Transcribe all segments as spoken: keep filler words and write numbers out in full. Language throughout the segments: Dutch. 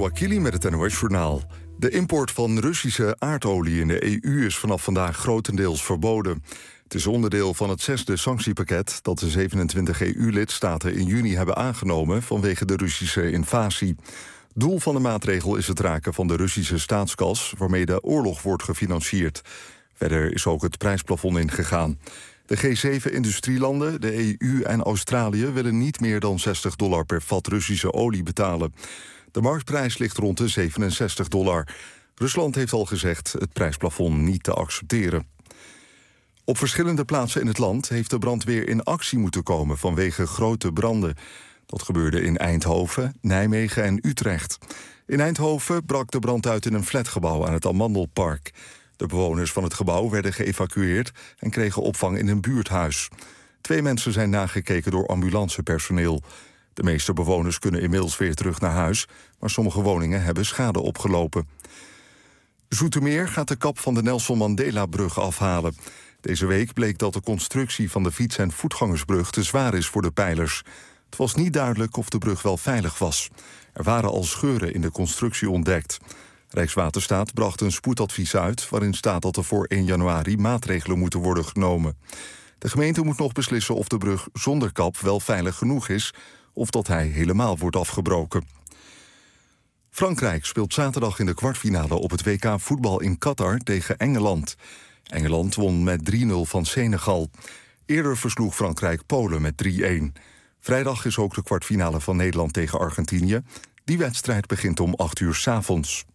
Wakili met het N O S-journaal. De import van Russische aardolie in de E U is vanaf vandaag grotendeels verboden. Het is onderdeel van het zesde sanctiepakket dat de zevenentwintig E U-lidstaten in juni hebben aangenomen vanwege de Russische invasie. Doel van de maatregel is het raken van de Russische staatskas, waarmee de oorlog wordt gefinancierd. Verder is ook het prijsplafond ingegaan. De G zeven industrielanden, de E U en Australië willen niet meer dan zestig dollar per vat Russische olie betalen. De marktprijs ligt rond de zevenenzestig dollar. Rusland heeft al gezegd het prijsplafond niet te accepteren. Op verschillende plaatsen in het land heeft de brandweer in actie moeten komen vanwege grote branden. Dat gebeurde in Eindhoven, Nijmegen en Utrecht. In Eindhoven brak de brand uit in een flatgebouw aan het Amandelpark. De bewoners van het gebouw werden geëvacueerd en kregen opvang in een buurthuis. Twee mensen zijn nagekeken door ambulancepersoneel. De meeste bewoners kunnen inmiddels weer terug naar huis, maar sommige woningen hebben schade opgelopen. Zoetermeer gaat de kap van de Nelson Mandela-brug afhalen. Deze week bleek dat de constructie van de fiets- en voetgangersbrug te zwaar is voor de pijlers. Het was niet duidelijk of de brug wel veilig was. Er waren al scheuren in de constructie ontdekt. Rijkswaterstaat bracht een spoedadvies uit waarin staat dat er voor één januari maatregelen moeten worden genomen. De gemeente moet nog beslissen of de brug zonder kap wel veilig genoeg is of dat hij helemaal wordt afgebroken. Frankrijk speelt zaterdag in de kwartfinale op het W K voetbal in Qatar tegen Engeland. Engeland won met drie nul van Senegal. Eerder versloeg Frankrijk Polen met drie-een. Vrijdag is ook de kwartfinale van Nederland tegen Argentinië. Die wedstrijd begint om acht uur 's avonds.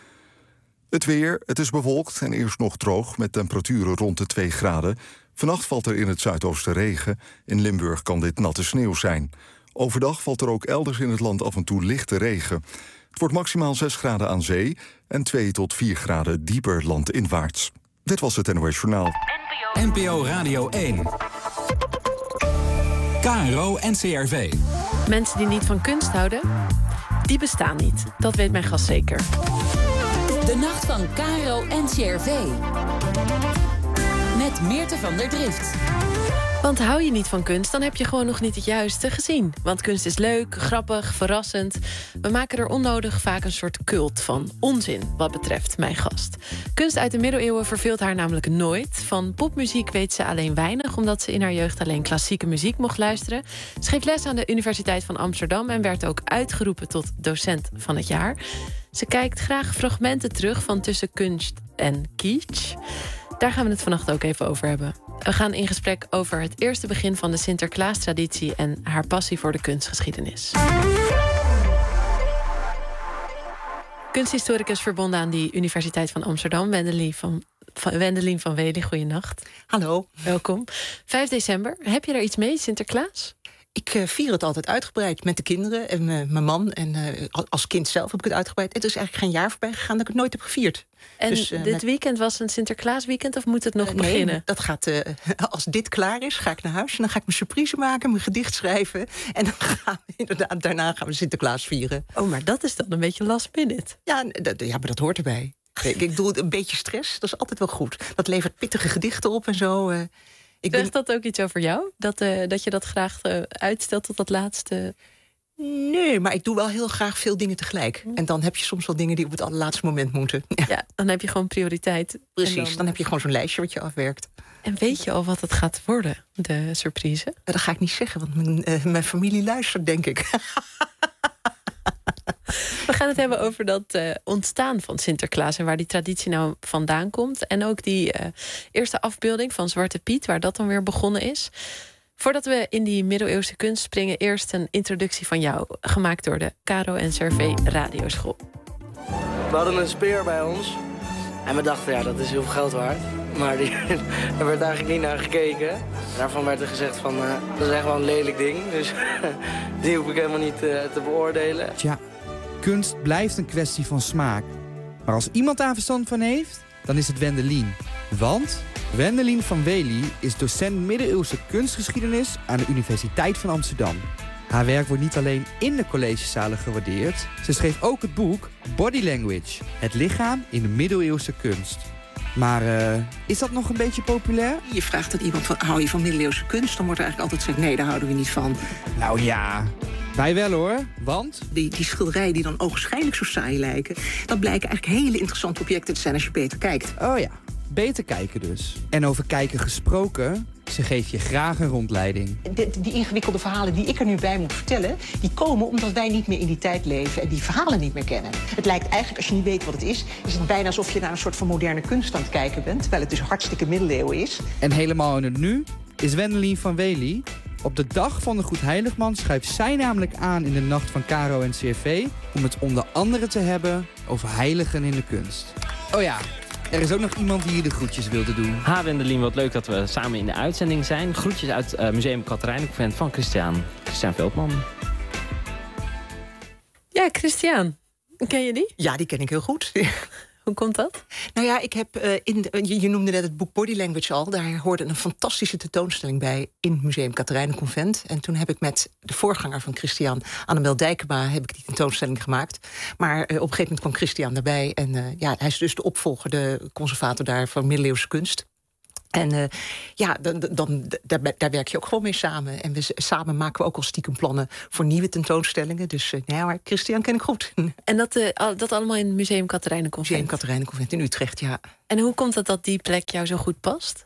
Het weer, het is bewolkt en eerst nog droog met temperaturen rond de twee graden. Vannacht valt er in het zuidoosten regen. In Limburg kan dit natte sneeuw zijn. Overdag valt er ook elders in het land af en toe lichte regen. Het wordt maximaal zes graden aan zee en twee tot vier graden dieper landinwaarts. Dit was het N O S Journaal. N P O Radio één. K R O N C R V. Mensen die niet van kunst houden, die bestaan niet. Dat weet mijn gast zeker. De nacht van K R O N C R V. Met Meerte van der Drift. Want hou je niet van kunst, dan heb je gewoon nog niet het juiste gezien. Want kunst is leuk, grappig, verrassend. We maken er onnodig vaak een soort cult van. Onzin, wat betreft mijn gast. Kunst uit de middeleeuwen verveelt haar namelijk nooit. Van popmuziek weet ze alleen weinig, omdat ze in haar jeugd alleen klassieke muziek mocht luisteren. Ze geeft les aan de Universiteit van Amsterdam en werd ook uitgeroepen tot docent van het jaar. Ze kijkt graag fragmenten terug van tussen kunst en kitsch. Daar gaan we het vannacht ook even over hebben. We gaan in gesprek over het eerste begin van de Sinterklaas-traditie en haar passie voor de kunstgeschiedenis. Kunsthistoricus verbonden aan die Universiteit van Amsterdam, Wendelien van, van, Wendelien van Wely. Goeienacht. Hallo. Welkom. vijf december, heb je er iets mee, Sinterklaas? Ik uh, vier het altijd uitgebreid met de kinderen en uh, mijn man. En uh, als kind zelf heb ik het uitgebreid. Het is eigenlijk geen jaar voorbij gegaan dat ik het nooit heb gevierd. En dus, uh, dit met... weekend was een Sinterklaasweekend of moet het nog uh, nee, beginnen? Dat gaat, uh, als dit klaar is, ga ik naar huis en dan ga ik mijn surprise maken, mijn gedicht schrijven. En dan gaan we inderdaad, daarna gaan we Sinterklaas vieren. Oh, maar dat is dan een beetje last minute. Ja, dat, ja maar dat hoort erbij. Ik, ik bedoel, een beetje stress, dat is altijd wel goed. Dat levert pittige gedichten op en zo. Uh, Ik Zegt ben... dat ook iets over jou? Dat, uh, dat je dat graag uh, uitstelt tot dat laatste? Nee, maar ik doe wel heel graag veel dingen tegelijk. En dan heb je soms wel dingen die op het allerlaatste moment moeten. Ja, dan heb je gewoon prioriteit. Precies, dan... dan heb je gewoon zo'n lijstje wat je afwerkt. En weet je al wat het gaat worden, de surprise? Dat ga ik niet zeggen, want mijn, uh, mijn familie luistert, denk ik. We gaan het hebben over dat uh, ontstaan van Sinterklaas en waar die traditie nou vandaan komt. En ook die uh, eerste afbeelding van Zwarte Piet, waar dat dan weer begonnen is. Voordat we in die middeleeuwse kunst springen, eerst een introductie van jou, gemaakt door de K R O N C R V Radioschool. We hadden een speer bij ons en we dachten, ja, dat is heel veel geld waard. Maar die, er werd eigenlijk niet naar gekeken. Daarvan werd er gezegd van, uh, dat is echt wel een lelijk ding. Dus die hoef ik helemaal niet uh, te beoordelen. Tja, kunst blijft een kwestie van smaak. Maar als iemand daar verstand van heeft, dan is het Wendelien. Want Wendelien van Wely is docent middeleeuwse kunstgeschiedenis aan de Universiteit van Amsterdam. Haar werk wordt niet alleen in de collegezalen gewaardeerd. Ze schreef ook het boek Body Language, het lichaam in de middeleeuwse kunst. Maar uh, is dat nog een beetje populair? Je vraagt aan iemand, van, hou je van middeleeuwse kunst? Dan wordt er eigenlijk altijd gezegd, nee, daar houden we niet van. Nou ja, Wij wel hoor, want... Die, die schilderijen die dan ogenschijnlijk zo saai lijken... dat blijken eigenlijk hele interessante objecten te zijn als je beter kijkt. Oh ja, beter kijken dus. En over kijken gesproken, ze geeft je graag een rondleiding. De, die ingewikkelde verhalen die ik er nu bij moet vertellen... die komen omdat wij niet meer in die tijd leven en die verhalen niet meer kennen. Het lijkt eigenlijk, als je niet weet wat het is... is het bijna alsof je naar een soort van moderne kunst aan het kijken bent... terwijl het dus hartstikke middeleeuwen is. En helemaal in het nu is Wendelin van Wely. Op de dag van de Goedheiligman schrijft zij namelijk aan in de Nacht van Caro en C R V... om het onder andere te hebben over heiligen in de kunst. Oh ja, er is ook nog iemand die je de groetjes wilde doen. Ha, Wendelin, wat leuk dat we samen in de uitzending zijn. Groetjes uit uh, Museum Katerijnenconvent van Christian. Christian Veldman. Ja, Christian. Ken je die? Ja, die ken ik heel goed. Hoe komt dat? Nou ja, ik heb uh, in de, je, je noemde net het boek Body Language al. Daar hoorde een fantastische tentoonstelling bij in het Museum Katerijnenconvent. En toen heb ik met de voorganger van Christian, Annabel Dijkema, heb ik die tentoonstelling gemaakt. Maar uh, op een gegeven moment kwam Christian erbij. En uh, ja, hij is dus de opvolger, de conservator daar van middeleeuwse kunst. En uh, ja, dan, dan, daar, daar werk je ook gewoon mee samen. En we, samen maken we ook al stiekem plannen voor nieuwe tentoonstellingen. Dus uh, nou, maar Christian ken ik goed. En dat, uh, dat allemaal in het Museum Katerijnenconvent? Museum Katerijnenconvent in Utrecht, ja. En hoe komt het dat die plek jou zo goed past?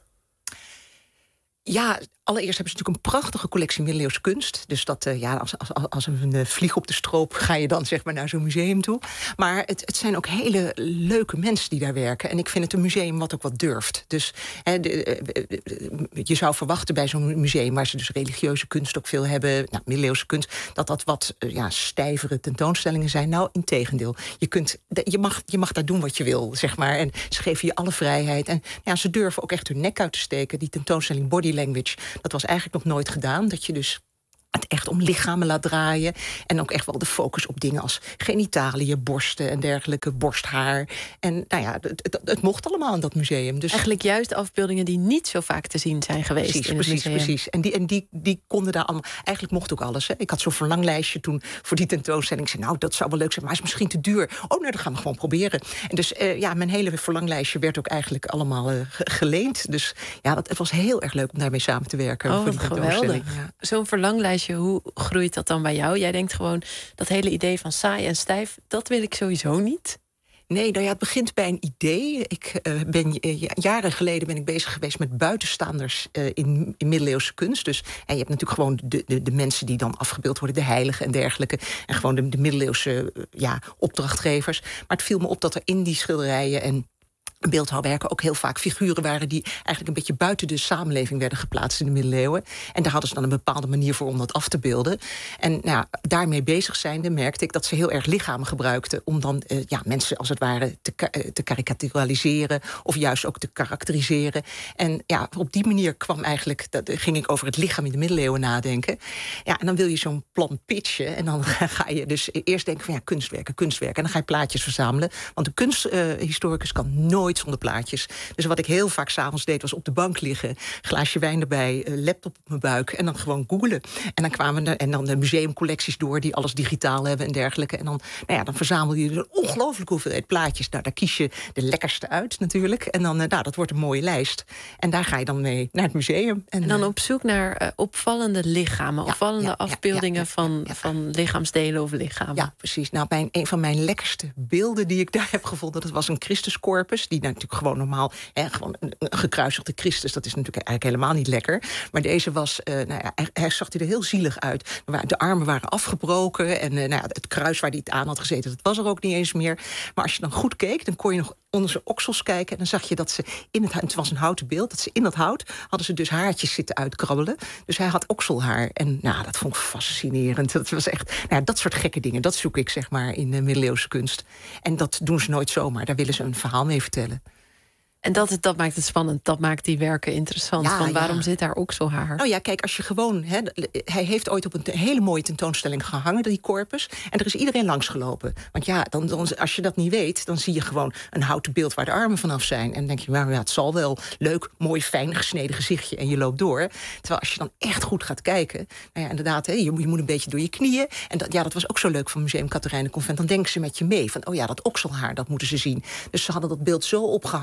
Ja, allereerst hebben ze natuurlijk een prachtige collectie middeleeuwse kunst. Dus dat, uh, ja, als, als, als een uh, vlieg op de stroop ga je dan zeg maar naar zo'n museum toe. Maar het, het zijn ook hele leuke mensen die daar werken. En ik vind het een museum wat ook wat durft. Dus hè, de, uh, je zou verwachten bij zo'n museum waar ze dus religieuze kunst ook veel hebben, nou, middeleeuwse kunst, dat dat wat uh, ja, stijvere tentoonstellingen zijn. Nou, integendeel. Je, kunt, je, mag, je mag daar doen wat je wil, zeg maar. En ze geven je alle vrijheid. En ja, ze durven ook echt hun nek uit te steken. Die tentoonstelling Body Language, dat was eigenlijk nog nooit gedaan. Dat je dus het echt om lichamen laat draaien. En ook echt wel de focus op dingen als genitaliën, borsten en dergelijke, borsthaar. En nou ja, het, het, het mocht allemaal in dat museum. Dus eigenlijk juist afbeeldingen die niet zo vaak te zien zijn geweest. Precies, in het precies, museum. precies. En, die, en die, die konden daar allemaal... Eigenlijk mocht ook alles. Hè. Ik had zo'n verlanglijstje toen voor die tentoonstelling. Ik zei, nou, dat zou wel leuk zijn, maar is misschien te duur. Oh, nee, dat gaan we gewoon proberen. En dus uh, ja, mijn hele verlanglijstje werd ook eigenlijk allemaal uh, geleend. Dus ja, dat, het was heel erg leuk om daarmee samen te werken. Oh, voor die tentoonstelling. geweldig. Ja. Zo'n verlanglijstje, hoe groeit dat dan bij jou? Jij denkt gewoon, dat hele idee van saai en stijf, dat wil ik sowieso niet. Nee, nou ja, het begint bij een idee. Ik uh, ben uh, jaren geleden ben ik bezig geweest met buitenstaanders uh, in, in middeleeuwse kunst. Dus en je hebt natuurlijk gewoon de, de, de mensen die dan afgebeeld worden, de heiligen en dergelijke. En gewoon de, de middeleeuwse uh, ja, opdrachtgevers. Maar het viel me op dat er in die schilderijen en beeldhouwwerken ook heel vaak figuren waren die eigenlijk een beetje buiten de samenleving werden geplaatst in de middeleeuwen. En daar hadden ze dan een bepaalde manier voor om dat af te beelden. En nou, daarmee bezig zijnde merkte ik dat ze heel erg lichamen gebruikten om dan uh, ja, mensen als het ware te, uh, te karikaturaliseren of juist ook te karakteriseren. En ja, op die manier kwam eigenlijk, dat, ging ik over het lichaam in de middeleeuwen nadenken. Ja, en dan wil je zo'n plan pitchen en dan ga je dus eerst denken van ja, kunstwerken, kunstwerken. En dan ga je plaatjes verzamelen. Want de kunsthistoricus uh, kan nooit zonder plaatjes. Dus wat ik heel vaak 's avonds deed, was op de bank liggen, glaasje wijn erbij, laptop op mijn buik en dan gewoon googlen. En dan kwamen er en dan de museumcollecties door die alles digitaal hebben en dergelijke. En dan, nou ja, dan verzamel je een ongelooflijke hoeveelheid plaatjes. Nou, daar kies je de lekkerste uit natuurlijk. En dan, nou, dat wordt een mooie lijst. En daar ga je dan mee naar het museum. En, en dan op zoek naar uh, opvallende lichamen, ja, opvallende ja, afbeeldingen ja, ja, ja, ja, ja. Van, van lichaamsdelen of lichamen. Ja, precies. Nou, mijn, een van mijn lekkerste beelden die ik daar heb gevonden, dat was een Christuscorpus. Die natuurlijk gewoon normaal, hè, gewoon een, een gekruisigde Christus, dat is natuurlijk eigenlijk helemaal niet lekker. Maar deze was, uh, nou ja, hij, hij zag er heel zielig uit. De armen waren afgebroken en uh, nou ja, het kruis waar hij het aan had gezeten, dat was er ook niet eens meer. Maar als je dan goed keek, dan kon je nog onder zijn oksels kijken en dan zag je dat ze in het, het was een houten beeld, dat ze in dat hout hadden ze dus haartjes zitten uitkrabbelen. Dus hij had okselhaar en nou, dat vond ik fascinerend. Dat was echt, nou ja, dat soort gekke dingen, dat zoek ik zeg maar in de middeleeuwse kunst. En dat doen ze nooit zomaar, daar willen ze een verhaal mee vertellen. En dat, dat maakt het spannend, dat maakt die werken interessant. Ja, van waarom ja. zit daar okselhaar? Nou ja, kijk, als je gewoon... Hè, hij heeft ooit op een hele mooie tentoonstelling gehangen, die corpus. En er is iedereen langsgelopen. Want ja, dan, dan, als je dat niet weet, dan zie je gewoon een houten beeld waar de armen vanaf zijn. En dan denk je, nou ja, het zal wel leuk, mooi, fijn gesneden gezichtje. En je loopt door. Terwijl als je dan echt goed gaat kijken, nou ja, inderdaad, hè, je, je moet een beetje door je knieën. En dat, ja, dat was ook zo leuk van Museum Katerijnenconvent. Dan denken ze met je mee van, oh ja, dat okselhaar, dat moeten ze zien. Dus ze hadden dat beeld zo opgehangen dat je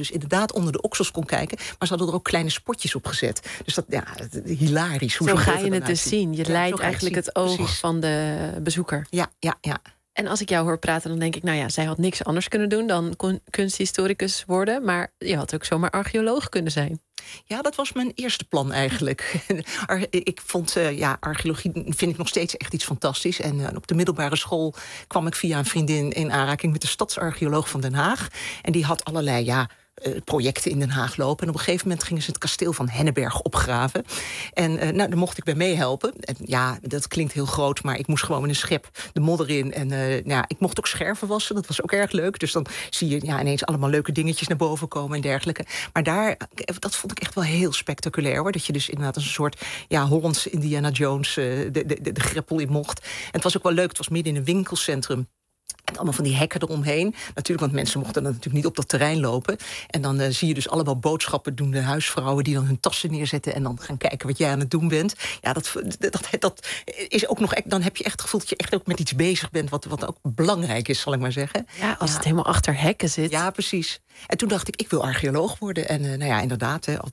dus inderdaad onder de oksels kon kijken. Maar ze hadden er ook kleine spotjes op gezet. Dus dat, ja, hilarisch. Hoe zo zo ga je het dus zien. Je ja, leidt eigenlijk het, het oog Precies. van de bezoeker. Ja, ja, ja. En als ik jou hoor praten, dan denk ik, nou ja, zij had niks anders kunnen doen dan kunsthistoricus worden. Maar je had ook zomaar archeoloog kunnen zijn. Ja, dat was mijn eerste plan eigenlijk. ik vond, uh, ja, archeologie vind ik nog steeds echt iets fantastisch. En uh, op de middelbare school kwam ik via een vriendin in aanraking met de stadsarcheoloog van Den Haag. En die had allerlei, ja, Uh, projecten in Den Haag lopen. En op een gegeven moment gingen ze het kasteel van Henneberg opgraven. En uh, nou, daar mocht ik bij meehelpen. En ja, dat klinkt heel groot, maar ik moest gewoon met een schep de modder in. En uh, nou ja, ik mocht ook scherven wassen, dat was ook erg leuk. Dus dan zie je ja, ineens allemaal leuke dingetjes naar boven komen en dergelijke. Maar daar, dat vond ik echt wel heel spectaculair, hoor. Dat je dus inderdaad als een soort ja, Hollandse Indiana Jones uh, de, de, de, de greppel in mocht. En het was ook wel leuk, het was midden in een winkelcentrum. En allemaal van die hekken eromheen. Natuurlijk, want mensen mochten dan natuurlijk niet op dat terrein lopen. En dan uh, zie je dus allemaal boodschappen doen. De huisvrouwen die dan hun tassen neerzetten. En dan gaan kijken wat jij aan het doen bent. Ja, dat, dat, dat is ook nog. Dan heb je echt het gevoel dat je echt ook met iets bezig bent. Wat, wat ook belangrijk is, zal ik maar zeggen. Ja, als ja. het helemaal achter hekken zit. Ja, precies. En toen dacht ik, ik wil archeoloog worden. En uh, nou ja, inderdaad, hè,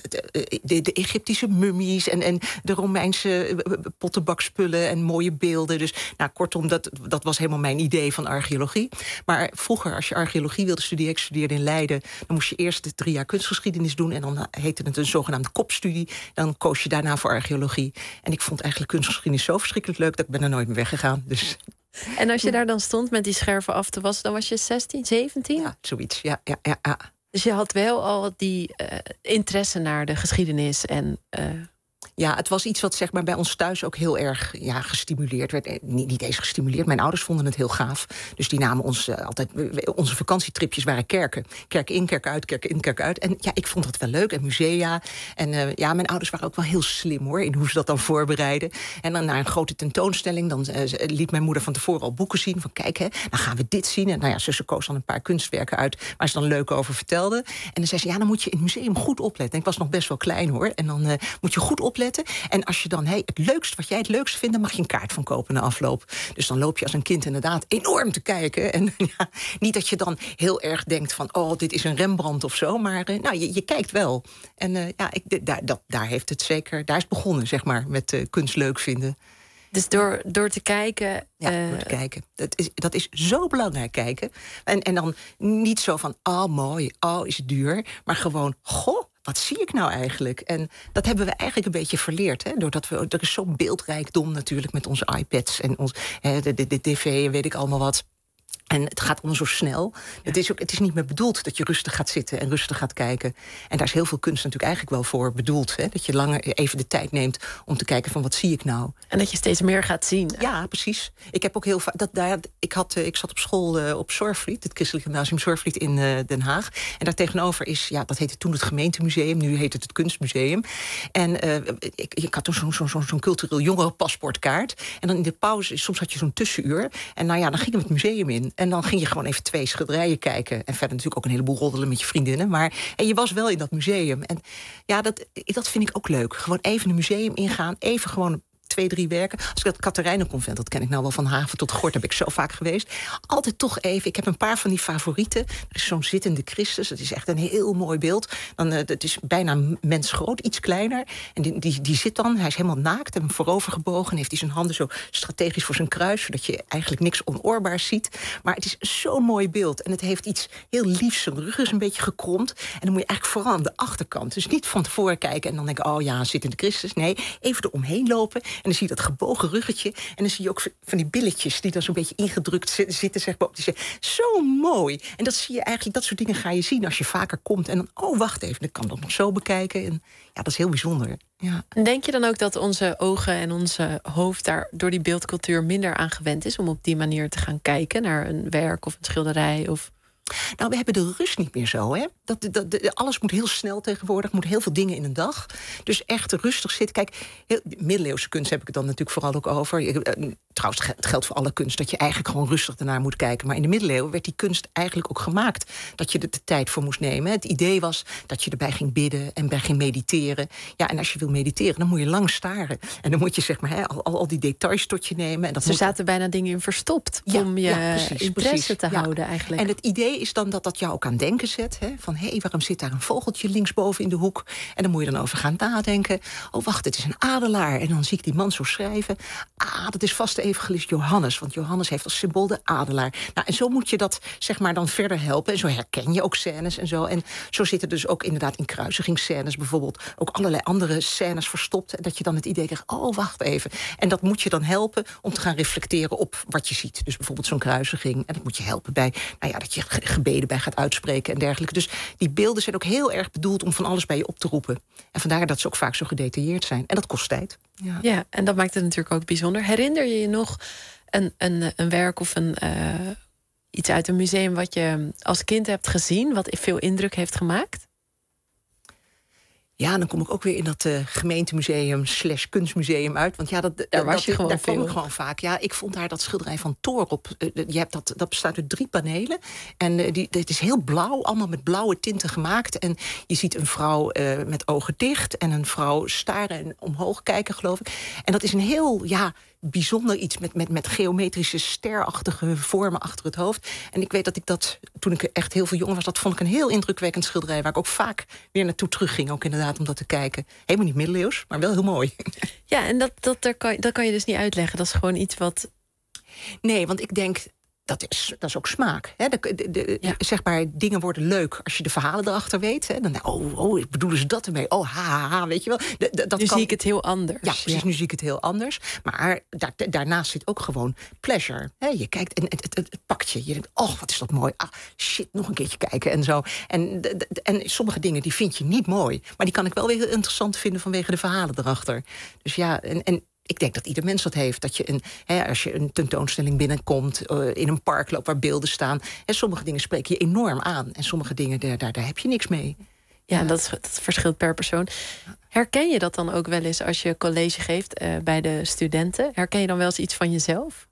de, de Egyptische mummies en, en de Romeinse pottenbakspullen en mooie beelden. Dus nou, kortom, dat, dat was helemaal mijn idee van archeologie. Maar vroeger, als je archeologie wilde studeren, ik studeerde in Leiden, dan moest je eerst de drie jaar kunstgeschiedenis doen. En dan heette het een zogenaamde kopstudie. Dan koos je daarna voor archeologie. En ik vond eigenlijk kunstgeschiedenis zo verschrikkelijk leuk dat ik ben er nooit meer weggegaan. Dus... En als je daar dan stond met die scherven af te wassen, dan was je zestien, zeventien? Ja, zoiets. Ja, ja, ja, ja. Dus je had wel al die uh, interesse naar de geschiedenis en... Uh... Ja, het was iets wat zeg maar, bij ons thuis ook heel erg ja, gestimuleerd werd. Niet, niet eens gestimuleerd, mijn ouders vonden het heel gaaf. Dus die namen ons uh, altijd... Onze vakantietripjes waren kerken. Kerk in, kerk uit, kerk in, kerk uit. En ja, ik vond het wel leuk. En musea. En uh, ja, mijn ouders waren ook wel heel slim, hoor, in hoe ze dat dan voorbereiden. En dan na een grote tentoonstelling, dan uh, liet mijn moeder van tevoren al boeken zien. Van kijk, hè, dan gaan we dit zien. En nou ja, ze koos dan een paar kunstwerken uit waar ze dan leuk over vertelde. En dan zei ze, ja, dan moet je in het museum goed opletten. En ik was nog best wel klein, hoor. En dan uh, moet je goed opletten. En als je dan hey, het leukste, wat jij het leukste vindt, dan mag je een kaart van kopen na afloop. Dus dan loop je als een kind inderdaad enorm te kijken. En ja, niet dat je dan heel erg denkt van, oh, dit is een Rembrandt of zo. Maar uh, nou, je, je kijkt wel. En uh, ja, ik, daar, dat, daar heeft het zeker, daar is het begonnen, zeg maar, met uh, kunst leuk vinden. Dus door, door te kijken... Ja, uh... door te kijken. Dat is, dat is zo belangrijk, kijken. En, en dan niet zo van, oh, mooi, oh, is het duur. Maar gewoon, goh, wat zie ik nou eigenlijk? En dat hebben we eigenlijk een beetje verleerd. Hè? Doordat we, er is zo'n beeldrijkdom natuurlijk met onze iPads en ons, hè, de, de, de tv en weet ik allemaal wat. En het gaat allemaal zo snel. Ja. Het is ook, het is niet meer bedoeld dat je rustig gaat zitten en rustig gaat kijken. En daar is heel veel kunst natuurlijk eigenlijk wel voor bedoeld. Hè? Dat je langer even de tijd neemt om te kijken van wat zie ik nou. En dat je steeds meer gaat zien. Ja, precies. Ik heb ook heel vaak. Dat, daar, ik, had, ik zat op school uh, op Zorgvliet, het Christelijk Gymnasium Zorgvliet in uh, Den Haag. En daar tegenover is, ja, dat heette toen het gemeentemuseum, nu heet het het Kunstmuseum. En uh, ik, ik had toen zo'n zo, zo, zo'n cultureel jongerenpaspoortkaart. En dan in de pauze, soms had je zo'n tussenuur. En nou ja, dan gingen we het museum in. En dan ging je gewoon even twee schilderijen kijken. En verder natuurlijk ook een heleboel roddelen met je vriendinnen. Maar en je was wel in dat museum. En ja, dat, dat vind ik ook leuk. Gewoon even een museum ingaan. Even gewoon twee, drie werken. Als ik dat Katerijnenconvent, dat ken ik nou wel van Haven tot Gort, heb ik zo vaak geweest. Altijd toch even. Ik heb een paar van die favorieten. Er is zo'n zittende Christus. Dat is echt een heel mooi beeld. Dan, uh, het is bijna mensgroot, iets kleiner. En die, die, die zit dan, hij is helemaal naakt en voorover gebogen. En heeft hij zijn handen zo strategisch voor zijn kruis, zodat je eigenlijk niks onoorbaars ziet. Maar het is zo'n mooi beeld. En het heeft iets heel liefs. Zijn rug is een beetje gekromd. En dan moet je eigenlijk vooral aan de achterkant. Dus niet van tevoren kijken en dan denken, oh ja, zittende Christus. Nee, even eromheen lopen. En dan zie je dat gebogen ruggetje. En dan zie je ook van die billetjes die dan zo'n beetje ingedrukt zitten, zeg maar, op die. Zo mooi. En dat zie je eigenlijk, dat soort dingen ga je zien als je vaker komt. En dan, oh, wacht even, ik kan dat nog zo bekijken. En ja, dat is heel bijzonder. Ja. Denk je dan ook dat onze ogen en onze hoofd daar door die beeldcultuur minder aan gewend is om op die manier te gaan kijken naar een werk of een schilderij? Of... Nou, we hebben de rust niet meer zo, hè? Dat, dat, dat, alles moet heel snel tegenwoordig, moet heel veel dingen in een dag. Dus echt rustig zitten. Kijk, heel, middeleeuwse kunst heb ik het dan natuurlijk vooral ook over. Trouwens, het geldt voor alle kunst dat je eigenlijk gewoon rustig ernaar moet kijken. Maar in de middeleeuwen werd die kunst eigenlijk ook gemaakt dat je er de tijd voor moest nemen. Het idee was dat je erbij ging bidden en bij ging mediteren. Ja, en als je wil mediteren, dan moet je lang staren. En dan moet je zeg maar hè, al, al, al die details tot je nemen. En dat er moet... zaten bijna dingen in verstopt, ja, om je ja, precies, interesse precies, te ja. houden eigenlijk. En het idee idee is dan dat dat jou ook aan denken zet. Hè? Van, hé, hey, waarom zit daar een vogeltje linksboven in de hoek? En dan moet je dan over gaan nadenken. Oh, wacht, het is een adelaar. En dan zie ik die man zo schrijven. Ah, dat is vast de evangelist Johannes. Want Johannes heeft als symbool de adelaar. Nou, en zo moet je dat, zeg maar, dan verder helpen. En zo herken je ook scènes en zo. En zo zitten dus ook inderdaad in kruisigingsscènes bijvoorbeeld ook allerlei andere scènes verstopt. En dat je dan het idee krijgt, oh, wacht even. En dat moet je dan helpen om te gaan reflecteren op wat je ziet. Dus bijvoorbeeld zo'n kruisiging. En dat moet je helpen bij, nou ja, dat je gebeden bij gaat uitspreken en dergelijke. Dus die beelden zijn ook heel erg bedoeld om van alles bij je op te roepen. En vandaar dat ze ook vaak zo gedetailleerd zijn. En dat kost tijd. Ja, ja, en dat maakt het natuurlijk ook bijzonder. Herinner je je nog een, een, een werk of een, uh, iets uit een museum wat je als kind hebt gezien, wat veel indruk heeft gemaakt? Ja, dan kom ik ook weer in dat uh, gemeentemuseum slash kunstmuseum uit. Want ja, dat, daar was dat, je gewoon daar veel. kwam ik gewoon vaak. Ja, ik vond daar dat schilderij van Toorop. Uh, je hebt dat, dat bestaat uit drie panelen. En uh, die, het is heel blauw, allemaal met blauwe tinten gemaakt. En je ziet een vrouw uh, met ogen dicht en een vrouw staren en omhoog kijken, geloof ik. En dat is een heel, ja, bijzonder iets met, met, met geometrische sterachtige vormen achter het hoofd. En ik weet dat ik dat, toen ik echt heel veel jong was, dat vond ik een heel indrukwekkend schilderij, waar ik ook vaak weer naartoe terugging, ook inderdaad om dat te kijken. Helemaal niet middeleeuws, maar wel heel mooi. Ja, en dat, dat, daar kan, dat kan je dus niet uitleggen. Dat is gewoon iets wat... Nee, want ik denk, dat is, dat is ook smaak. Hè? De, de, de, ja. Zeg maar, dingen worden leuk als je de verhalen erachter weet. Hè? Dan, oh, oh, ik bedoelen ze dat ermee? Oh, ha, ha, ha, weet je wel. De, de, dat nu kan... zie ik het heel anders. Ja, precies, ja. Nu zie ik het heel anders. Maar daar, daarnaast zit ook gewoon pleasure. Hè? Je kijkt en het, het, het pakt je. Je denkt, oh, wat is dat mooi. Ah, shit, nog een keertje kijken en zo. En, de, de, en sommige dingen die vind je niet mooi. Maar die kan ik wel weer interessant vinden vanwege de verhalen erachter. Dus ja, en... en ik denk dat ieder mens dat heeft. Dat je een, hè, als je een tentoonstelling binnenkomt, uh, in een park loopt waar beelden staan. Hè, sommige dingen spreken je enorm aan. En sommige dingen, daar, daar, daar heb je niks mee. Ja, ja. Dat, is, dat verschilt per persoon. Herken je dat dan ook wel eens als je college geeft uh, bij de studenten? Herken je dan wel eens iets van jezelf?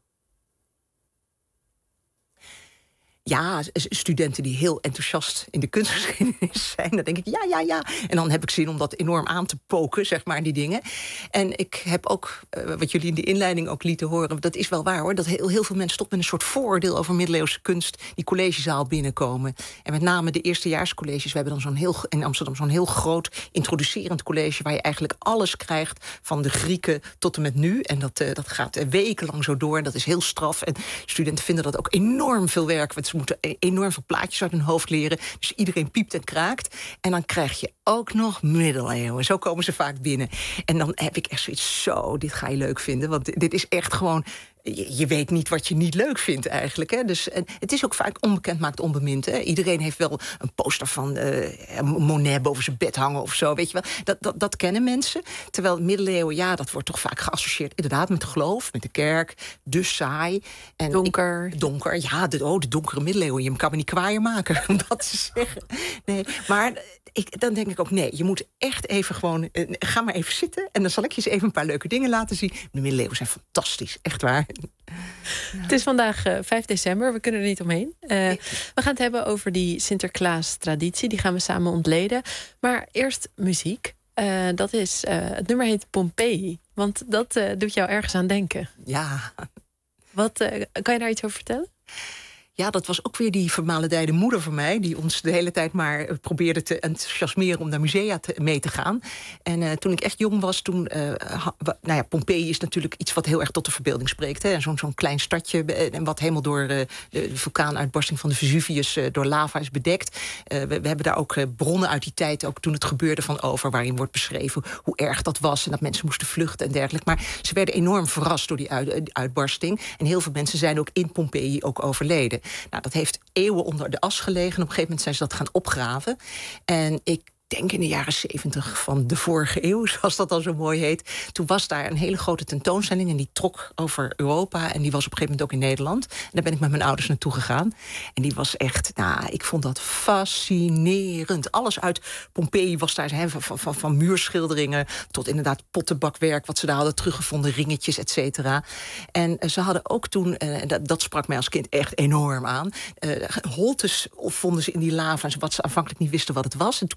Ja, studenten die heel enthousiast in de kunstgeschiedenis zijn. Dan denk ik, ja, ja, ja. En dan heb ik zin om dat enorm aan te poken, zeg maar, die dingen. En ik heb ook, uh, wat jullie in de inleiding ook lieten horen, dat is wel waar, hoor, dat heel, heel veel mensen toch met een soort vooroordeel over middeleeuwse kunst die collegezaal binnenkomen. En met name de eerstejaarscolleges. We hebben dan zo'n heel, in Amsterdam zo'n heel groot introducerend college waar je eigenlijk alles krijgt, van de Grieken tot en met nu. En dat, uh, dat gaat uh, wekenlang zo door. En dat is heel straf. En studenten vinden dat ook enorm veel werk. Ze moeten enorm veel plaatjes uit hun hoofd leren. Dus iedereen piept en kraakt. En dan krijg je ook nog middeleeuwen. Zo komen ze vaak binnen. En dan heb ik echt zoiets, zo, dit ga je leuk vinden. Want dit is echt gewoon... Je, je weet niet wat je niet leuk vindt eigenlijk. Hè? Dus, en het is ook vaak onbekend maakt onbemind. Hè? Iedereen heeft wel een poster van uh, Monet boven zijn bed hangen of zo. Weet je wel? Dat, dat, dat kennen mensen. Terwijl middeleeuwen, ja, dat wordt toch vaak geassocieerd inderdaad met geloof, met de kerk. Dus saai. En donker. Ik, donker, ja, de, oh, de donkere middeleeuwen. Je kan me niet kwaaier maken om dat te zeggen. Nee, maar ik, dan denk ik ook, nee, je moet echt even gewoon... Uh, ga maar even zitten en dan zal ik je eens even een paar leuke dingen laten zien. De middeleeuwen zijn fantastisch, echt waar. Ja. Het is vandaag uh, vijf december, we kunnen er niet omheen. Uh, we gaan het hebben over die Sinterklaas-traditie. Die gaan we samen ontleden. Maar eerst muziek. Uh, dat is, uh, het nummer heet Pompeii. Want dat uh, doet jou ergens aan denken. Ja. Wat, uh, kan je daar iets over vertellen? Ja, dat was ook weer die vermaledijde moeder van mij... die ons de hele tijd maar probeerde te enthousiasmeren... om naar musea te, mee te gaan. En uh, toen ik echt jong was, toen... Uh, ha, nou ja, Pompeii is natuurlijk iets wat heel erg tot de verbeelding spreekt. Hè? Zo'n zo'n klein stadje, en wat helemaal door uh, de, de vulkaanuitbarsting van de Vesuvius... Uh, door lava is bedekt. Uh, we, we hebben daar ook uh, bronnen uit die tijd, ook toen het gebeurde, van over... waarin wordt beschreven hoe erg dat was... en dat mensen moesten vluchten en dergelijke. Maar ze werden enorm verrast door die uit, uitbarsting. En heel veel mensen zijn ook in Pompeii ook overleden. Nou, dat heeft eeuwen onder de as gelegen. En op een gegeven moment zijn ze dat gaan opgraven. En ik denk in de jaren zeventig van de vorige eeuw, zoals dat dan zo mooi heet. Toen was daar een hele grote tentoonstelling en die trok over Europa. En die was op een gegeven moment ook in Nederland. En daar ben ik met mijn ouders naartoe gegaan. En die was echt, nou, ik vond dat fascinerend. Alles uit Pompeii was daar, hè, van, van, van muurschilderingen tot inderdaad pottenbakwerk, wat ze daar hadden teruggevonden, ringetjes, et cetera. En uh, ze hadden ook toen, uh, dat, dat sprak mij als kind echt enorm aan, uh, holtes vonden ze in die lava, wat ze aanvankelijk niet wisten wat het was. En toen kwam op een gegeven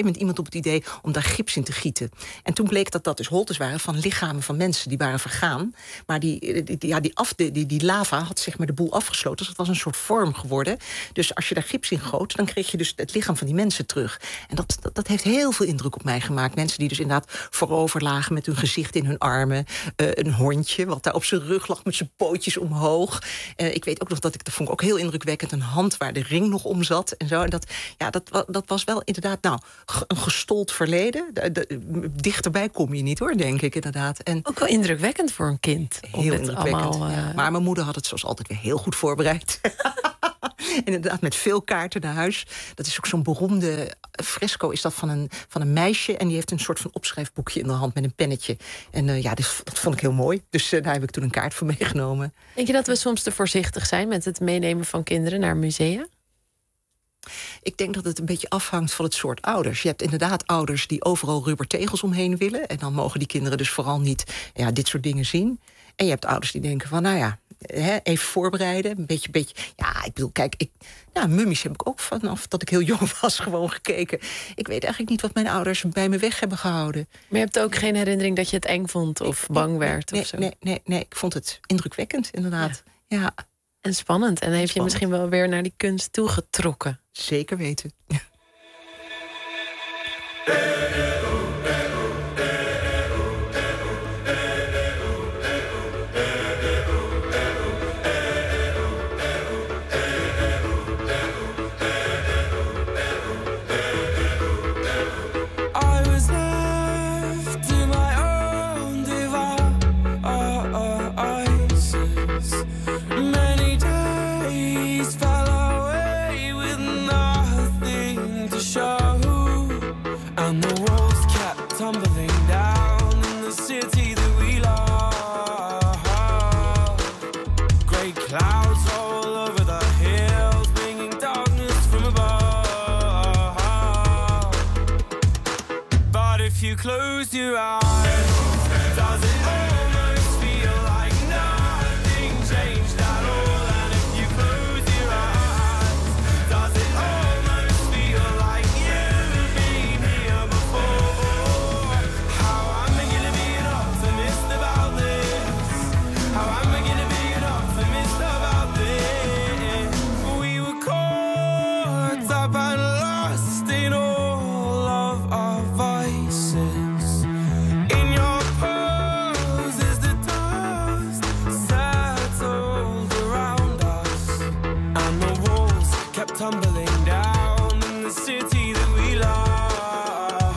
moment iemand op het idee om daar gips in te gieten. En toen bleek dat dat dus holtes waren van lichamen van mensen die waren vergaan. Maar die, die, die, ja, die, af, die, die, die lava had zeg maar de boel afgesloten. Dus het was een soort vorm geworden. Dus als je daar gips in goot, dan kreeg je dus het lichaam van die mensen terug. En dat, dat, dat heeft heel veel indruk op mij gemaakt. Mensen die dus inderdaad voorover lagen met hun gezicht in hun armen. Uh, een hondje wat daar op zijn rug lag met zijn pootjes omhoog. Uh, ik weet ook nog dat ik, dat vond ik ook heel indrukwekkend, een hand waar de ring nog om zat en zo. En dat, ja, dat, dat was wel inderdaad nou, een gestold verleden. De, de, dichterbij kom je niet hoor, denk ik inderdaad. En ook wel indrukwekkend voor een kind. Heel indrukwekkend. Allemaal, uh... ja. Maar mijn moeder had het zoals altijd weer heel goed voorbereid. En inderdaad met veel kaarten naar huis. Dat is ook zo'n beroemde fresco is dat van een, van een meisje. En die heeft een soort van opschrijfboekje in de hand met een pennetje. En uh, ja, dus, dat vond ik heel mooi. Dus uh, daar heb ik toen een kaart voor meegenomen. Denk je dat we soms te voorzichtig zijn met het meenemen van kinderen naar musea? Ik denk dat het een beetje afhangt van het soort ouders. Je hebt inderdaad ouders die overal rubbertegels omheen willen. En dan mogen die kinderen dus vooral niet ja, dit soort dingen zien. En je hebt ouders die denken van, nou ja, He, even voorbereiden, een beetje, beetje... Ja, ik bedoel, kijk, ik, ja, mummies heb ik ook vanaf dat ik heel jong was gewoon gekeken. Ik weet eigenlijk niet wat mijn ouders bij me weg hebben gehouden. Maar je hebt ook geen herinnering dat je het eng vond of nee, bang werd? Nee, of zo? nee, nee, nee, ik vond het indrukwekkend, inderdaad. Ja. ja. En spannend. En heeft je misschien wel weer naar die kunst toegetrokken? Zeker weten. Ja. Close your eyes. Does it almost feel like nothing changed at all? And if you close your eyes, does it almost feel like you've been here before? How am I gonna be an optimist about this? How am I gonna be an optimist about this? We were caught up and lost in all of our vices. Tumbling down in the city that we love.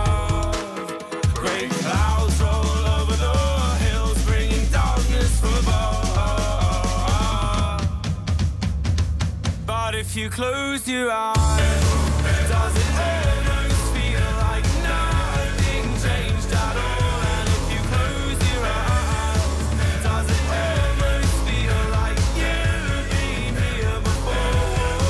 Great clouds roll over the hills, bringing darkness from above. But if you close your eyes, does it almost feel like nothing changed at all? And if you close your eyes, does it almost feel like you've been here before?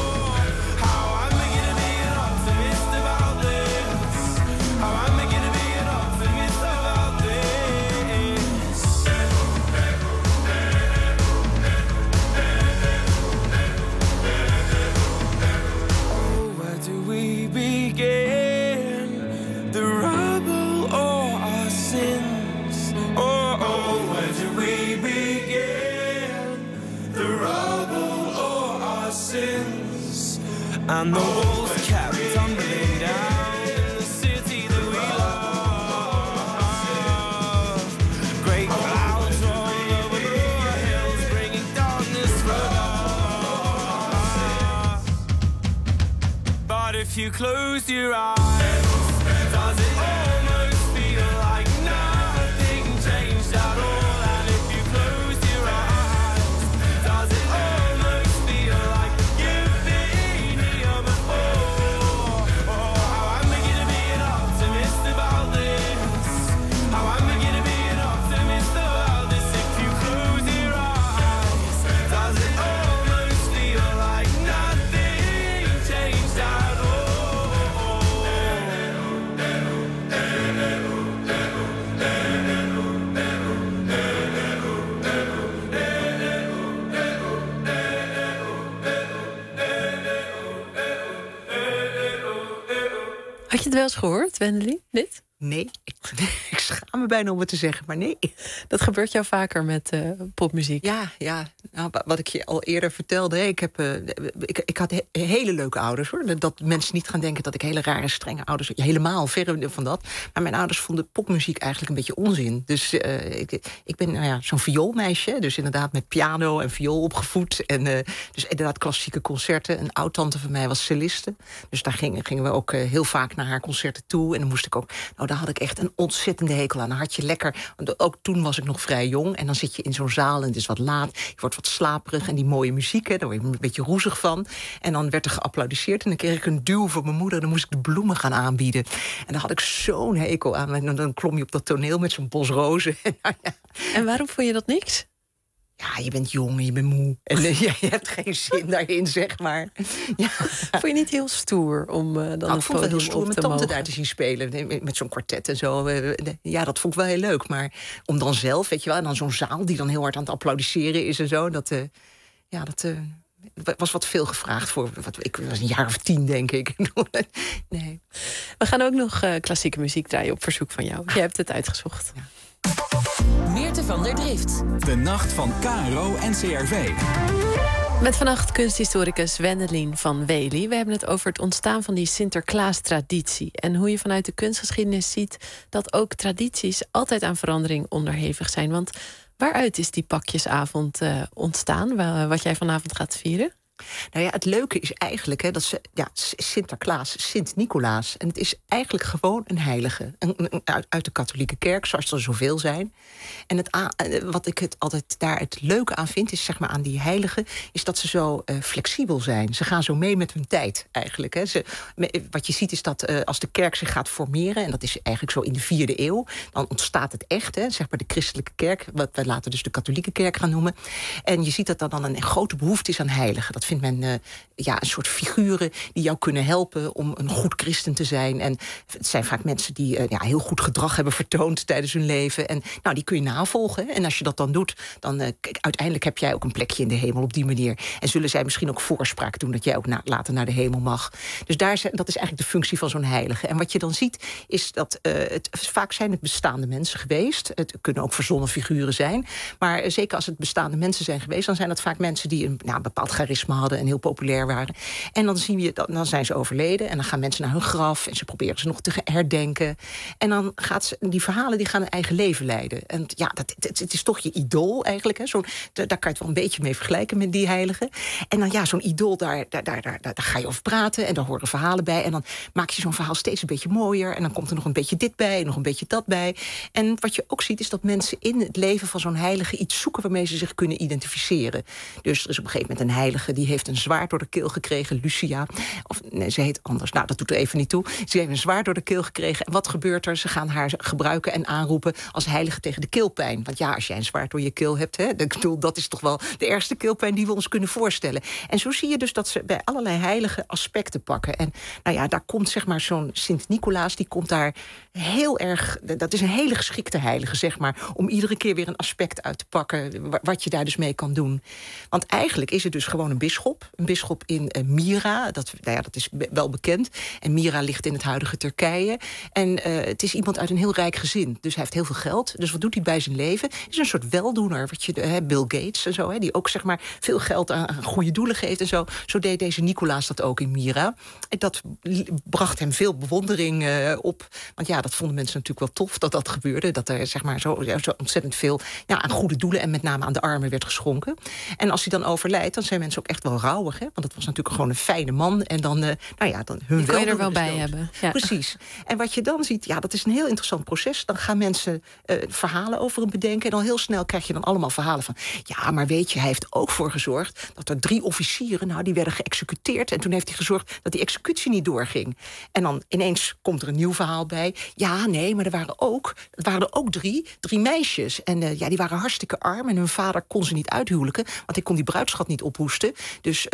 And the walls kept tumbling down in the city that we love. Great clouds roll over the hills, bringing darkness from above. But if you close your eyes, does it almost feel like nothing changed at all? And if you close your eyes, does it almost feel like you've been here before? Oh, how am I gonna be an optimist about this? How am I gonna be an optimist about this? If you close your eyes, does it almost feel like nothing changed at all? Had je het wel eens gehoord, Wendelin, dit? Nee, ik, ik schaam me bijna om het te zeggen, maar nee. Dat gebeurt jou vaker met uh, popmuziek? Ja, ja. Nou, wat ik je al eerder vertelde, ik, heb, uh, ik, ik had he, hele leuke ouders, hoor. Dat mensen niet gaan denken dat ik hele rare, strenge ouders... Ja, helemaal, verre van dat. Maar mijn ouders vonden popmuziek eigenlijk een beetje onzin. Dus uh, ik, ik ben nou ja, zo'n vioolmeisje, dus inderdaad met piano en viool opgevoed. En uh, dus inderdaad klassieke concerten. Een oud-tante van mij was celliste. Dus daar gingen, gingen we ook uh, heel vaak naar haar concerten toe. En dan moest ik ook... Nou, daar had ik echt een ontzettende hekel aan. Dan had je lekker... Ook toen was ik nog vrij jong. En dan zit je in zo'n zaal en het is wat laat. Je wordt wat slaperig en die mooie muziek, hè, daar word je een beetje roezig van. En dan werd er geapplaudisseerd en dan kreeg ik een duw van mijn moeder. Dan moest ik de bloemen gaan aanbieden. En dan had ik zo'n hekel aan. En dan klom je op dat toneel met zo'n bos rozen. Nou ja. En waarom vond je dat niks? Ja, je bent jong en je bent moe. En uh, je hebt geen zin daarin, zeg maar. Ja. Vond je niet heel stoer om uh, dan nou, het podium heel stoer op mijn te tante mogen? daar te zien spelen. Met zo'n kwartet en zo. Ja, dat vond ik wel heel leuk. Maar om dan zelf, weet je wel... en dan zo'n zaal die dan heel hard aan het applaudisseren is en zo... dat, uh, ja, dat uh, was wat veel gevraagd voor... Wat, ik was een jaar of tien, denk ik. Nee. We gaan ook nog uh, klassieke muziek draaien op verzoek van jou. Je hebt het uitgezocht. Ja. Meerte van der Drift. De nacht van K R O en C R V. Met vannacht kunsthistoricus Wendelin van Wely. We hebben het over het ontstaan van die Sinterklaas-traditie. En hoe je vanuit de kunstgeschiedenis ziet... dat ook tradities altijd aan verandering onderhevig zijn. Want waaruit is die pakjesavond uh, ontstaan? Wat jij vanavond gaat vieren? Nou ja, het leuke is eigenlijk hè, dat ze, ja, Sinterklaas, Sint-Nicolaas. En het is eigenlijk gewoon een heilige. Een, een, uit, uit de katholieke kerk, zoals er zoveel zijn. En het, wat ik het altijd daar het leuke aan vind, is zeg maar aan die heiligen, is dat ze zo uh, flexibel zijn. Ze gaan zo mee met hun tijd eigenlijk. Hè. Ze, wat je ziet is dat uh, als de kerk zich gaat formeren, en dat is eigenlijk zo in de vierde eeuw, dan ontstaat het echt, hè, zeg maar de christelijke kerk, wat wij later dus de katholieke kerk gaan noemen. En je ziet dat er dan een grote behoefte is aan heiligen. Dat vindt men uh, ja, een soort figuren die jou kunnen helpen om een goed christen te zijn. En het zijn vaak mensen die uh, ja, heel goed gedrag hebben vertoond tijdens hun leven. En nou, die kun je navolgen. En als je dat dan doet, dan uh, kijk, uiteindelijk heb jij ook een plekje in de hemel op die manier. En zullen zij misschien ook voorspraak doen dat jij ook na, later naar de hemel mag. Dus daar, dat is eigenlijk de functie van zo'n heilige. En wat je dan ziet, is dat uh, het, vaak zijn het bestaande mensen geweest. Het kunnen ook verzonnen figuren zijn. Maar uh, zeker als het bestaande mensen zijn geweest, dan zijn dat vaak mensen die een nou, bepaald charisma hadden en heel populair waren. En dan zien we, dan zijn ze overleden en dan gaan mensen naar hun graf en ze proberen ze nog te herdenken. En dan gaat ze, die verhalen die gaan een eigen leven leiden. En ja, dat, het, het is toch je idool eigenlijk. Hè? Zo'n, daar kan je het wel een beetje mee vergelijken met die heiligen. En dan ja, zo'n idool, daar, daar, daar, daar, daar ga je over praten en daar horen verhalen bij. En dan maak je zo'n verhaal steeds een beetje mooier. En dan komt er nog een beetje dit bij, nog een beetje dat bij. En wat je ook ziet is dat mensen in het leven van zo'n heilige iets zoeken waarmee ze zich kunnen identificeren. Dus er is op een gegeven moment een heilige die heeft een zwaard door de keel gekregen, Lucia. Of nee, ze heet anders. Nou, dat doet er even niet toe. Ze heeft een zwaard door de keel gekregen. En wat gebeurt er? Ze gaan haar gebruiken en aanroepen als heilige tegen de keelpijn. Want ja, als jij een zwaard door je keel hebt, hè, ik bedoel, dat is toch wel de ergste keelpijn die we ons kunnen voorstellen. En zo zie je dus dat ze bij allerlei heilige aspecten pakken. En nou ja, daar komt zeg maar zo'n Sint-Nicolaas, die komt daar heel erg, dat is een hele geschikte heilige, zeg maar, om iedere keer weer een aspect uit te pakken, wat je daar dus mee kan doen. Want eigenlijk is het dus gewoon een bisschop. Een bisschop in uh, Myra, dat, nou ja, dat is be- wel bekend. En Myra ligt in het huidige Turkije. En uh, het is iemand uit een heel rijk gezin. Dus hij heeft heel veel geld. Dus wat doet hij bij zijn leven? Is een soort weldoener. Wat je, uh, Bill Gates en zo, hè, die ook zeg maar veel geld aan, aan goede doelen geeft en zo. Zo deed deze Nicolaas dat ook in Myra. En dat bracht hem veel bewondering uh, op. Want ja, dat vonden mensen natuurlijk wel tof dat dat gebeurde. Dat er zeg maar zo, zo ontzettend veel ja, aan goede doelen en met name aan de armen werd geschonken. En als hij dan overlijdt, dan zijn mensen ook echt wel rouwig. Hè? Want het was natuurlijk gewoon een fijne man. En dan, uh, nou ja, dan hun Die kon je er wel bij dood. hebben. Ja. Precies. En wat je dan ziet, ja, dat is een heel interessant proces. Dan gaan mensen uh, verhalen over hem bedenken. En dan heel snel krijg je dan allemaal verhalen van, ja, maar weet je, hij heeft ook voor gezorgd dat er drie officieren, nou, die werden geëxecuteerd. En toen heeft hij gezorgd dat die executie niet doorging. En dan ineens komt er een nieuw verhaal bij. Ja, nee, maar er waren ook, er waren er ook drie, drie meisjes. En uh, ja, die waren hartstikke arm. En hun vader kon ze niet uithuwelijken, want hij kon die bruidschat niet ophoesten. Dus uh, op een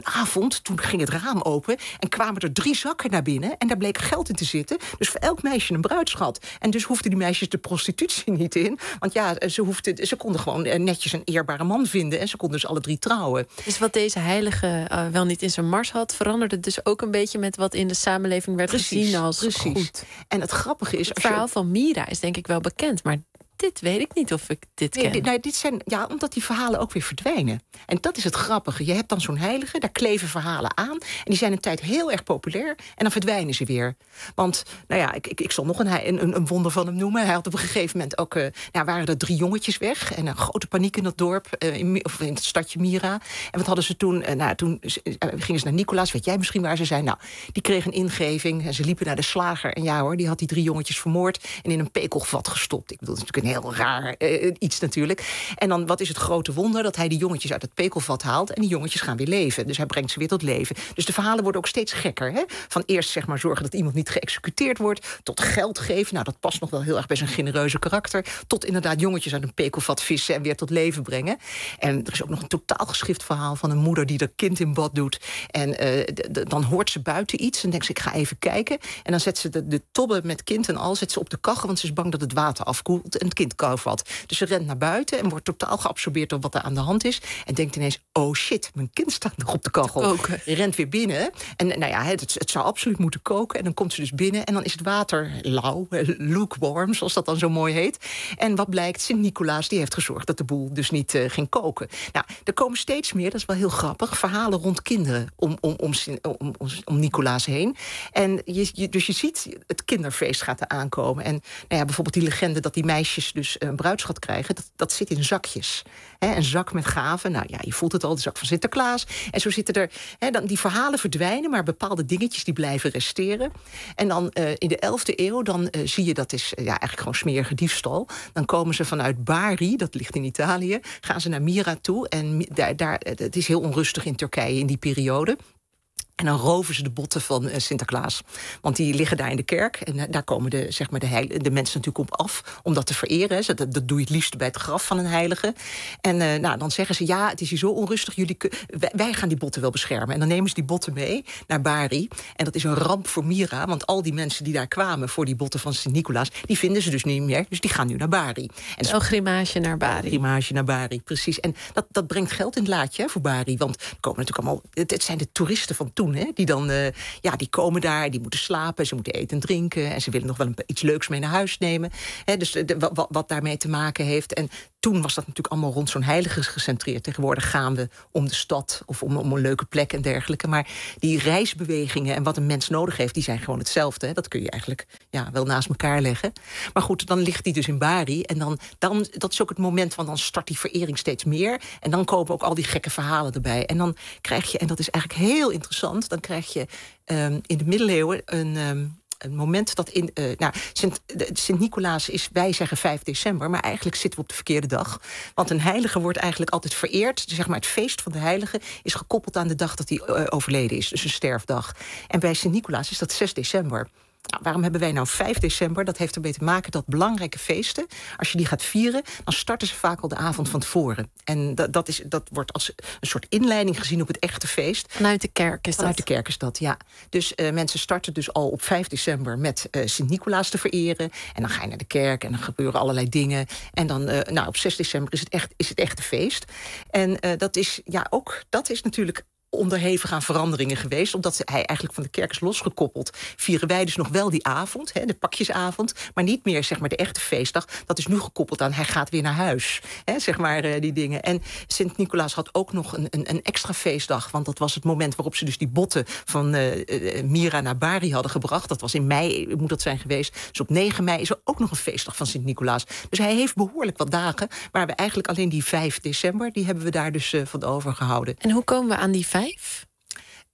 avond, toen ging het raam open en kwamen er drie zakken naar binnen en daar bleek geld in te zitten. Dus voor elk meisje een bruidsschat. En dus hoefden die meisjes de prostitutie niet in. Want ja, ze, hoefden, ze konden gewoon netjes een eerbare man vinden en ze konden dus alle drie trouwen. Dus wat deze heilige uh, wel niet in zijn mars had, veranderde dus ook een beetje met wat in de samenleving werd precies, gezien als precies. goed. En het grappige is, Het als je verhaal van Mira is denk ik wel bekend, maar dit weet ik niet of ik dit Nee, ken. dit, nou, dit zijn, ja, omdat die verhalen ook weer verdwijnen. En dat is het grappige. Je hebt dan zo'n heilige, daar kleven verhalen aan. En die zijn een tijd heel erg populair. En dan verdwijnen ze weer. Want, nou ja, ik, ik, ik zal nog een, een, een wonder van hem noemen. Hij had op een gegeven moment ook... Uh, nou, waren er drie jongetjes weg. En een grote paniek in dat dorp. Uh, in, of in het stadje Mira. En wat hadden ze toen? Uh, nou, toen uh, gingen ze naar Nicolaas. Weet jij misschien waar ze zijn? Nou, die kregen een ingeving. En ze liepen naar de slager. En ja hoor, die had die drie jongetjes vermoord. En in een pekelvat gestopt. Ik bedoel, dat is natuurlijk een heel raar... Uh, iets natuurlijk. En dan, wat is het grote wonder? Dat hij die jongetjes uit het pekelvat haalt en die jongetjes gaan weer leven. Dus hij brengt ze weer tot leven. Dus de verhalen worden ook steeds gekker. Hè? Van eerst zeg maar zorgen dat iemand niet geëxecuteerd wordt, tot geld geven. Nou, dat past nog wel heel erg bij zijn genereuze karakter. Tot inderdaad jongetjes uit een pekelvat vissen en weer tot leven brengen. En er is ook nog een totaal geschikt verhaal van een moeder die haar kind in bad doet. En uh, d- d- dan hoort ze buiten iets en denkt ze, ik ga even kijken. En dan zet ze de, de tobbe met kind en al zet ze op de kachel, want ze is bang dat het water afkoelt en het kind kou valt. Dus ze rent naar buiten en wordt totaal geabsorbeerd door wat er aan de hand is. En denkt ineens, oh shit, mijn kind staat nog op de kachel. Koken. Rent weer binnen. En nou ja, het, het zou absoluut moeten koken. En dan komt ze dus binnen en dan is het water lauw, lukewarm, zoals dat dan zo mooi heet. En wat blijkt, Sint-Nicolaas die heeft gezorgd dat de boel dus niet uh, ging koken. Nou, er komen steeds meer, dat is wel heel grappig, verhalen rond kinderen om, om, om, om, om, om Nicolaas heen. En je, je, dus je ziet, het kinderfeest gaat er aankomen. En nou ja, bijvoorbeeld die legende dat die meisjes dus een bruidschat krijgen, dat, dat zit in zakjes. He, een zak met gaven, nou ja, je voelt het al, de zak van Sinterklaas. En zo zitten er, he, dan, die verhalen verdwijnen, maar bepaalde dingetjes die blijven resteren. En dan uh, in de elfde eeuw, dan uh, zie je, dat is uh, ja, eigenlijk gewoon smerige diefstal. Dan komen ze vanuit Bari, dat ligt in Italië, gaan ze naar Mira toe. En daar, daar, het is heel onrustig in Turkije in die periode. En dan roven ze de botten van uh, Sinterklaas. Want die liggen daar in de kerk. En uh, daar komen de, zeg maar de, heil, de mensen natuurlijk op af om dat te vereren. Hè. Dat, dat doe je het liefst bij het graf van een heilige. En uh, nou, dan zeggen ze, ja, het is hier zo onrustig. Jullie wij, wij gaan die botten wel beschermen. En dan nemen ze die botten mee naar Bari. En dat is een ramp voor Mira. Want al die mensen die daar kwamen voor die botten van Sint-Nicolaas, die vinden ze dus niet meer. Dus die gaan nu naar Bari. En een grimage naar Bari. Grimage naar Bari, precies. En dat, dat brengt geld in het laadje hè, voor Bari. Want er komen natuurlijk allemaal, het, het zijn de toeristen van toen. Hè, die dan, uh, ja, die komen daar, die moeten slapen, ze moeten eten en drinken. En ze willen nog wel een, iets leuks mee naar huis nemen. Hè, dus de, wat, wat daarmee te maken heeft. En toen was dat natuurlijk allemaal rond zo'n heilige gecentreerd. Tegenwoordig gaan we om de stad of om, om een leuke plek en dergelijke. Maar die reisbewegingen en wat een mens nodig heeft, die zijn gewoon hetzelfde. Hè. Dat kun je eigenlijk ja, wel naast elkaar leggen. Maar goed, dan ligt die dus in Bari. En dan, dan, dat is ook het moment van dan start die verering steeds meer. En dan komen ook al die gekke verhalen erbij. En dan krijg je, en dat is eigenlijk heel interessant, dan krijg je um, in de middeleeuwen een... Um, Een moment dat in. Uh, nou, Sint, Sint-Nicolaas is, wij zeggen vijf december, maar eigenlijk zitten we op de verkeerde dag. Want een heilige wordt eigenlijk altijd vereerd. Zeg maar, het feest van de heilige is gekoppeld aan de dag dat hij uh, overleden is, dus een sterfdag. En bij Sint-Nicolaas is dat zes december. Nou, waarom hebben wij nou vijf december? Dat heeft ermee te maken dat belangrijke feesten, als je die gaat vieren, dan starten ze vaak al de avond van tevoren. En dat, dat, is, dat wordt als een soort inleiding gezien op het echte feest. Vanuit de kerk is Vanuit dat? de kerk is dat, ja. Dus uh, mensen starten dus al op vijf december met uh, Sint-Nicolaas te vereren. En dan ga je naar de kerk en dan gebeuren allerlei dingen. En dan, uh, nou, op zes december is het echt, is het echte feest. En uh, dat is, ja, ook, dat is natuurlijk onderhevig aan veranderingen geweest. Omdat hij eigenlijk van de kerk is losgekoppeld, vieren wij dus nog wel die avond, hè, de pakjesavond, maar niet meer zeg maar de echte feestdag. Dat is nu gekoppeld aan hij gaat weer naar huis. Hè, zeg maar uh, die dingen. En Sint-Nicolaas had ook nog een, een, een extra feestdag, want dat was het moment waarop ze dus die botten van uh, uh, Mira naar Bari hadden gebracht. Dat was in mei, moet dat zijn geweest. Dus op negen mei is er ook nog een feestdag van Sint-Nicolaas. Dus hij heeft behoorlijk wat dagen, maar we eigenlijk alleen die vijf december, die hebben we daar dus uh, van overgehouden. En hoe komen we aan die vijf?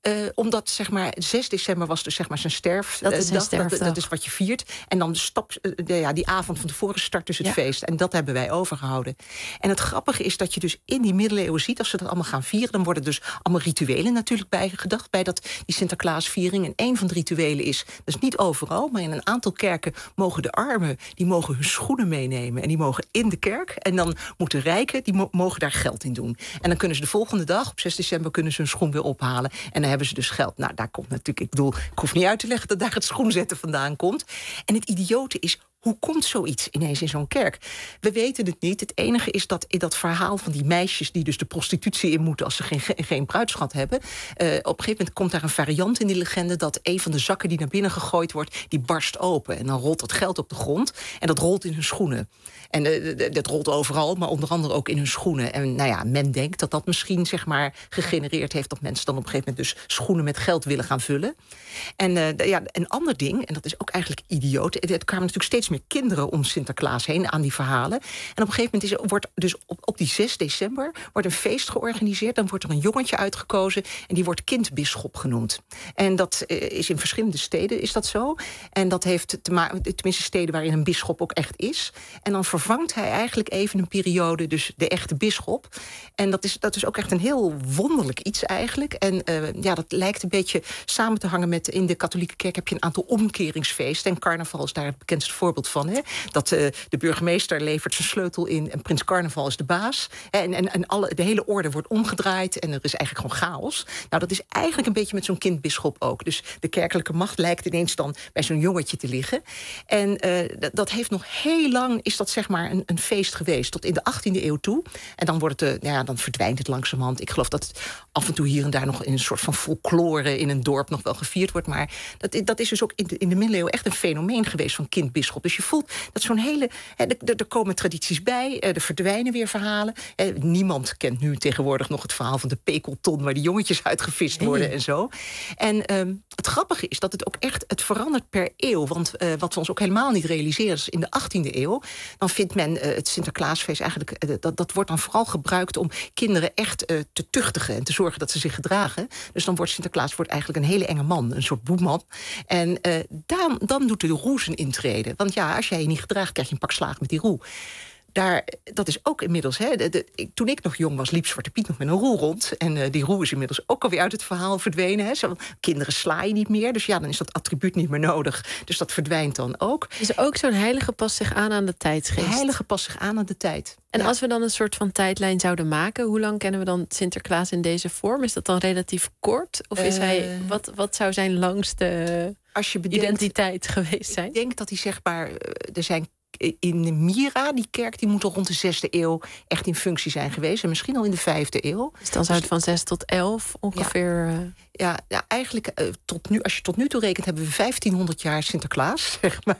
Uh, omdat, zeg maar, zes december was dus zeg maar zijn sterf. Dat is zijn dag, sterfdag. Dat, dat is wat je viert. En dan de stap, uh, de, ja, die avond van tevoren start dus het Ja. feest. En dat hebben wij overgehouden. En het grappige is dat je dus in die middeleeuwen ziet, als ze dat allemaal gaan vieren, dan worden dus allemaal rituelen natuurlijk bij gedacht bij dat, die Sinterklaasviering. En een van de rituelen is, dat is niet overal, maar in een aantal kerken mogen de armen, die mogen hun schoenen meenemen. En die mogen in de kerk. En dan moeten rijken, die mo- mogen daar geld in doen. En dan kunnen ze de volgende dag, op zes december, kunnen ze hun schoen weer ophalen. En dan hebben ze dus geld. Nou, daar komt natuurlijk, ik bedoel, ik hoef niet uit te leggen dat daar het schoenzetten vandaan komt. En het idiote is, hoe komt zoiets ineens in zo'n kerk? We weten het niet. Het enige is dat in dat verhaal van die meisjes die dus de prostitutie in moeten als ze geen, geen bruidschat hebben. Uh, op een gegeven moment komt daar een variant in die legende dat een van de zakken die naar binnen gegooid wordt, die barst open. En dan rolt dat geld op de grond en dat rolt in hun schoenen. En uh, dat rolt overal, maar onder andere ook in hun schoenen. En nou ja, men denkt dat dat misschien zeg maar gegenereerd heeft dat mensen dan op een gegeven moment dus schoenen met geld willen gaan vullen. En uh, ja, een ander ding, en dat is ook eigenlijk idioot, er kwamen natuurlijk steeds meer kinderen om Sinterklaas heen aan die verhalen. En op een gegeven moment is, wordt dus op, op die zes december wordt een feest georganiseerd. Dan wordt er een jongetje uitgekozen en die wordt kindbisschop genoemd. En dat uh, is in verschillende steden is dat zo. En dat heeft te maken, tenminste steden waarin een bisschop ook echt is. En dan vervangt hij eigenlijk even een periode dus de echte bisschop. En dat is, dat is ook echt een heel wonderlijk iets eigenlijk. En uh, ja, dat lijkt een beetje samen te hangen met, in de katholieke kerk heb je een aantal omkeringsfeesten. En carnaval is daar het bekendste voorbeeld van. Hè? Dat uh, de burgemeester levert zijn sleutel in en prins carnaval is de baas. En, en, en alle, de hele orde wordt omgedraaid en er is eigenlijk gewoon chaos. Nou, dat is eigenlijk een beetje met zo'n kindbisschop ook. Dus de kerkelijke macht lijkt ineens dan bij zo'n jongetje te liggen. En uh, dat, dat heeft nog heel lang, is dat zeg maar een, een feest geweest. Tot in de achttiende eeuw toe. En dan, wordt het, uh, ja, dan verdwijnt het langzamerhand. Ik geloof dat het af en toe hier en daar nog in een soort van folklore in een dorp nog wel gevierd wordt. Maar dat, dat is dus ook in de, in de middeleeuwen echt een fenomeen geweest van kindbisschop. Dus je voelt dat zo'n hele... Hè, er, er komen tradities bij, er verdwijnen weer verhalen. Hè, niemand kent nu tegenwoordig nog het verhaal van de pekelton waar die jongetjes uitgevist worden en zo. En um, het grappige is dat het ook echt, het verandert per eeuw. Want uh, wat we ons ook helemaal niet realiseren is in de achttiende eeuw, dan vindt men uh, het Sinterklaasfeest eigenlijk, uh, dat, dat wordt dan vooral gebruikt om kinderen echt uh, te tuchtigen en te zorgen dat ze zich gedragen. Dus dan wordt Sinterklaas wordt eigenlijk een hele enge man, een soort boeman. En uh, dan, dan doet de roe zijn intrede. Want ja, als jij je niet gedraagt, krijg je een pak slaag met die roe. Daar, dat is ook inmiddels... Hè, de, de, ik, toen ik nog jong was, liep Zwarte Piet nog met een roe rond. En uh, die roe is inmiddels ook alweer uit het verhaal verdwenen. Hè. Zo, kinderen sla je niet meer, dus ja, dan is dat attribuut niet meer nodig. Dus dat verdwijnt dan ook. Dus ook zo'n heilige past zich aan aan de tijdsgeest. De heilige past zich aan aan de tijd. En ja. als we dan een soort van tijdlijn zouden maken, hoe lang kennen we dan Sinterklaas in deze vorm? Is dat dan relatief kort? Of is uh, hij, wat, wat zou zijn langste als je bedenkt, identiteit geweest zijn? Ik denk dat hij zeg maar, er zijn in Mira, die kerk, die moet al rond de zesde eeuw echt in functie zijn geweest. En misschien al in de vijfde eeuw. Dus dan zou het van zes tot elf ongeveer... Ja, ja, ja eigenlijk, uh, tot nu, als je tot nu toe rekent, hebben we vijftienhonderd jaar Sinterklaas, zeg maar.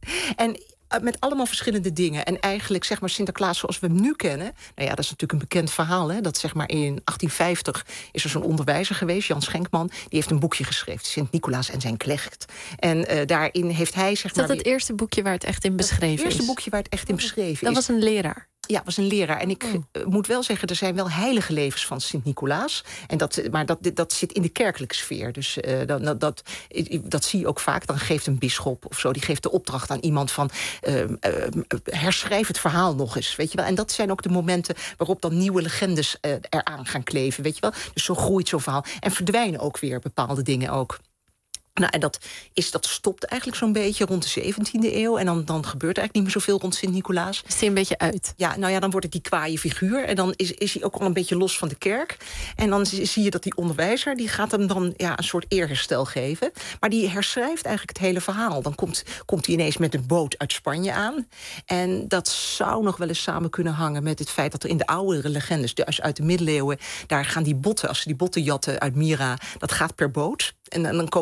En met allemaal verschillende dingen. En eigenlijk, zeg maar, Sinterklaas zoals we hem nu kennen, nou ja, dat is natuurlijk een bekend verhaal, hè, dat zeg maar in achttien vijftig is er zo'n onderwijzer geweest, Jan Schenkman, die heeft een boekje geschreven, Sint-Nicolaas en zijn klecht. En uh, daarin heeft hij, zeg maar... Is dat het eerste boekje waar het echt in beschreven is? Het eerste boekje waar het echt in beschreven is. Dat was een leraar. Ja, was een leraar. En ik oh. moet wel zeggen, er zijn wel heilige levens van Sint-Nicolaas. En dat, maar dat, dat zit in de kerkelijke sfeer. Dus uh, dat, dat, dat zie je ook vaak. Dan geeft een bisschop of zo, die geeft de opdracht aan iemand van Uh, uh, herschrijf het verhaal nog eens. Weet je wel? En dat zijn ook de momenten waarop dan nieuwe legendes uh, eraan gaan kleven. Weet je wel? Dus zo groeit zo'n verhaal. En verdwijnen ook weer bepaalde dingen ook. Nou, en dat, is, dat stopt eigenlijk zo'n beetje rond de zeventiende eeuw. En dan, dan gebeurt er eigenlijk niet meer zoveel rond Sint-Nicolaas. Is hij een beetje uit? Ja, nou ja, dan wordt het die kwaaie figuur. En dan is, is hij ook al een beetje los van de kerk. En dan zie je dat die onderwijzer, die gaat hem dan ja, een soort eerherstel geven. Maar die herschrijft eigenlijk het hele verhaal. Dan komt, komt hij ineens met een boot uit Spanje aan. En dat zou nog wel eens samen kunnen hangen met het feit dat er in de oudere legendes, dus uit de middeleeuwen, daar gaan die botten, als ze die botten jatten uit Mira, dat gaat per boot. En dan komen ze dus per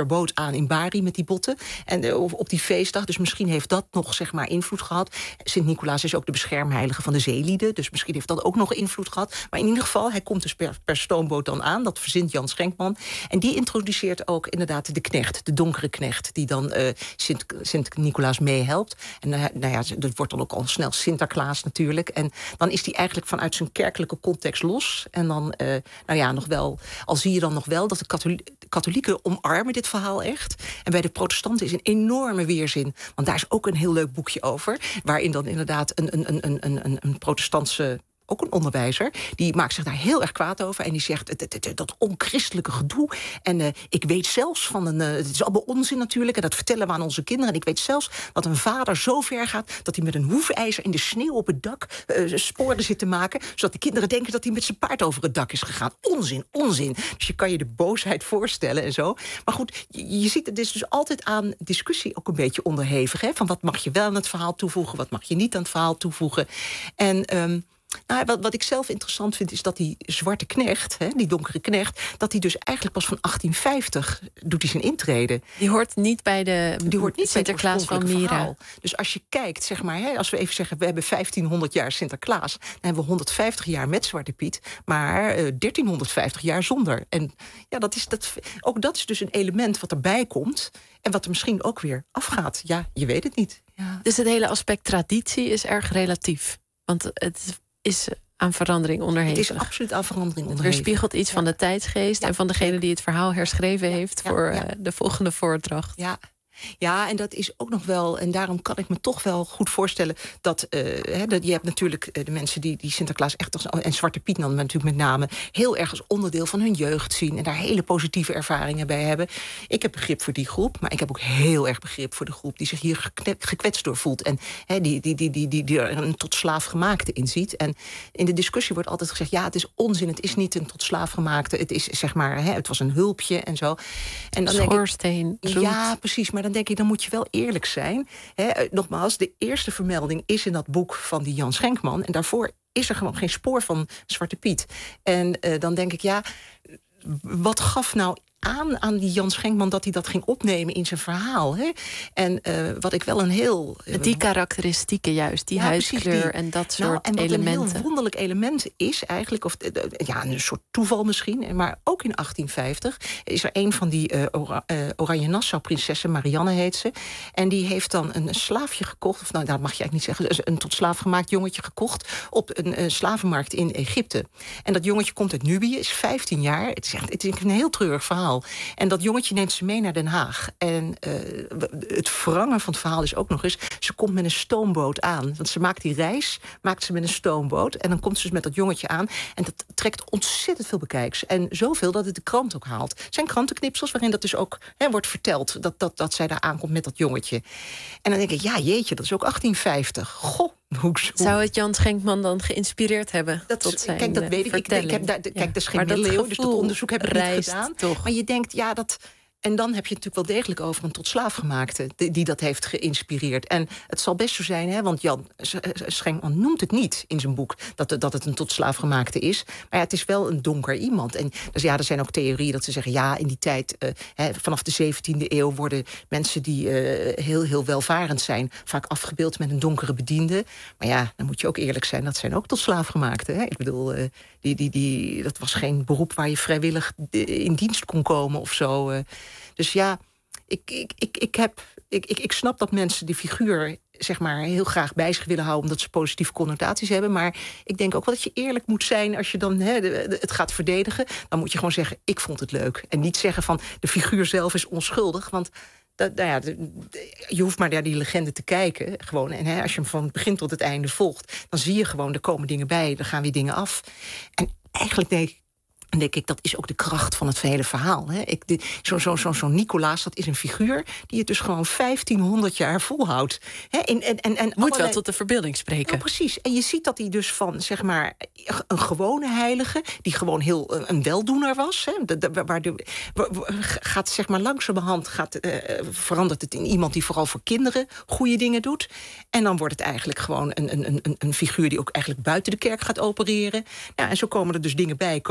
boot aan in Bari met die botten. En uh, op die feestdag. Dus misschien heeft dat nog zeg maar invloed gehad. Sint-Nicolaas is ook de beschermheilige van de zeelieden. Dus misschien heeft dat ook nog invloed gehad. Maar in ieder geval, hij komt dus per, per stoomboot dan aan. Dat verzint Jan Schenkman. En die introduceert ook inderdaad de knecht. De donkere knecht. Die dan uh, Sint, Sint-Nicolaas meehelpt. En uh, nou ja, dat wordt dan ook al snel Sinterklaas natuurlijk. En dan is die eigenlijk vanuit zijn kerkelijke context los. En dan, uh, nou ja, nog wel... Al zie je dan nog wel dat de katholieken... katholieken omarmen dit verhaal echt. En bij de protestanten is een enorme weerzin. Want daar is ook een heel leuk boekje over. Waarin dan inderdaad een, een, een, een, een, een protestantse... ook een onderwijzer, die maakt zich daar heel erg kwaad over. En die zegt, het, het, het, dat onchristelijke gedoe. En uh, ik weet zelfs van een... Uh, het is allemaal onzin natuurlijk. En dat vertellen we aan onze kinderen. En ik weet zelfs dat een vader zo ver gaat... dat hij met een hoefijzer in de sneeuw op het dak... Uh, sporen zit te maken. Zodat de kinderen denken dat hij met zijn paard over het dak is gegaan. Onzin, onzin. Dus je kan je de boosheid voorstellen en zo. Maar goed, je, je ziet het is dus altijd aan discussie ook een beetje onderhevig. Hè? Van wat mag je wel aan het verhaal toevoegen? Wat mag je niet aan het verhaal toevoegen? En... Um, Nou, wat, wat ik zelf interessant vind, is dat die zwarte knecht, hè, die donkere knecht... dat die dus eigenlijk pas van achttien vijftig doet hij zijn intrede. Die hoort niet bij de die hoort niet Sinterklaas bij van Mira. Verhaal. Dus als je kijkt, zeg maar, hè, als we even zeggen... we hebben vijftienhonderd jaar Sinterklaas... dan hebben we honderdvijftig jaar met Zwarte Piet... maar uh, dertienhonderdvijftig jaar zonder. En ja, dat is, dat, ook dat is dus een element wat erbij komt... en wat er misschien ook weer afgaat. Ja, je weet het niet. Ja. Dus het hele aspect traditie is erg relatief. Want het... is aan verandering onderhevig. Het is absoluut aan verandering onderhevig. Er weerspiegelt iets ja. van de tijdsgeest... Ja. en van degene die het verhaal herschreven ja. heeft... Ja. voor Ja. Uh, de volgende voordracht. Ja. Ja, en dat is ook nog wel... en daarom kan ik me toch wel goed voorstellen... dat, uh, he, dat je hebt natuurlijk uh, de mensen die, die Sinterklaas echt als... en Zwarte Piet dan natuurlijk met name... heel erg als onderdeel van hun jeugd zien... en daar hele positieve ervaringen bij hebben. Ik heb begrip voor die groep... maar ik heb ook heel erg begrip voor de groep... die zich hier gekwetst door voelt... en he, die, die, die, die, die, die er een tot slaafgemaakte in ziet. En in de discussie wordt altijd gezegd... ja, het is onzin, het is niet een tot slaafgemaakte... het is zeg maar, he, het was een hulpje en zo. En dan Schoorsteen, denk ik, ja, precies, maar dan denk ik, dan moet je wel eerlijk zijn. He, nogmaals, de eerste vermelding is in dat boek van die Jan Schenkman... en daarvoor is er gewoon geen spoor van Zwarte Piet. En uh, dan denk ik, ja, wat gaf nou aan aan die Jan Schenkman... dat hij dat ging opnemen in zijn verhaal. Hè? En uh, wat ik wel een heel... Uh, die karakteristieken juist, die ja, huidskleur die, en dat soort nou, en wat elementen. een heel wonderlijk element is eigenlijk... of uh, ja, een soort toeval misschien... maar ook in achttien vijftig is er een van die uh, ora, uh, Oranje-Nassau-prinsessen... Marianne heet ze. En die heeft dan een slaafje gekocht... of nou, dat mag je eigenlijk niet zeggen... een tot slaaf gemaakt jongetje gekocht... op een uh, slavenmarkt in Egypte. En dat jongetje komt uit Nubië, is vijftien jaar. Het is, echt, het is een heel treurig verhaal. En dat jongetje neemt ze mee naar Den Haag. En uh, het verrangen van het verhaal is ook nog eens... ze komt met een stoomboot aan. Want ze maakt die reis, maakt ze met een stoomboot. En dan komt ze dus met dat jongetje aan. En dat trekt ontzettend veel bekijks. En zoveel dat het de krant ook haalt. Het zijn krantenknipsels waarin dat dus ook he, wordt verteld... Dat, dat, dat zij daar aankomt met dat jongetje. En dan denk ik, ja jeetje, dat is ook achttien vijftig. Goh. Hoezo? Zou het Jan Schenkman dan geïnspireerd hebben dat, tot zijn Kijk, dat weet ik. Ik, ik heb daar, kijk, ja. dat is geen middeleeuwen, dus dat onderzoek heb ik niet gedaan. Toch. Maar je denkt, ja, dat... En dan heb je het natuurlijk wel degelijk over een tot slaafgemaakte... Die, die dat heeft geïnspireerd. En het zal best zo zijn, hè, want Jan Schenkman noemt het niet in zijn boek... dat, dat het een tot slaafgemaakte is. Maar ja, het is wel een donker iemand. En dus ja, er zijn ook theorieën dat ze zeggen... ja, in die tijd, uh, hè, vanaf de zeventiende eeuw... worden mensen die uh, heel, heel welvarend zijn... vaak afgebeeld met een donkere bediende. Maar ja, dan moet je ook eerlijk zijn... dat zijn ook tot slaafgemaakte. Hè? Ik bedoel, uh, die, die, die, dat was geen beroep... waar je vrijwillig in dienst kon komen of zo... Uh, Dus ja, ik, ik, ik, ik, heb, ik, ik, ik snap dat mensen die figuur zeg maar, heel graag bij zich willen houden... omdat ze positieve connotaties hebben. Maar ik denk ook wel dat je eerlijk moet zijn... als je dan he, de, de, het gaat verdedigen. Dan moet je gewoon zeggen, ik vond het leuk. En niet zeggen van, de figuur zelf is onschuldig. Want dat, nou ja, de, de, je hoeft maar naar die legende te kijken. Gewoon. En he, als je hem van het begin tot het einde volgt... dan zie je gewoon, er komen dingen bij, er gaan weer dingen af. En eigenlijk denk ik... En denk ik, dat is ook de kracht van het hele verhaal. Hè. Ik, de, zo, zo, zo, zo'n Nicolaas, dat is een figuur... die het dus gewoon vijftienhonderd jaar volhoudt. Hè. En, en, en, en Moet allerlei... wel tot de verbeelding spreken. Ja, precies. En je ziet dat hij dus van, zeg maar, een gewone heilige... die gewoon heel een weldoener was... Hè, de, de, waar de, gaat, zeg maar, langzamerhand gaat, uh, verandert het in iemand... die vooral voor kinderen goede dingen doet. En dan wordt het eigenlijk gewoon een, een, een, een figuur... die ook eigenlijk buiten de kerk gaat opereren. Ja, en zo komen er dus dingen bij. Komen, gaan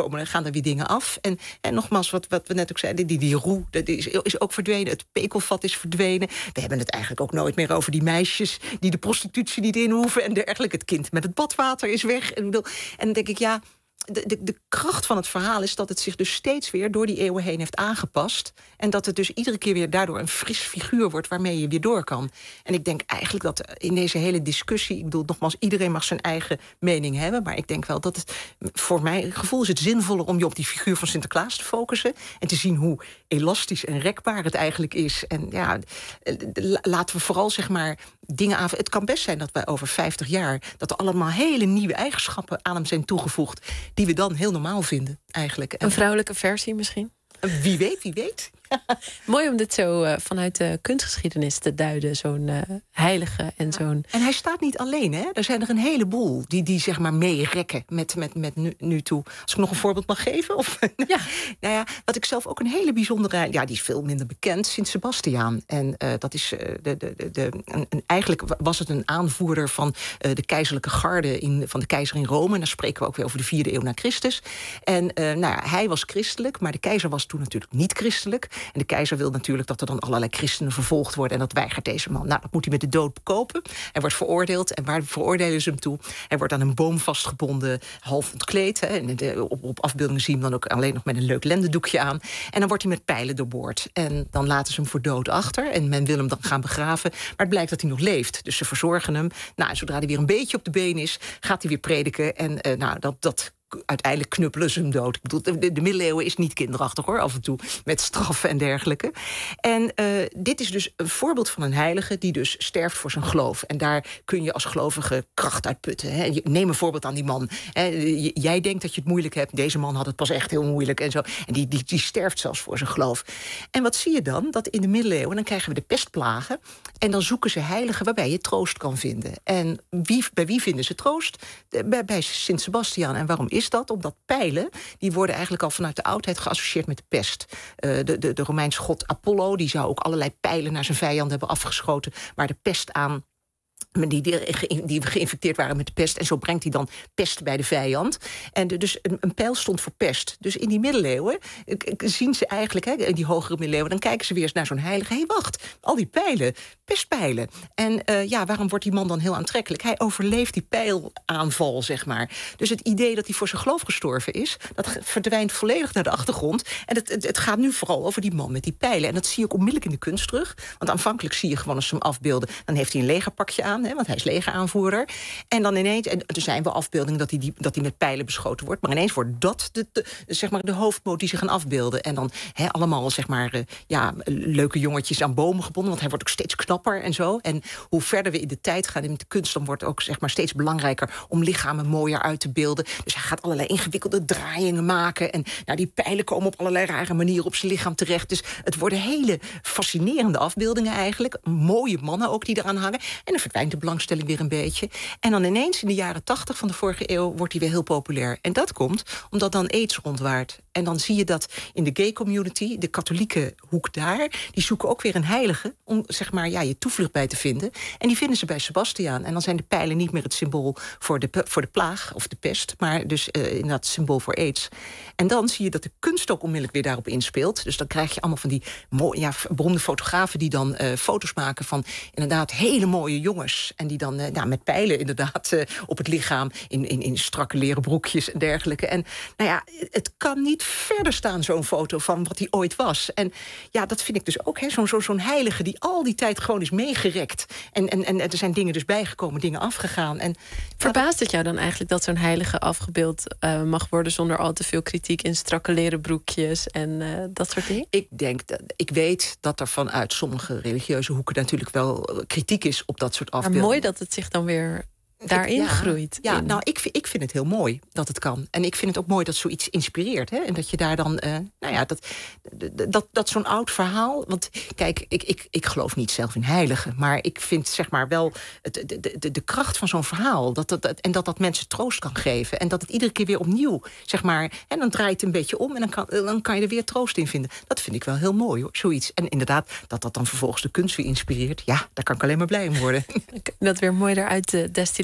halen weer dingen af. En, en nogmaals, wat, wat we net ook zeiden, die, die roe dat is, is ook verdwenen. Het pekelvat is verdwenen. We hebben het eigenlijk ook nooit meer over die meisjes die de prostitutie niet in hoeven en dergelijke. Het kind met het badwater is weg. En, bedoel, en dan denk ik, ja, De, de, de kracht van het verhaal is dat het zich dus steeds weer door die eeuwen heen heeft aangepast. En dat het dus iedere keer weer daardoor een fris figuur wordt waarmee je weer door kan. En ik denk eigenlijk dat in deze hele discussie, ik bedoel nogmaals, iedereen mag zijn eigen mening hebben. Maar ik denk wel dat het voor mijn gevoel is het zinvoller om je op die figuur van Sinterklaas te focussen. En te zien hoe elastisch en rekbaar het eigenlijk is. En ja, laten we vooral zeg maar dingen aan. Het kan best zijn dat wij over vijftig jaar dat er allemaal hele nieuwe eigenschappen aan hem zijn toegevoegd, die we dan heel normaal vinden, eigenlijk. Een vrouwelijke versie misschien? Wie weet, wie weet. Mooi om dit zo uh, vanuit de kunstgeschiedenis te duiden, zo'n uh, heilige en zo'n... En hij staat niet alleen, hè? Er zijn er een heleboel die, die zeg maar meerekken met, met, met nu, nu toe. Als ik nog een voorbeeld mag geven? Of, ja. Nou ja, wat ik zelf ook een hele bijzondere... Ja, die is veel minder bekend, Sint Sebastiaan. En uh, dat is... Uh, de, de, de, de, een, een, eigenlijk was het een aanvoerder van uh, de keizerlijke garde in, van de keizer in Rome. En dan spreken we ook weer over de vierde eeuw na Christus. En uh, nou ja, hij was christelijk, maar de keizer was toen natuurlijk niet christelijk. En de keizer wil natuurlijk dat er dan allerlei christenen vervolgd worden. En dat weigert deze man. Nou, dat moet hij met de dood bekopen. Hij wordt veroordeeld. En waar veroordelen ze hem toe? Hij wordt aan een boom vastgebonden, half ontkleed. Hè. En de, op, op afbeeldingen zien we hem dan ook alleen nog met een leuk lendendoekje aan. En dan wordt hij met pijlen doorboord. En dan laten ze hem voor dood achter. En men wil hem dan gaan begraven. Maar het blijkt dat hij nog leeft. Dus ze verzorgen hem. Nou, en zodra hij weer een beetje op de been is, gaat hij weer prediken. En uh, nou, dat... dat uiteindelijk knuppelen ze hem dood. Ik bedoel, de, de middeleeuwen is niet kinderachtig, hoor, af en toe, met straffen en dergelijke. En uh, dit is dus een voorbeeld van een heilige die dus sterft voor zijn geloof. En daar kun je als gelovige kracht uit putten. Hè. Neem een voorbeeld aan die man. Hè. Jij denkt dat je het moeilijk hebt. Deze man had het pas echt heel moeilijk en zo. En die, die, die sterft zelfs voor zijn geloof. En wat zie je dan? Dat in de middeleeuwen, dan krijgen we de pestplagen. En dan zoeken ze heiligen waarbij je troost kan vinden. En wie, bij wie vinden ze troost? Bij, bij Sint Sebastiaan. En waarom is dat? Omdat pijlen, die worden eigenlijk al vanuit de oudheid geassocieerd met de pest. Uh, de, de, de Romeinse god Apollo, die zou ook allerlei pijlen naar zijn vijand hebben afgeschoten, waar de pest aan... Die, die, die geïnfecteerd waren met de pest. En zo brengt hij dan pest bij de vijand. En de, dus een, een pijl stond voor pest. Dus in die middeleeuwen zien ze eigenlijk, hè, in die hogere middeleeuwen, dan kijken ze weer eens naar zo'n heilige. Hé, hey, wacht, al die pijlen, pestpijlen. En uh, ja, waarom wordt die man dan heel aantrekkelijk? Hij overleeft die pijlaanval, zeg maar. Dus het idee dat hij voor zijn geloof gestorven is, dat verdwijnt volledig naar de achtergrond. En het, het, het gaat nu vooral over die man met die pijlen. En dat zie je ook onmiddellijk in de kunst terug. Want aanvankelijk zie je gewoon als ze hem afbeelden, dan heeft hij een legerpakje aan. Hè, want hij is legeraanvoerder. En dan ineens, en er zijn wel afbeeldingen dat hij, die, dat hij met pijlen beschoten wordt, maar ineens wordt dat de, de, zeg maar de hoofdmoot die ze gaan afbeelden. En dan hè, allemaal zeg maar, uh, ja, leuke jongetjes aan bomen gebonden, want hij wordt ook steeds knapper en zo. En hoe verder we in de tijd gaan in de kunst, dan wordt het ook zeg maar steeds belangrijker om lichamen mooier uit te beelden. Dus hij gaat allerlei ingewikkelde draaiingen maken. En nou, die pijlen komen op allerlei rare manieren op zijn lichaam terecht. Dus het worden hele fascinerende afbeeldingen eigenlijk. Mooie mannen ook die eraan hangen. En dan verdwijnt de belangstelling weer een beetje. En dan ineens in de jaren tachtig van de vorige eeuw wordt hij weer heel populair. En dat komt omdat dan AIDS rondwaart. En dan zie je dat in de gay community, de katholieke hoek daar, die zoeken ook weer een heilige om zeg maar ja, je toevlucht bij te vinden. En die vinden ze bij Sebastiaan. En dan zijn de pijlen niet meer het symbool voor de, voor de plaag of de pest, maar dus uh, inderdaad het symbool voor AIDS. En dan zie je dat de kunst ook onmiddellijk weer daarop inspeelt. Dus dan krijg je allemaal van die mooie, ja, beroemde fotografen die dan uh, foto's maken van inderdaad hele mooie jongens. En die dan uh, nou, met pijlen inderdaad uh, op het lichaam in, in, in strakke leren broekjes en dergelijke. En nou ja, het kan niet verder staan, zo'n foto van wat hij ooit was. En ja, dat vind ik dus ook, hè, zo'n zo, zo'n heilige die al die tijd gewoon is meegerekt. En, en, en er zijn dingen dus bijgekomen, dingen afgegaan. En verbaast het jou dan eigenlijk dat zo'n heilige afgebeeld uh, mag worden zonder al te veel kritiek in strakke leren broekjes en uh, dat soort dingen? Ik denk, dat, ik weet dat er vanuit sommige religieuze hoeken natuurlijk wel kritiek is op dat soort afbeeldingen. Maar mooi dat het zich dan weer daarin ja, groeit. Ja, in. nou, ik, ik vind het heel mooi dat het kan. En ik vind het ook mooi dat zoiets inspireert. Hè? En dat je daar dan, uh, nou ja, dat, dat, dat zo'n oud verhaal. Want kijk, ik, ik, ik geloof niet zelf in heiligen. Maar ik vind zeg maar wel het, de, de, de kracht van zo'n verhaal. Dat, dat, dat, en dat dat mensen troost kan geven. En dat het iedere keer weer opnieuw, zeg maar. En dan draait het een beetje om en dan kan, dan kan je er weer troost in vinden. Dat vind ik wel heel mooi, hoor, zoiets. En inderdaad, dat dat dan vervolgens de kunst weer inspireert. Ja, daar kan ik alleen maar blij om worden. Dat weer mooi eruit uh, destilleren.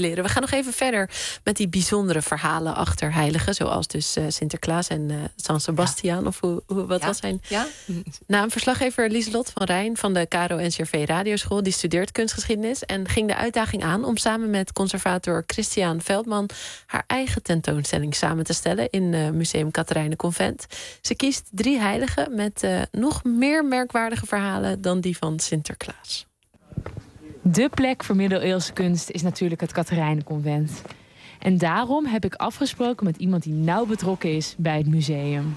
leren. We gaan nog even verder met die bijzondere verhalen achter heiligen. Zoals dus uh, Sinterklaas en uh, San Sebastian. Ja. Of hoe, hoe, wat ja. was zijn ja. naam? Verslaggever Lieselot van Rijn van de K R O N C R V Radioschool. Die studeert kunstgeschiedenis en ging de uitdaging aan om samen met conservator Christiaan Veldman haar eigen tentoonstelling samen te stellen in uh, Museum Catharijnen Convent. Ze kiest drie heiligen met uh, nog meer merkwaardige verhalen dan die van Sinterklaas. De plek voor middeleeuwse kunst is natuurlijk het Catharijnen Convent. En daarom heb ik afgesproken met iemand die nauw betrokken is bij het museum.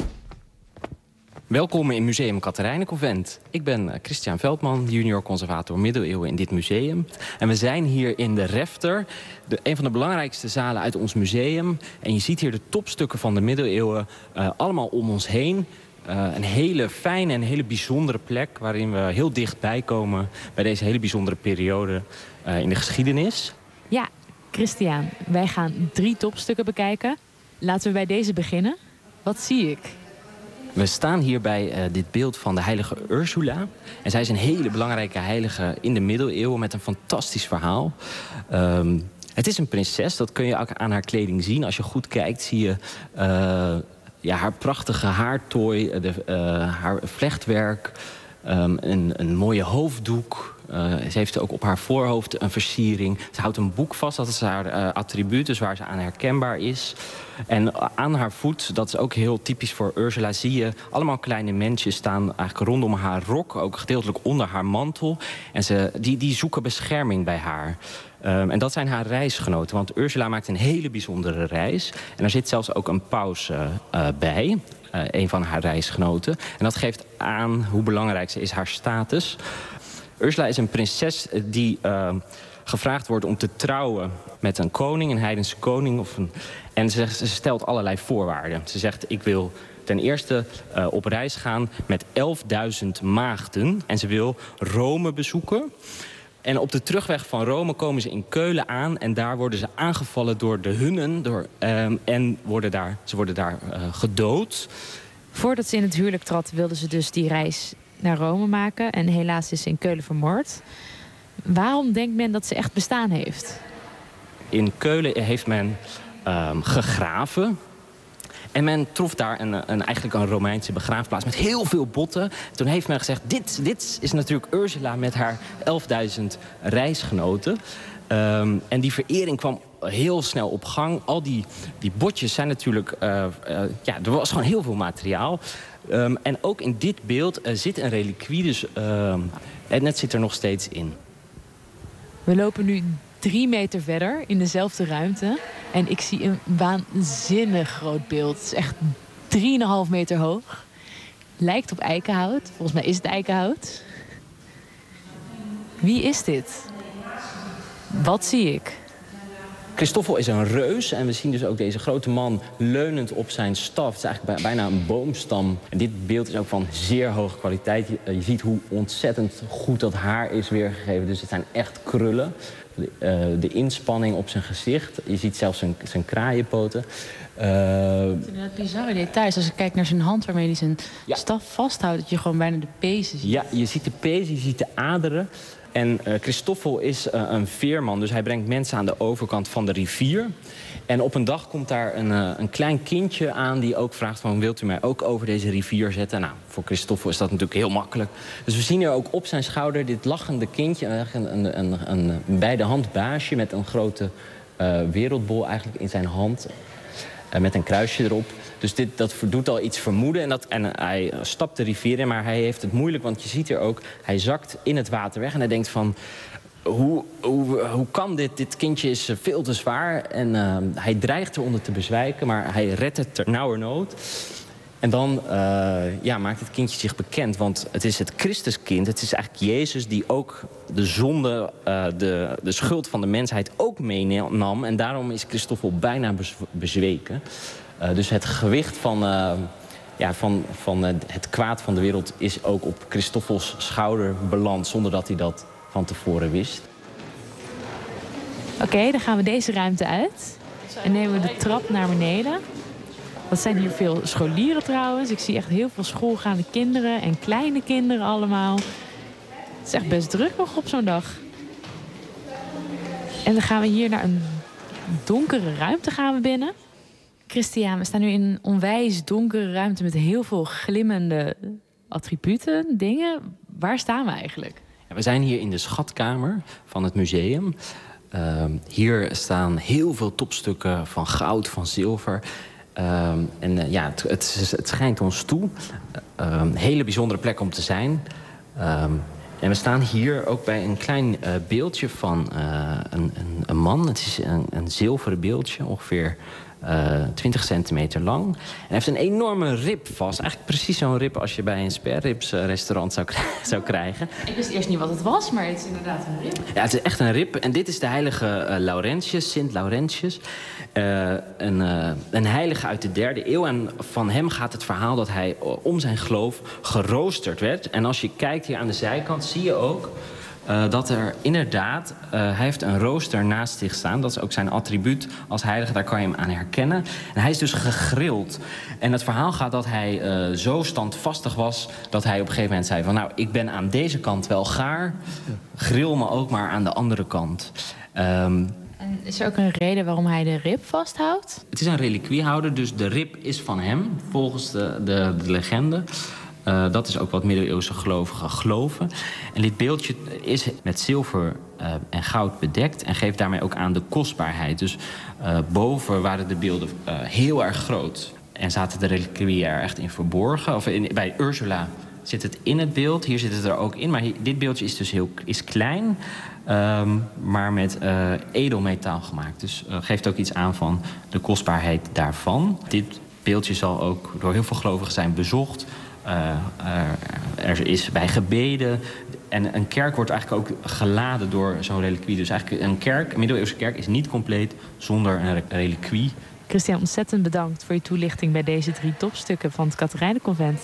Welkom in Museum Catharijnen Convent. Ik ben Christiaan Veldman, junior conservator middeleeuwen in dit museum. En we zijn hier in de Refter, de, een van de belangrijkste zalen uit ons museum. En je ziet hier de topstukken van de middeleeuwen uh, allemaal om ons heen. Uh, een hele fijne en hele bijzondere plek waarin we heel dichtbij komen bij deze hele bijzondere periode uh, in de geschiedenis. Ja, Christiaan, wij gaan drie topstukken bekijken. Laten we bij deze beginnen. Wat zie ik? We staan hier bij uh, dit beeld van de heilige Ursula. En zij is een hele belangrijke heilige in de middeleeuwen met een fantastisch verhaal. Um, het is een prinses, dat kun je ook aan haar kleding zien. Als je goed kijkt zie je uh, ja, haar prachtige haartooi, de, uh, haar vlechtwerk, um, een, een mooie hoofddoek. Uh, ze heeft ook op haar voorhoofd een versiering. Ze houdt een boek vast, dat is haar uh, attribuut, dus waar ze aan herkenbaar is. En aan haar voet, dat is ook heel typisch voor Ursula, zie je allemaal kleine mensjes staan eigenlijk rondom haar rok, ook gedeeltelijk onder haar mantel. En ze, die, die zoeken bescherming bij haar. Um, en dat zijn haar reisgenoten, want Ursula maakt een hele bijzondere reis. En er zit zelfs ook een paus uh, uh, bij, uh, een van haar reisgenoten. En dat geeft aan hoe belangrijk ze is, haar status. Ursula is een prinses die uh, gevraagd wordt om te trouwen met een koning, een heidense koning. Of een... En ze, ze stelt allerlei voorwaarden. Ze zegt, ik wil ten eerste uh, op reis gaan met elfduizend maagden. En ze wil Rome bezoeken. En op de terugweg van Rome komen ze in Keulen aan. En daar worden ze aangevallen door de Hunnen. Door, um, en worden daar, ze worden daar uh, gedood. Voordat ze in het huwelijk trad, wilden ze dus die reis naar Rome maken. En helaas is ze in Keulen vermoord. Waarom denkt men dat ze echt bestaan heeft? In Keulen heeft men um, gegraven. En men trof daar een, een, eigenlijk een Romeinse begraafplaats met heel veel botten. Toen heeft men gezegd, dit, dit is natuurlijk Ursula met haar elfduizend reisgenoten. Um, en die verering kwam heel snel op gang. Al die, die botjes zijn natuurlijk... Uh, uh, ja, er was gewoon heel veel materiaal. Um, en ook in dit beeld uh, zit een reliquie, dus uh, het zit er nog steeds in. We lopen nu drie meter verder in dezelfde ruimte. En ik zie een waanzinnig groot beeld. Het is echt drieënhalf meter hoog. Lijkt op eikenhout. Volgens mij is het eikenhout. Wie is dit? Wat zie ik? Christoffel is een reus en we zien dus ook deze grote man leunend op zijn staf. Het is eigenlijk bijna een boomstam. En dit beeld is ook van zeer hoge kwaliteit. Je, je ziet hoe ontzettend goed dat haar is weergegeven. Dus het zijn echt krullen. De, uh, de inspanning op zijn gezicht. Je ziet zelfs zijn, zijn kraaienpoten. Uh, het is inderdaad bizarre details. Als ik kijk naar zijn hand waarmee hij zijn ja. staf vasthoudt, dat je gewoon bijna de pezen ziet. Ja, je ziet de pezen, je ziet de aderen. En uh, Christoffel is uh, een veerman, dus hij brengt mensen aan de overkant van de rivier. En op een dag komt daar een, uh, een klein kindje aan die ook vraagt van, wilt u mij ook over deze rivier zetten? Nou, voor Christoffel is dat natuurlijk heel makkelijk. Dus we zien hier ook op zijn schouder dit lachende kindje, een, een, een, een, een bij de hand baasje met een grote uh, wereldbol eigenlijk in zijn hand. Uh, met een kruisje erop. Dus dit, dat doet al iets vermoeden. En, dat, en hij stapt de rivier in, maar hij heeft het moeilijk. Want je ziet hier ook, hij zakt in het water weg. En hij denkt van, hoe, hoe, hoe kan dit? Dit kindje is veel te zwaar. En uh, hij dreigt eronder te bezwijken, maar hij redt het ternauwernood. En dan uh, ja, maakt het kindje zich bekend. Want het is het Christuskind. Het is eigenlijk Jezus die ook de zonde, uh, de, de schuld van de mensheid ook meenam. En daarom is Christoffel bijna bezweken. Uh, dus het gewicht van, uh, ja, van, van uh, het kwaad van de wereld is ook op Christoffels schouder beland, zonder dat hij dat van tevoren wist. Oké, okay, dan gaan we deze ruimte uit en nemen we de trap naar beneden. Dat zijn hier veel scholieren trouwens. Ik zie echt heel veel schoolgaande kinderen en kleine kinderen allemaal. Het is echt best druk nog op zo'n dag. En dan gaan we hier naar een donkere ruimte gaan we binnen. Christian, we staan nu in een onwijs donkere ruimte met heel veel glimmende attributen, dingen. Waar staan we eigenlijk? Ja, we zijn hier in de schatkamer van het museum. Uh, hier staan heel veel topstukken van goud, van zilver. Uh, en uh, ja, het, het, het schijnt ons toe. Uh, een hele bijzondere plek om te zijn. Uh, en we staan hier ook bij een klein uh, beeldje van uh, een, een, een man. Het is een, een zilveren beeldje, ongeveer uh, twintig centimeter lang. En hij heeft een enorme rib vast. Eigenlijk precies zo'n rib als je bij een sperribs uh, restaurant zou, zou krijgen. Ik wist eerst niet wat het was, maar het is inderdaad een rib. Ja, het is echt een rib. En dit is de heilige uh, Laurentius, Sint Laurentius. Uh, een, uh, een heilige uit de derde eeuw. En van hem gaat het verhaal dat hij uh, om zijn geloof geroosterd werd. En als je kijkt hier aan de zijkant, zie je ook Uh, dat er inderdaad, uh, hij heeft een rooster naast zich staan. Dat is ook zijn attribuut als heilige, daar kan je hem aan herkennen. En hij is dus gegrild. En het verhaal gaat dat hij uh, zo standvastig was dat hij op een gegeven moment zei van, nou, ik ben aan deze kant wel gaar. Grill me ook maar aan de andere kant. Um, En is er ook een reden waarom hij de rib vasthoudt? Het is een reliquiehouder, dus de rib is van hem, volgens de, de, de legende. Uh, dat is ook wat middeleeuwse gelovigen geloven. En dit beeldje is met zilver uh, en goud bedekt en geeft daarmee ook aan de kostbaarheid. Dus uh, boven waren de beelden uh, heel erg groot en zaten de reliquieën er echt in verborgen. Of in, bij Ursula zit het in het beeld, hier zit het er ook in. Maar hier, dit beeldje is dus heel is klein, um, maar met uh, edelmetaal gemaakt. Dus uh, geeft ook iets aan van de kostbaarheid daarvan. Dit beeldje zal ook door heel veel gelovigen zijn bezocht. Uh, uh, er is bij gebeden. En een kerk wordt eigenlijk ook geladen door zo'n reliquie. Dus eigenlijk een kerk, een middeleeuwse kerk, is niet compleet zonder een reliquie. Christian, ontzettend bedankt voor je toelichting bij deze drie topstukken van het Katerijnenconvent.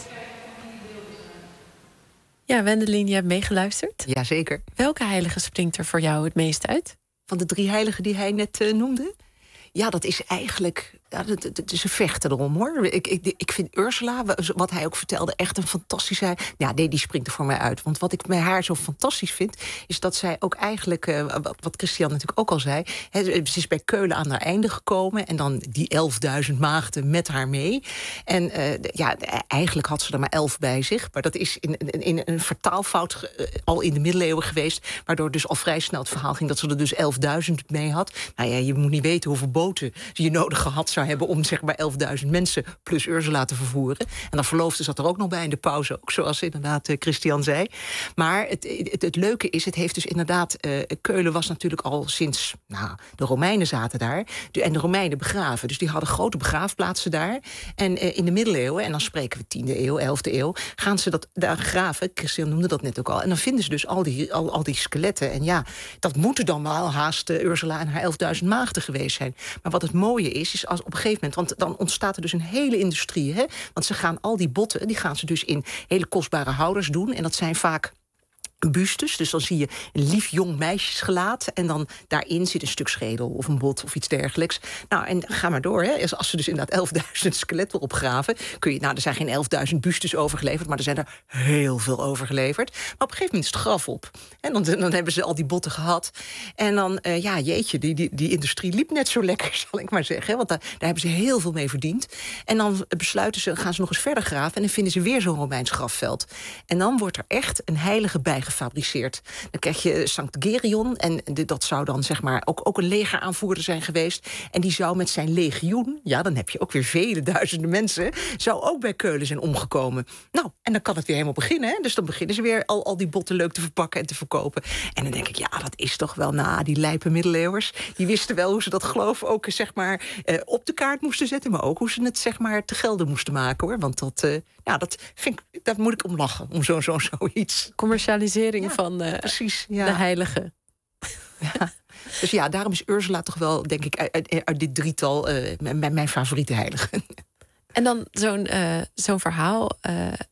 Ja, Wendelin, je hebt meegeluisterd. Jazeker. Welke heilige springt er voor jou het meest uit? Van de drie heiligen die hij net uh, noemde? Ja, dat is eigenlijk... Ja, het, het is een vechten erom, hoor. Ik, ik, ik vind Ursula, wat hij ook vertelde, echt een fantastische... Ja, nee, die springt er voor mij uit. Want wat ik bij haar zo fantastisch vind, is dat zij ook eigenlijk... Uh, wat Christian natuurlijk ook al zei... He, ze is bij Keulen aan haar einde gekomen... en dan die elfduizend maagden met haar mee. En uh, ja, eigenlijk had ze er maar elf bij zich. Maar dat is in, in, in een vertaalfout uh, al in de middeleeuwen geweest... waardoor dus al vrij snel het verhaal ging... dat ze er dus elfduizend mee had. Nou ja, je moet niet weten hoeveel boten je nodig gehad zou hebben om zeg maar elfduizend mensen plus Ursula te vervoeren. En dan verloofde zat er ook nog bij in de pauze, ook zoals inderdaad uh, Christian zei. Maar het, het, het leuke is, het heeft dus inderdaad... Uh, Keulen was natuurlijk al sinds... Nou, de Romeinen zaten daar. De, en de Romeinen begraven. Dus die hadden grote begraafplaatsen daar. En uh, in de middeleeuwen, en dan spreken we tiende eeuw, elfde eeuw... gaan ze dat daar graven. Christian noemde dat net ook al. En dan vinden ze dus al die, al, al die skeletten. En ja, dat moeten dan wel haast uh, Ursula en haar elfduizend maagden geweest zijn. Maar wat het mooie is, is als op een gegeven moment... want dan ontstaat er dus een hele industrie. Hè? Want ze gaan al die botten, die gaan ze dus in hele kostbare houders doen. En dat zijn vaak bustes, dus dan zie je een lief jong meisjesgelaat... en dan daarin zit een stuk schedel of een bot of iets dergelijks. Nou, en ga maar door, hè. Als ze dus inderdaad elfduizend skeletten opgraven... kun je, nou, er zijn geen elfduizend bustes overgeleverd... maar er zijn er heel veel overgeleverd. Maar op een gegeven moment is het graf op. En dan, dan hebben ze al die botten gehad. En dan, uh, ja, jeetje, die, die, die industrie liep net zo lekker, zal ik maar zeggen. Want daar, daar hebben ze heel veel mee verdiend. En dan besluiten ze, gaan ze nog eens verder graven... en dan vinden ze weer zo'n Romeins grafveld. En dan wordt er echt een heilige bij gefabriceerd. Dan krijg je Sankt Gerion en dat zou dan zeg maar ook, ook een legeraanvoerder zijn geweest. En die zou met zijn legioen, ja, dan heb je ook weer vele duizenden mensen, zou ook bij Keulen zijn omgekomen. Nou, en dan kan het weer helemaal beginnen. Hè? Dus dan beginnen ze weer al, al die botten leuk te verpakken en te verkopen. En dan denk ik, ja, dat is toch wel, na die lijpe middeleeuwers. Die wisten wel hoe ze dat geloof ook zeg maar eh, op de kaart moesten zetten, maar ook hoe ze het zeg maar te gelden moesten maken, hoor. Want dat, uh, ja, dat vind ik, dat moet ik om lachen, om zo, zo, zoiets. Commercialisering ja, van uh, precies, ja. de heilige. Ja. Dus ja, daarom is Ursula toch wel, denk ik, uit, uit, uit dit drietal uh, mijn, mijn favoriete heilige. En dan zo'n uh, zo'n verhaal uh,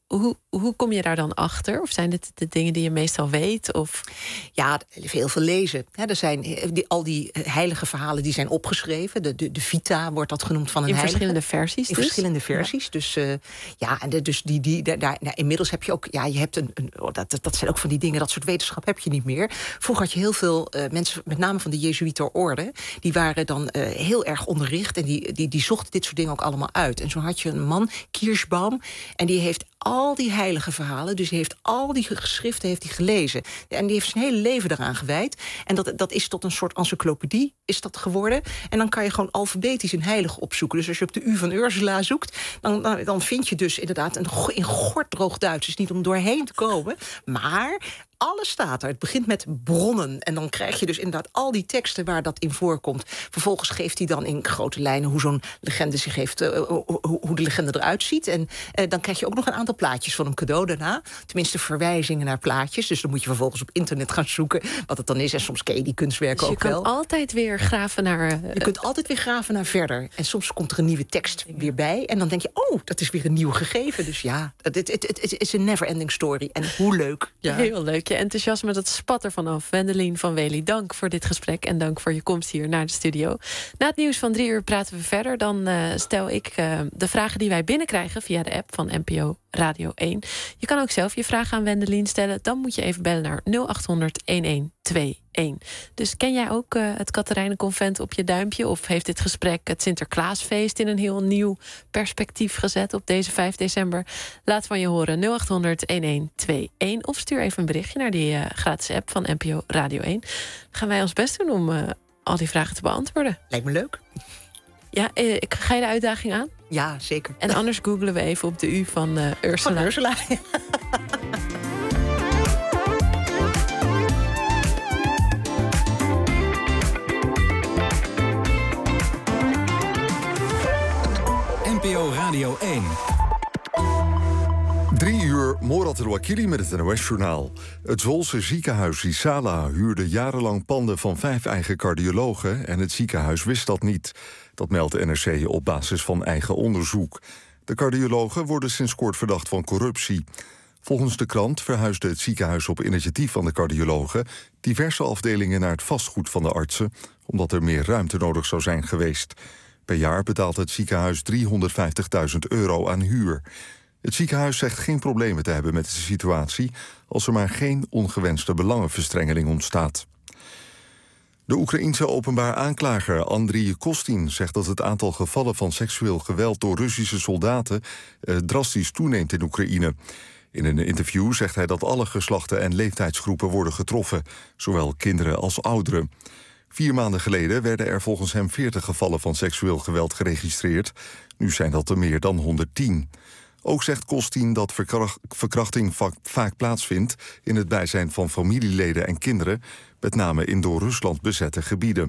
hoe, hoe kom je daar dan achter? Of zijn dit de dingen die je meestal weet? Of... Ja, heel veel lezen. He, er zijn die, al die heilige verhalen die zijn opgeschreven. De, de, de Vita wordt dat genoemd van een In heilige. verschillende versies In dus? verschillende versies. Ja. Dus uh, ja, en de, dus die, die, daar, daar, nou, inmiddels heb je ook... Ja, je hebt een, een oh, dat, dat zijn ook van die dingen, dat soort wetenschap heb je niet meer. Vroeger had je heel veel uh, mensen, met name van de Jezuïter orde, die waren dan uh, heel erg onderricht en die, die, die zochten dit soort dingen ook allemaal uit. En zo had je een man, Kirschbaum, en die heeft al die heilige verhalen, dus hij heeft al die geschriften heeft hij gelezen. En die heeft zijn hele leven daaraan gewijd. En dat, dat is tot een soort encyclopedie is dat geworden. En dan kan je gewoon alfabetisch een heilige opzoeken. Dus als je op de U van Ursula zoekt, dan, dan, dan vind je dus inderdaad een in gorddroog Duits. Dus niet om doorheen te komen, maar alles staat er. Het begint met bronnen. En dan krijg je dus inderdaad al die teksten waar dat in voorkomt. Vervolgens geeft hij dan in grote lijnen hoe zo'n legende zich heeft, uh, hoe, hoe de legende eruit ziet. En uh, dan krijg je ook nog een aantal plaatjes van een cadeau daarna. Tenminste verwijzingen naar plaatjes. Dus dan moet je vervolgens op internet gaan zoeken wat het dan is. En soms ken je die kunstwerken dus je ook wel. Je kunt altijd weer graven naar... Uh, je kunt altijd weer graven naar verder. En soms komt er een nieuwe tekst weer bij. En dan denk je, oh, dat is weer een nieuw gegeven. Dus ja, het is een never-ending story. En hoe leuk. Ja. Heel leuk. Je enthousiasme, dat spat er vanaf. Wendelien van Wely, dank voor dit gesprek en dank voor je komst hier naar de studio. Na het nieuws van drie uur praten we verder. Dan uh, stel ik uh, de vragen die wij binnenkrijgen via de app van N P O Radio één. Je kan ook zelf je vragen aan Wendelien stellen. Dan moet je even bellen naar nul acht honderd elf twee een. Dus ken jij ook uh, het Katerijnenconvent op je duimpje? Of heeft dit gesprek het Sinterklaasfeest in een heel nieuw perspectief gezet op deze vijf december? Laat van je horen nul acht honderd elf twee een. Of stuur even een berichtje naar die uh, gratis app van N P O Radio één. Dan gaan wij ons best doen om uh, al die vragen te beantwoorden. Lijkt me leuk. Ja, uh, ik ga je de uitdaging aan? Ja, zeker. En anders googelen we even op de U van uh, Ursula. Van Ursula. N P O Radio één. Drie uur, Morat El-Wakili met het N O S-journaal. Het Zwolse ziekenhuis Isala huurde jarenlang panden van vijf eigen cardiologen en het ziekenhuis wist dat niet. Dat meldt de N R C op basis van eigen onderzoek. De cardiologen worden sinds kort verdacht van corruptie. Volgens de krant verhuisde het ziekenhuis op initiatief van de cardiologen diverse afdelingen naar het vastgoed van de artsen, omdat er meer ruimte nodig zou zijn geweest. Per jaar betaalt het ziekenhuis driehonderdvijftigduizend euro aan huur. Het ziekenhuis zegt geen problemen te hebben met de situatie als er maar geen ongewenste belangenverstrengeling ontstaat. De Oekraïense openbaar aanklager Andriy Kostin zegt dat het aantal gevallen van seksueel geweld door Russische soldaten eh, drastisch toeneemt in Oekraïne. In een interview zegt hij dat alle geslachten en leeftijdsgroepen worden getroffen, zowel kinderen als ouderen. Vier maanden geleden werden er volgens hem veertig gevallen van seksueel geweld geregistreerd. Nu zijn dat er meer dan honderdtien. Ook zegt Kostin dat verkracht, verkrachting va- vaak plaatsvindt in het bijzijn van familieleden en kinderen, met name in door Rusland bezette gebieden.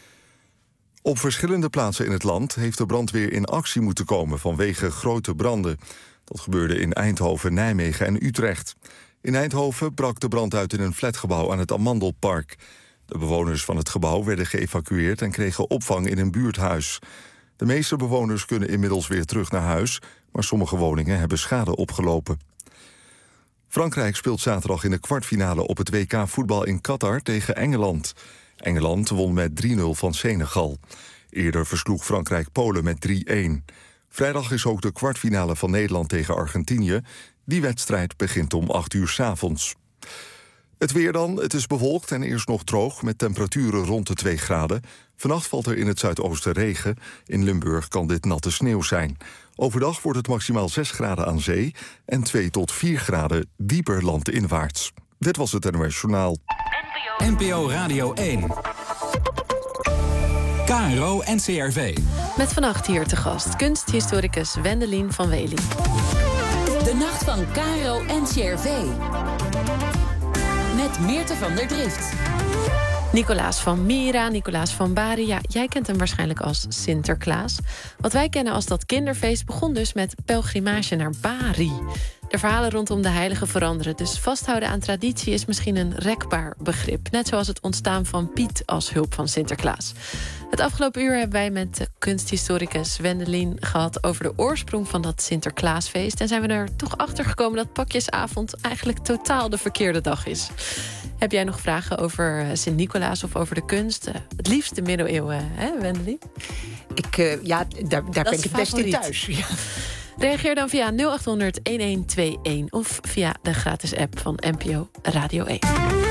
Op verschillende plaatsen in het land heeft de brandweer in actie moeten komen vanwege grote branden. Dat gebeurde in Eindhoven, Nijmegen en Utrecht. In Eindhoven brak de brand uit in een flatgebouw aan het Amandelpark. De bewoners van het gebouw werden geëvacueerd en kregen opvang in een buurthuis. De meeste bewoners kunnen inmiddels weer terug naar huis, maar sommige woningen hebben schade opgelopen. Frankrijk speelt zaterdag in de kwartfinale op het W K voetbal in Qatar tegen Engeland. Engeland won met drie nul van Senegal. Eerder versloeg Frankrijk Polen met drie-een. Vrijdag is ook de kwartfinale van Nederland tegen Argentinië. Die wedstrijd begint om acht uur 's avonds. Het weer dan, het is bewolkt en eerst nog droog met temperaturen rond de twee graden. Vannacht valt er in het zuidoosten regen. In Limburg kan dit natte sneeuw zijn. Overdag wordt het maximaal zes graden aan zee en twee tot vier graden dieper landinwaarts. Dit was het N O S Journaal. N P O Radio één. K R O N C R V. Met vannacht hier te gast kunsthistoricus Wendelien van Wely. De nacht van K R O N C R V. Met Meerte van der Drift. Nicolaas van Mira, Nicolaas van Bari. Ja, jij kent hem waarschijnlijk als Sinterklaas. Wat wij kennen als dat kinderfeest begon dus met pelgrimage naar Bari. De verhalen rondom de heilige veranderen. Dus vasthouden aan traditie is misschien een rekbaar begrip. Net zoals het ontstaan van Piet als hulp van Sinterklaas. Het afgelopen uur hebben wij met de kunsthistoricus Wendelin gehad over de oorsprong van dat Sinterklaasfeest. En zijn we er toch achter gekomen dat pakjesavond eigenlijk totaal de verkeerde dag is. Heb jij nog vragen over Sint-Nicolaas of over de kunst? Uh, het liefst de middeleeuwen, hè, Wendelin? Ik, uh, ja, daar, daar ben ik het best in thuis. Ja. Reageer dan via nul acht honderd een een twee een of via de gratis app van N P O Radio één.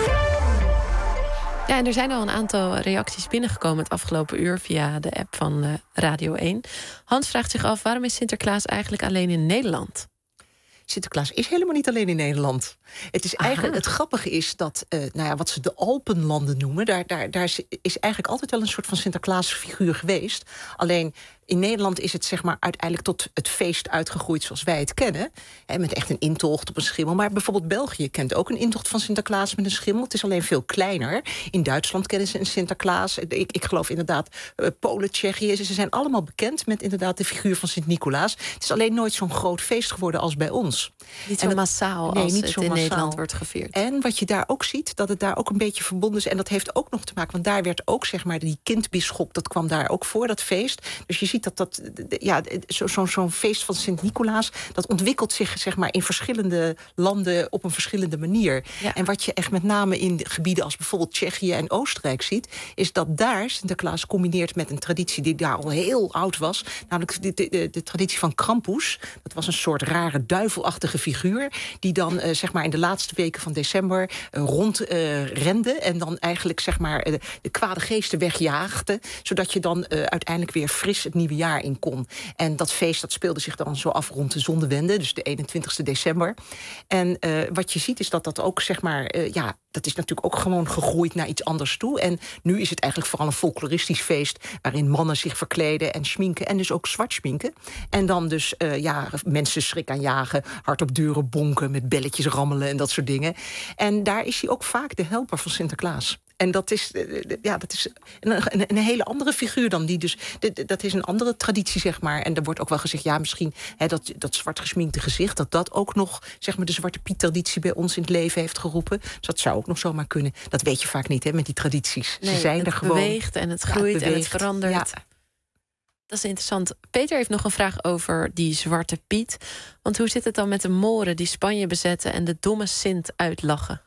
Ja, en er zijn al een aantal reacties binnengekomen het afgelopen uur via de app van uh, Radio één. Hans vraagt zich af, waarom is Sinterklaas eigenlijk alleen in Nederland? Sinterklaas is helemaal niet alleen in Nederland. Het is eigenlijk, het grappige is dat, uh, nou ja, wat ze de Alpenlanden noemen, daar, daar, daar is, is eigenlijk altijd wel een soort van Sinterklaasfiguur geweest. Alleen in Nederland is het zeg maar uiteindelijk tot het feest uitgegroeid zoals wij het kennen. Hè, met echt een intocht op een schimmel. Maar bijvoorbeeld België kent ook een intocht van Sinterklaas met een schimmel. Het is alleen veel kleiner. In Duitsland kennen ze een Sinterklaas. Ik, ik geloof inderdaad uh, Polen, Tsjechië. Ze zijn allemaal bekend met inderdaad de figuur van Sint-Nicolaas. Het is alleen nooit zo'n groot feest geworden als bij ons. Niet zo en massaal nee, als niet het zo in massaal. Nederland wordt gevierd. En wat je daar ook ziet, dat het daar ook een beetje verbonden is. En dat heeft ook nog te maken, want daar werd ook zeg maar die kindbisschop, dat kwam daar ook voor, dat feest. Dus je ziet dat dat, ja, zo'n zo, zo'n feest van Sint-Nicolaas, dat ontwikkelt zich zeg maar in verschillende landen op een verschillende manier. Ja. En wat je echt met name in gebieden als bijvoorbeeld Tsjechië en Oostenrijk ziet, is dat daar Sinterklaas combineert met een traditie die daar al heel oud was. Namelijk de, de, de, de traditie van Krampus. Dat was een soort rare duivelachtige figuur die dan uh, zeg maar in de laatste weken van december uh, rond uh, rende en dan eigenlijk zeg maar uh, de kwade geesten wegjaagde, zodat je dan uh, uiteindelijk weer fris het nieuwe jaar in kon. En dat feest dat speelde zich dan zo af rond de zonnewende, dus de eenentwintigste december. En uh, wat je ziet is dat dat ook zeg maar, uh, ja, dat is natuurlijk ook gewoon gegroeid naar iets anders toe. En nu is het eigenlijk vooral een folkloristisch feest waarin mannen zich verkleden en schminken en dus ook zwart schminken. En dan dus uh, ja, mensen schrik aanjagen, hard op deuren bonken, met belletjes rammelen en dat soort dingen. En daar is hij ook vaak de helper van Sinterklaas. En dat is, ja, dat is een, een, een hele andere figuur dan die. Dus dat is een andere traditie, zeg maar. En er wordt ook wel gezegd, ja, misschien hè, dat, dat zwart gesminkte gezicht, dat dat ook nog, zeg maar, de Zwarte Piet-traditie bij ons in het leven heeft geroepen. Dus dat zou ook nog zomaar kunnen. Dat weet je vaak niet, hè, met die tradities. Nee, Ze zijn het er gewoon. beweegt en het groeit, ja, het en het verandert. Ja. Dat is interessant. Peter heeft nog een vraag over die Zwarte Piet. Want hoe zit het dan met de Moren die Spanje bezetten en de domme Sint uitlachen?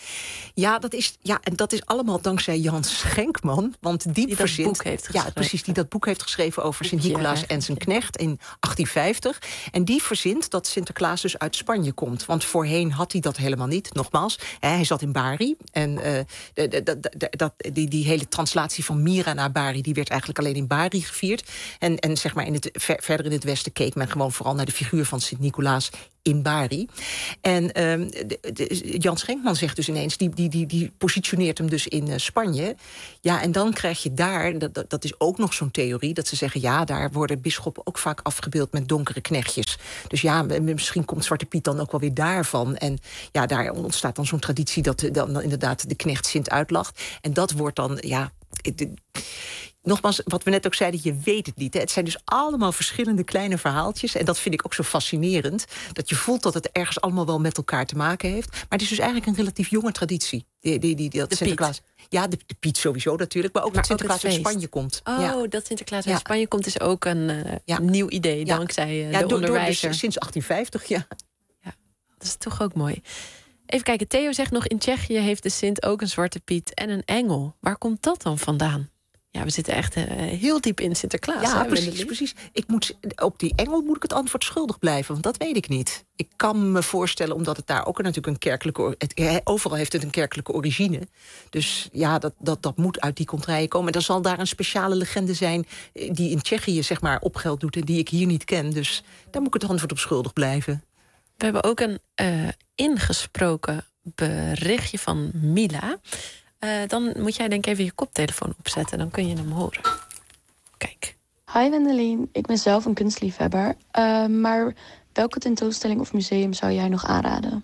Ja, dat is, ja, en dat is allemaal dankzij Jan Schenkman. Want die, die verzint, dat boek heeft geschreven. Ja, precies, die dat boek heeft geschreven over Sint-Nicolaas en zijn knecht in achttien vijftig. En die verzint dat Sinterklaas dus uit Spanje komt. Want voorheen had hij dat helemaal niet. Nogmaals, hè, hij zat in Bari. En uh, de, de, de, de, dat, die, die hele translatie van Mira naar Bari, die werd eigenlijk alleen in Bari gevierd. En, en zeg maar in het, ver, verder in het westen keek men gewoon vooral naar de figuur van Sint-Nicolaas in Bari. En um, de, de, Jan Schenkman zegt dus ineens, die, die, die, die positioneert hem dus in uh, Spanje. Ja, en dan krijg je daar, dat, dat is ook nog zo'n theorie, dat ze zeggen, ja, daar worden bisschoppen ook vaak afgebeeld met donkere knechtjes. Dus ja, misschien komt Zwarte Piet dan ook wel weer daarvan. En ja, daar ontstaat dan zo'n traditie dat dan inderdaad de knecht Sint uitlacht. En dat wordt dan, ja, de, nogmaals, wat we net ook zeiden, je weet het niet. Hè. Het zijn dus allemaal verschillende kleine verhaaltjes. En dat vind ik ook zo fascinerend. Dat je voelt dat het ergens allemaal wel met elkaar te maken heeft. Maar het is dus eigenlijk een relatief jonge traditie. Die, die, die, die, dat de Sinterklaas. Piet. Ja, de, de Piet sowieso natuurlijk. Maar ook maar dat Sinterklaas uit Spanje komt. Oh, ja. dat Sinterklaas uit ja. Spanje komt is ook een uh, ja. nieuw idee. Ja. Dankzij uh, ja, de door, onderwijzer. Door dus sinds achttien vijftig, ja. ja. Dat is toch ook mooi. Even kijken, Theo zegt nog, in Tsjechië heeft de Sint ook een Zwarte Piet en een engel. Waar komt dat dan vandaan? Ja, we zitten echt uh, heel diep in Sinterklaas. Ja, hè, precies, precies. Ik moet, op die engel moet ik het antwoord schuldig blijven, want dat weet ik niet. Ik kan me voorstellen, omdat het daar ook natuurlijk een kerkelijke... Het, overal heeft het een kerkelijke origine. Dus ja, dat, dat, dat moet uit die contraien komen. En dan zal daar een speciale legende zijn die in Tsjechië zeg maar opgeld doet en die ik hier niet ken. Dus daar moet ik het antwoord op schuldig blijven. We hebben ook een uh, ingesproken berichtje van Mila. Uh, dan moet jij denk ik even je koptelefoon opzetten. Dan kun je hem horen. Kijk. Hi Wendelin, ik ben zelf een kunstliefhebber. Uh, maar welke tentoonstelling of museum zou jij nog aanraden?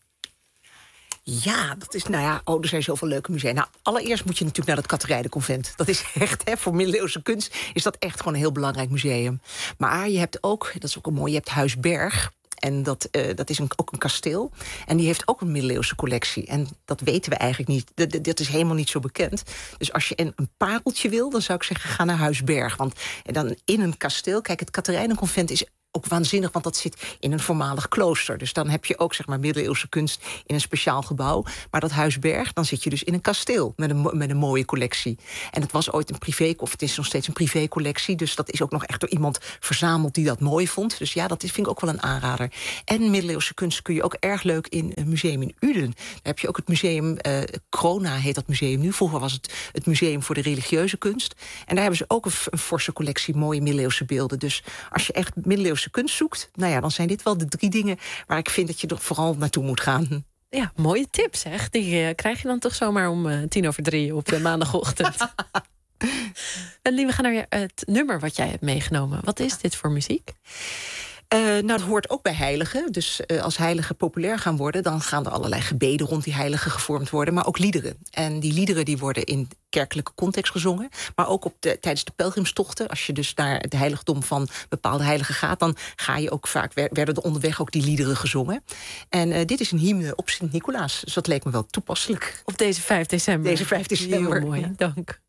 Ja, dat is, nou ja, oh, er zijn zoveel leuke musea. Nou, allereerst moet je natuurlijk naar het Catharijdenconvent. Dat is echt, hè, voor middeleeuwse kunst is dat echt gewoon een heel belangrijk museum. Maar je hebt ook, dat is ook een mooi, je hebt Huis Berg. En dat, uh, dat is een, ook een kasteel. En die heeft ook een middeleeuwse collectie. En dat weten we eigenlijk niet. Dat, dat, dat is helemaal niet zo bekend. Dus als je een, een pareltje wil, dan zou ik zeggen, ga naar Huisberg. Want dan in een kasteel... Kijk, het Katerijnenconvent is ook waanzinnig, want dat zit in een voormalig klooster. Dus dan heb je ook zeg maar middeleeuwse kunst in een speciaal gebouw. Maar dat Huisberg, dan zit je dus in een kasteel met een, met een mooie collectie. En het was ooit een privé, of het is nog steeds een privécollectie. Dus dat is ook nog echt door iemand verzameld die dat mooi vond. Dus ja, dat is, vind ik ook wel een aanrader. En middeleeuwse kunst kun je ook erg leuk in een museum in Uden. Daar heb je ook het museum, uh, Corona heet dat museum nu. Vroeger was het het Museum voor de Religieuze Kunst. En daar hebben ze ook een, een forse collectie mooie middeleeuwse beelden. Dus als je echt middeleeuwse kunst zoekt, nou ja, dan zijn dit wel de drie dingen waar ik vind dat je er vooral naartoe moet gaan. Ja, mooie tips, zeg. Die uh, krijg je dan toch zomaar om uh, tien over drie op de maandagochtend. En we gaan naar het nummer wat jij hebt meegenomen. Wat is dit voor muziek? Uh, nou, dat hoort ook bij heiligen. Dus uh, als heiligen populair gaan worden, dan gaan er allerlei gebeden rond die heiligen gevormd worden, maar ook liederen. En die liederen die worden in kerkelijke context gezongen, maar ook op de, tijdens de pelgrimstochten. Als je dus naar het heiligdom van bepaalde heiligen gaat, dan ga je ook vaak, werden er onderweg ook die liederen gezongen. En uh, dit is een hymne op Sint-Nicolaas, dus dat leek me wel toepasselijk. Op deze vijf december. Deze vijf december. Heel mooi, ja. Dank.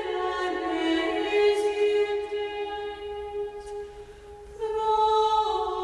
Oh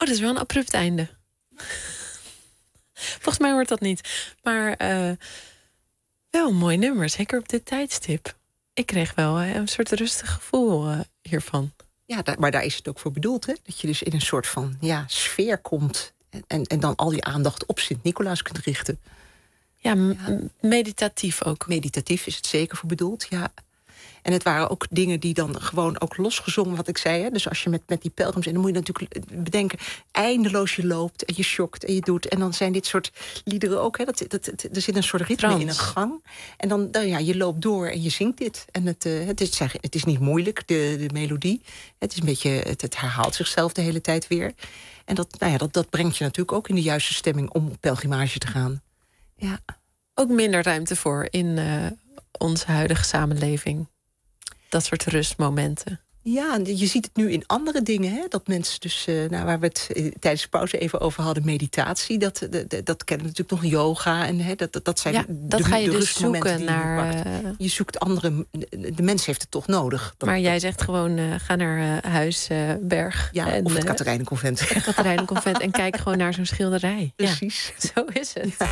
dat is wel een abrupt einde. Volgens mij hoort dat niet. Maar uh, wel een mooi nummer, zeker op dit tijdstip. Ik kreeg wel uh, een soort rustig gevoel uh, hiervan. Ja, daar, maar daar is het ook voor bedoeld, hè? Dat je dus in een soort van ja, sfeer komt... En, en, en dan al je aandacht op Sint-Nicolaas kunt richten. Ja, m- ja, meditatief ook. Meditatief is het zeker voor bedoeld, ja. En het waren ook dingen die dan gewoon ook losgezongen, wat ik zei. Hè? Dus als je met, met die pelgrims... en dan moet je natuurlijk bedenken... eindeloos je loopt en je shockt en je doet. En dan zijn dit soort liederen ook... Hè? Dat, dat, dat, er zit een soort ritme Trans. in een gang. En dan, dan ja, je loopt door en je zingt dit. En het, uh, het, is, het is niet moeilijk, de, de melodie. Het is een beetje... Het, het herhaalt zichzelf de hele tijd weer. En dat, nou ja, dat, dat brengt je natuurlijk ook in de juiste stemming... om op pelgrimage te gaan. Ja. Ook minder ruimte voor in uh, onze huidige samenleving. Dat soort rustmomenten. Ja, je ziet het nu in andere dingen. Hè? Dat mensen dus, uh, nou, waar we het uh, tijdens de pauze even over hadden... meditatie, dat, de, de, dat kennen we natuurlijk nog yoga. En, hè, dat, dat, dat zijn ja, de, dat ga je de dus zoeken je naar... Uh... Je zoekt andere... De mens heeft het toch nodig. Dat, maar dat, jij zegt gewoon, uh, ga naar uh, Huisberg. Ja, en, of het uh, Katerijnenconvent. Het Katerijnenconvent en kijk gewoon naar zo'n schilderij. Precies. Ja, zo is het. Ja.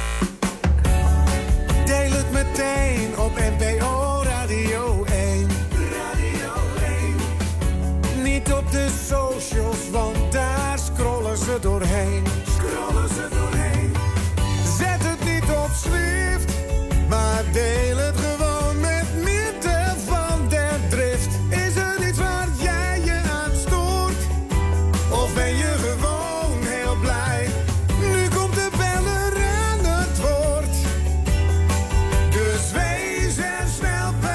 Deel het meteen op N P O Radio één. Radio één. Niet op de socials, want daar scrollen ze doorheen. Scrollen ze doorheen. Zet het niet op schrift, maar deel het gewoon met Mirte van der Drift. Is er iets waar jij je aan stoort? Of ben je gewoon heel blij? Nu komt de beller aan het woord. Dus wees er snel bij.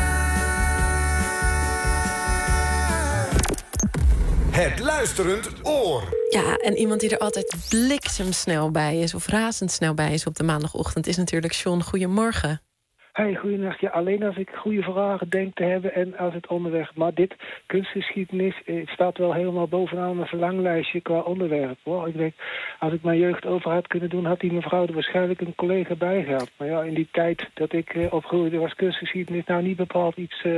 Het luisterend oor. Ja, en iemand die er altijd bliksemsnel bij is... of razendsnel bij is op de maandagochtend... is natuurlijk John. Goedemorgen. Hey, goedenacht. Ja, alleen als ik goede vragen denk te hebben en als het onderwerp. Maar dit kunstgeschiedenis eh, staat wel helemaal bovenaan mijn verlanglijstje qua onderwerp. Hoor. Ik denk, als ik mijn jeugd over had kunnen doen, had die mevrouw er waarschijnlijk een collega bij gehad. Maar ja, in die tijd dat ik eh, opgroeide was kunstgeschiedenis nou niet bepaald iets... Uh,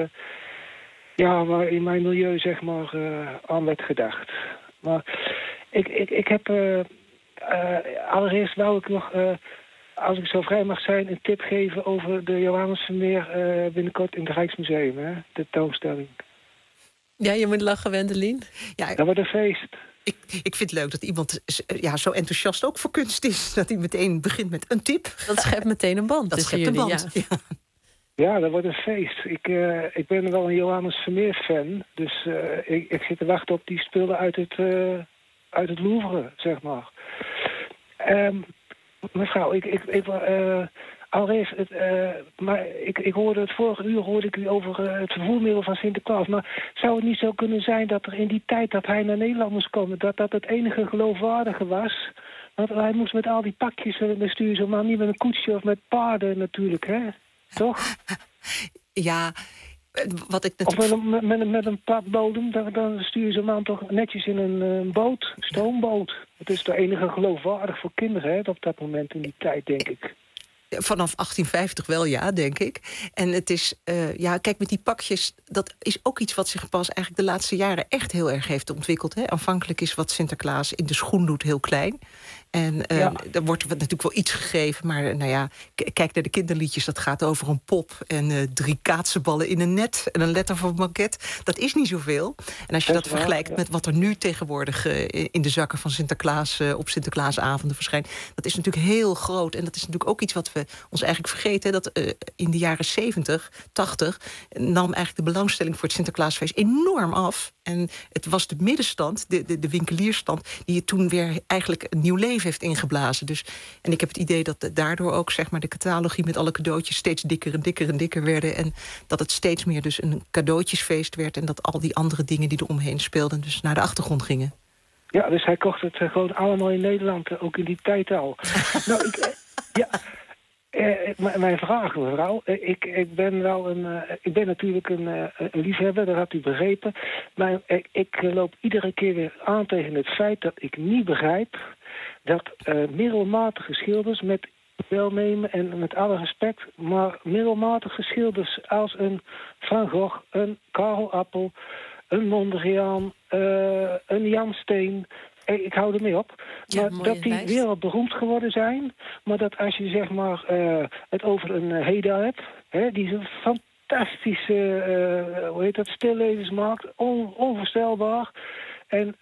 ja, waar in mijn milieu zeg maar uh, aan werd gedacht. Maar ik, ik, ik heb... Uh, uh, allereerst wou ik nog... Uh, als ik zo vrij mag zijn, een tip geven over de Johannesvermeer uh, binnenkort in het Rijksmuseum, hè? De tentoonstelling. Ja, je moet lachen, Wendelin. Ja, dat wordt een feest. Ik, ik vind het leuk dat iemand ja, zo enthousiast ook voor kunst is. Dat hij meteen begint met een tip. Dat schept meteen een band. Dat schept een band, ja. ja. Ja, dat wordt een feest. Ik, uh, ik ben wel een Johannes Vermeer-fan. Dus uh, ik, ik zit te wachten op die spullen uit het, uh, uit het Louvre, zeg maar. Um, mevrouw, ik... ik, ik uh, allereerst, het, uh, maar ik, ik hoorde het vorige uur hoorde ik u over uh, het vervoermiddel van Sinterklaas. Maar zou het niet zo kunnen zijn dat er in die tijd dat hij naar Nederland moest komen... dat dat het enige geloofwaardige was? Want hij moest met al die pakjes uh, sturen, maar niet met een koetsje of met paarden natuurlijk, hè? Toch? Ja, wat ik natuurlijk... Of met een, met een, met een platbodem, dan, dan stuur je zo'n man toch netjes in een uh, boot, een stoomboot. Het is de enige geloofwaardig voor kinderen, hè, op dat moment in die tijd, denk ik. Vanaf achttien vijftig wel, ja, denk ik. En het is, uh, ja, kijk, met die pakjes... dat is ook iets wat zich pas eigenlijk de laatste jaren... echt heel erg heeft ontwikkeld. Hè? Aanvankelijk is wat Sinterklaas in de schoen doet heel klein. En uh, ja. er wordt natuurlijk wel iets gegeven... maar nou ja, k- kijk naar de kinderliedjes. Dat gaat over een pop en uh, drie kaatsenballen in een net... en een letter van banket. Dat is niet zoveel. En als je dat, dat vergelijkt ja. met wat er nu tegenwoordig... Uh, in de zakken van Sinterklaas uh, op Sinterklaasavonden verschijnt... dat is natuurlijk heel groot. En dat is natuurlijk ook iets wat we ons eigenlijk vergeten... dat uh, in de jaren zeventig, tachtig... nam eigenlijk de belangstelling voor het Sinterklaasfeest enorm af. En het was de middenstand, de, de, de winkelierstand... die het toen weer eigenlijk een nieuw leven heeft ingeblazen. Dus, en ik heb het idee dat daardoor ook zeg maar, de catalogie... met alle cadeautjes steeds dikker en dikker en dikker werden... en dat het steeds meer dus een cadeautjesfeest werd... en dat al die andere dingen die er omheen speelden... dus naar de achtergrond gingen. Ja, dus hij kocht het uh, gewoon allemaal in Nederland, uh, ook in die tijd al. nou, ik, uh, ja... Uh, mijn vraag, mevrouw. Uh, ik, ik ben wel een. Uh, ik ben natuurlijk een, uh, een liefhebber, dat had u begrepen. Maar uh, ik loop iedere keer weer aan tegen het feit dat ik niet begrijp dat uh, middelmatige schilders met welnemen en met alle respect, maar middelmatige schilders als een Van Gogh, een Karel Appel, een Mondriaan, uh, een Jan Steen, ik, ik hou ermee op. Ja, Maar mooie dat die lijst. wereldberoemd geworden zijn. Maar dat als je zeg maar uh, het over een uh, Heda hebt, hè, die zo'n fantastische, uh, hoe heet dat, stillevensmarkt, on, onvoorstelbaar. En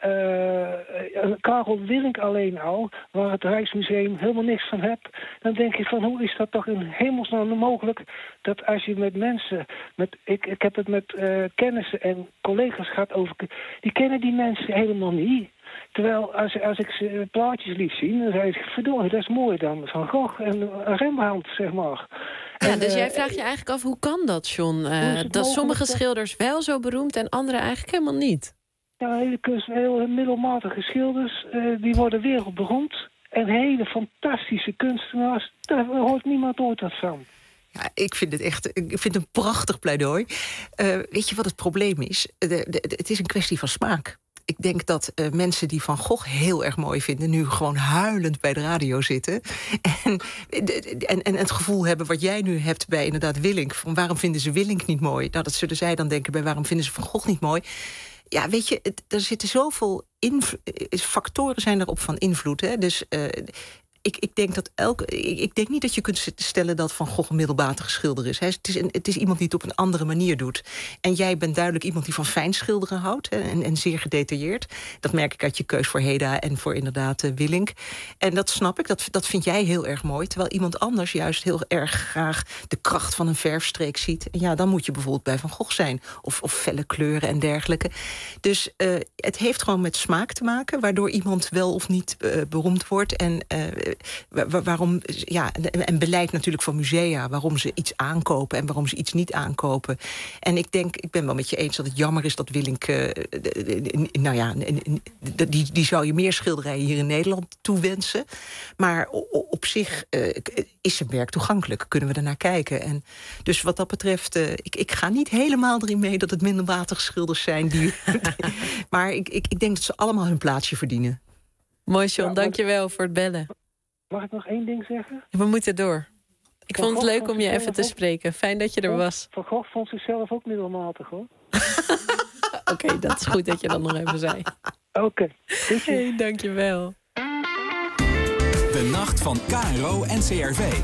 uh, Karel Willink alleen al, waar het Rijksmuseum helemaal niks van hebt, dan denk je van hoe is dat toch in hemelsnaam mogelijk dat als je met mensen, met, ik, ik heb het met uh, kennissen en collega's gehad over, die kennen die mensen helemaal niet. Terwijl als, als ik ze plaatjes liet zien, dan zei ik, verdorie, dat is mooi dan, Van Gogh en Rembrandt, zeg maar. Ja, en, dus uh, jij vraagt je eigenlijk af, hoe kan dat, John? Uh, dat mogelijk sommige dat... schilders wel zo beroemd en andere eigenlijk helemaal niet. Ja, hele kunst, heel middelmatige schilders, uh, die worden wereldberoemd. En hele fantastische kunstenaars, daar hoort niemand ooit wat van. Ja, ik vind het echt ik vind het een prachtig pleidooi. Uh, weet je wat het probleem is? De, de, de, het is een kwestie van smaak. Ik denk dat uh, mensen die Van Gogh heel erg mooi vinden, nu gewoon huilend bij de radio zitten. En, en, en het gevoel hebben wat jij nu hebt bij inderdaad Willink. Van waarom vinden ze Willink niet mooi? Nou, dat zullen zij dan denken bij waarom vinden ze Van Gogh niet mooi. Ja, weet je, het, er zitten zoveel invlo- factoren zijn erop van invloed. Hè? Dus uh, ik, ik denk dat elke. Ik, ik denk niet dat je kunt stellen dat Van Gogh een middelmatige schilder is. Hè? Het is, een, het is iemand die het op een andere manier doet. En jij bent duidelijk iemand die van fijn schilderen houdt. Hè? En, en zeer gedetailleerd. Dat merk ik uit je keus voor Heda en voor inderdaad uh, Willink. En dat snap ik, dat, dat vind jij heel erg mooi. Terwijl iemand anders juist heel erg graag de kracht van een verfstreek ziet. En ja, dan moet je bijvoorbeeld bij Van Gogh zijn. Of, of felle kleuren en dergelijke. Dus uh, het heeft gewoon met smaak te maken. Waardoor iemand wel of niet uh, beroemd wordt. En uh, Waar, waarom, ja, en beleid natuurlijk van musea, waarom ze iets aankopen en waarom ze iets niet aankopen. En ik denk, ik ben wel met je eens dat het jammer is dat Willink, uh, nou ja, die, die zou je meer schilderijen hier in Nederland toewensen. Maar op zich uh, is zijn werk toegankelijk, kunnen we ernaar kijken. En dus wat dat betreft, uh, ik, ik ga niet helemaal erin mee dat het mindermatige schilders zijn. Die, maar ik, ik, ik denk dat ze allemaal hun plaatsje verdienen. Mooi, John, ja, dank je wel voor het bellen. Mag ik nog één ding zeggen? We moeten door. Ik Van vond het Gogh leuk om je even te ook... spreken. Fijn dat je er was. Van Gogh vond zichzelf ook middelmatig, hoor. Oké, okay, dat is goed dat je dat nog even zei. Oké. Okay. Hey, dank je wel. De nacht van K R O en C R V.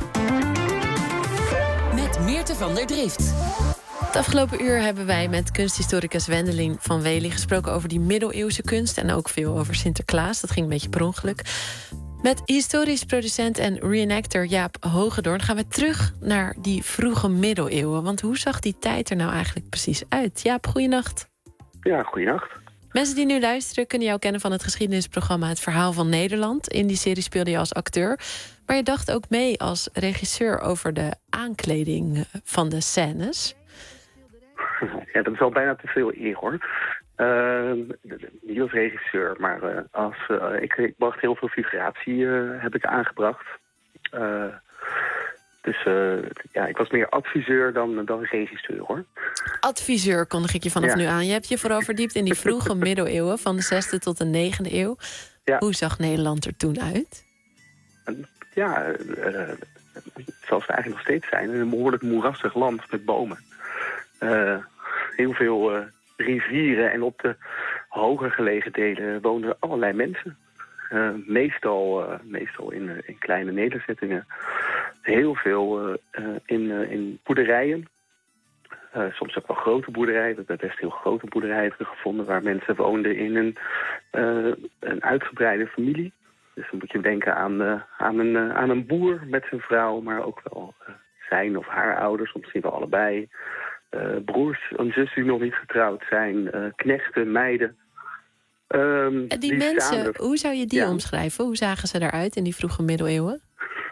Met Meerte van der Drift. Het afgelopen uur hebben wij met kunsthistoricus Wendelin van Wely gesproken over die middeleeuwse kunst en ook veel over Sinterklaas. Dat ging een beetje per ongeluk. Met historisch producent en reenactor Jaap Hogedoorn gaan we terug naar die vroege middeleeuwen. Want hoe zag die tijd er nou eigenlijk precies uit? Jaap, goeienacht. Ja, goeienacht. Mensen die nu luisteren kunnen jou kennen van het geschiedenisprogramma Het Verhaal van Nederland. In die serie speelde je als acteur. Maar je dacht ook mee als regisseur over de aankleding van de scènes. Ja, dat is al bijna te veel eer, hoor. Uh, niet als regisseur, maar uh, als, uh, ik, ik bracht heel veel figuratie uh, heb ik aangebracht. Uh, dus uh, ja, ik was meer adviseur dan, dan regisseur, hoor. Adviseur kondig ik je vanaf ja. nu aan. Je hebt je vooral verdiept in die vroege middeleeuwen, van de zesde tot de negende eeuw. Ja. Hoe zag Nederland er toen uit? Ja, uh, zoals we eigenlijk nog steeds zijn. Een behoorlijk moerassig land met bomen. Uh, heel veel uh, rivieren en op de hoger gelegen delen woonden allerlei mensen. Uh, meestal uh, meestal in, uh, in kleine nederzettingen. Heel veel uh, uh, in, uh, in boerderijen. Uh, soms ook wel grote boerderijen. We hebben best heel grote boerderijen gevonden waar mensen woonden in een, uh, een uitgebreide familie. Dus dan moet je denken aan, uh, aan, een, uh, aan een boer met zijn vrouw, maar ook wel uh, zijn of haar ouders, of misschien wel allebei. Uh, broers en zussen die nog niet getrouwd zijn, uh, knechten, meiden. Um, en die, die mensen, samen... hoe zou je die ja. omschrijven? Hoe zagen ze eruit in die vroege middeleeuwen?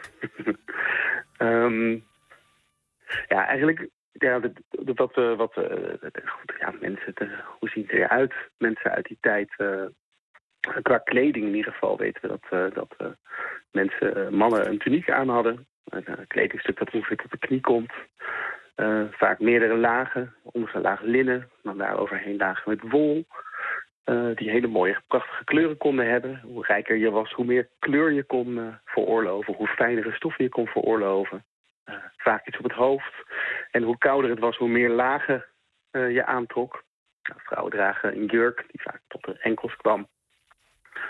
um, ja, eigenlijk, ja, de, de, wat, uh, wat uh, goed, ja, mensen, de, hoe zien ze eruit? Mensen uit die tijd, uh, qua kleding in ieder geval, weten we dat, uh, dat uh, mensen, uh, mannen een tuniek aan hadden. Een uh, kledingstuk dat ongeveer tot de knie komt. Uh, vaak meerdere lagen, onderste laag linnen, dan daaroverheen lagen met wol. Uh, die hele mooie, prachtige kleuren konden hebben. Hoe rijker je was, hoe meer kleur je kon uh, veroorloven. Hoe fijnere stoffen je kon veroorloven. Uh, vaak iets op het hoofd. En hoe kouder het was, hoe meer lagen uh, je aantrok. Nou, vrouwen dragen een jurk die vaak tot de enkels kwam.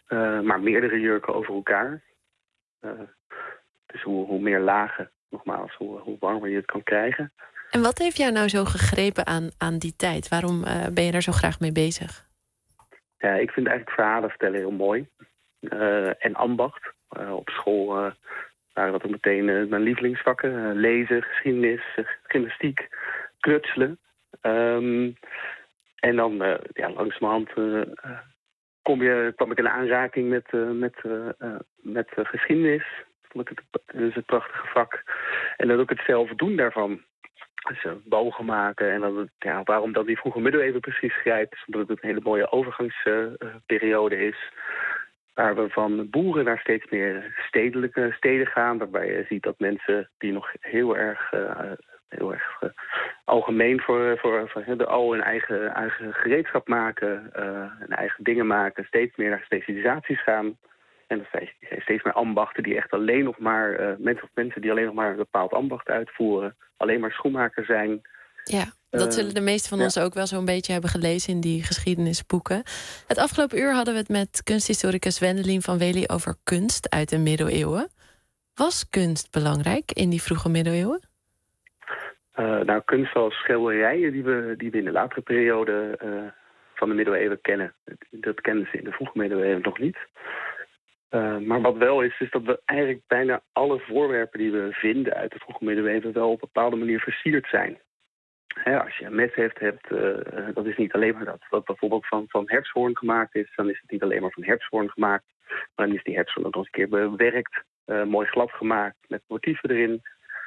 Uh, maar meerdere jurken over elkaar. Uh, dus hoe, hoe meer lagen, nogmaals, hoe, hoe warmer je het kan krijgen. En wat heeft jou nou zo gegrepen aan, aan die tijd? Waarom uh, ben je daar zo graag mee bezig? Ja, ik vind eigenlijk verhalen vertellen heel mooi. Uh, en ambacht. Uh, op school uh, waren dat ook meteen uh, mijn lievelingsvakken. Uh, lezen, geschiedenis, uh, gymnastiek, knutselen. Um, en dan uh, ja, langzamerhand uh, kom je, kwam ik in aanraking met, uh, met, uh, uh, met uh, geschiedenis. Vond ik het, dat is het prachtige vak. En dan ook het zelf doen daarvan. Dus uh, bogen en dan, ja, waarom dan die vroege middeleeuwen precies grijpt, is omdat het een hele mooie overgangsperiode uh, is. Waar we van boeren naar steeds meer stedelijke steden gaan. Waarbij je ziet dat mensen die nog heel erg, uh, heel erg uh, algemeen voor, voor, voor de al hun eigen, eigen gereedschap maken. Uh, hun eigen dingen maken. Steeds meer naar specialisaties gaan. En dan zijn steeds meer ambachten die echt alleen nog maar, uh, mensen of mensen die alleen nog maar een bepaald ambacht uitvoeren. Alleen maar schoenmaker zijn. Ja, dat uh, zullen de meesten van ja. ons ook wel zo'n beetje hebben gelezen in die geschiedenisboeken. Het afgelopen uur hadden we het met kunsthistoricus Wendelien van Wely over kunst uit de middeleeuwen. Was kunst belangrijk in die vroege middeleeuwen? Uh, nou, kunst als schilderijen die we, die we in de latere periode uh, van de middeleeuwen kennen. Dat kenden ze in de vroege middeleeuwen nog niet. Uh, maar wat wel is, is dat we eigenlijk bijna alle voorwerpen die we vinden uit de vroege middeleeuwen wel op een bepaalde manier versierd zijn. He, als je een mes hebt, hebt uh, dat is niet alleen maar dat. Wat bijvoorbeeld van, van hertshoorn gemaakt is, dan is het niet alleen maar van hertshoorn gemaakt. Maar dan is die hertshoorn ook nog eens een keer bewerkt, uh, mooi glad gemaakt, met motieven erin.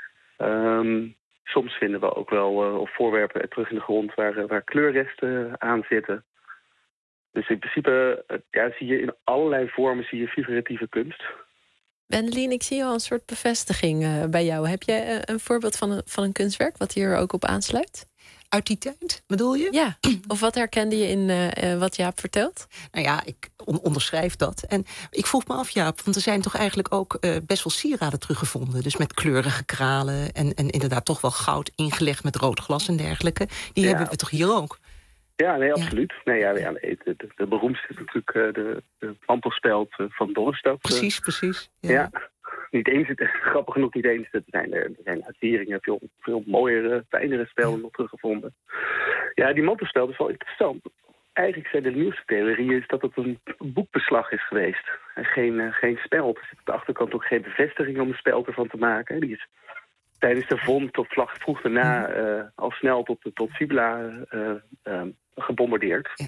Um, soms vinden we ook wel uh, voorwerpen terug in de grond waar, waar kleurresten aan zitten. Dus in principe ja, zie je in allerlei vormen zie je figuratieve kunst. Wendelien, ik zie al een soort bevestiging uh, bij jou. Heb jij uh, een voorbeeld van een, van een kunstwerk wat hier ook op aansluit? Uit die tijd, bedoel je? Ja, of wat herkende je in uh, uh, wat Jaap vertelt? Nou ja, ik on- onderschrijf dat. En ik vroeg me af, Jaap, want er zijn toch eigenlijk ook uh, best wel sieraden teruggevonden. Dus met kleurige kralen en, en inderdaad toch wel goud ingelegd met rood glas en dergelijke. Die ja. hebben we toch hier ook? Ja, nee, absoluut. Ja. Nee, ja, ja, nee, de, de, de beroemdste is natuurlijk uh, de, de mantelspeld van Dorrestad. Precies, precies. Ja. ja. Niet eens, het, grappig genoeg niet eens. Er zijn, er zijn uit Wieringen veel, veel mooiere, fijnere spelden nog teruggevonden. Ja, die mantelspeld is wel interessant. Eigenlijk zijn de nieuwste theorieën is dat het een boekbeslag is geweest. En geen, uh, geen speld. Er zit op de achterkant ook geen bevestiging om een speld ervan te maken. Die is tijdens de vondst of vlag vroeg daarna uh, al snel tot, tot Sibila uh, uh, gebombardeerd. Ja.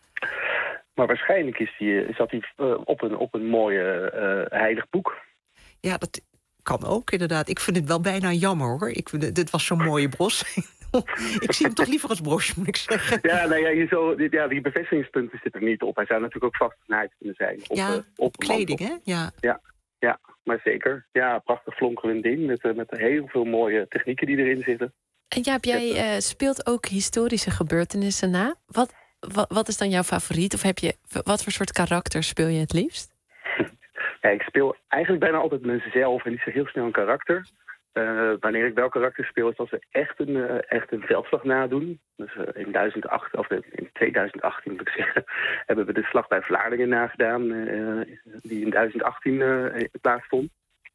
Maar waarschijnlijk is die, zat hij uh, op, een, op een mooie uh, heilig boek. Ja, dat kan ook inderdaad. Ik vind het wel bijna jammer hoor. Ik vind, dit was zo'n mooie bros. Ik zie hem toch liever als brosje, moet ik zeggen. Ja, nou ja, je zo, ja, die bevestigingspunten zitten er niet op. Hij zou natuurlijk ook vastgenaaid kunnen zijn. Op, ja, uh, op kleding hè? Ja. ja. Ja, maar zeker. Ja, prachtig flonkerend ding met, uh, met heel veel mooie technieken die erin zitten. En Jaap, jij uh, speelt ook historische gebeurtenissen na. Wat, wat, wat is dan jouw favoriet? Of heb je, wat voor soort karakter speel je het liefst? Ja, ik speel eigenlijk bijna altijd mezelf en niet zo heel snel een karakter. Uh, wanneer ik wel karakter speel is als we echt een, uh, echt een veldslag nadoen. Dus uh, in, duizend acht, of in tweeduizend achttien moet ik zeggen, hebben we de slag bij Vlaardingen nagedaan. Uh, die in duizend achttien uh, plaatsvond.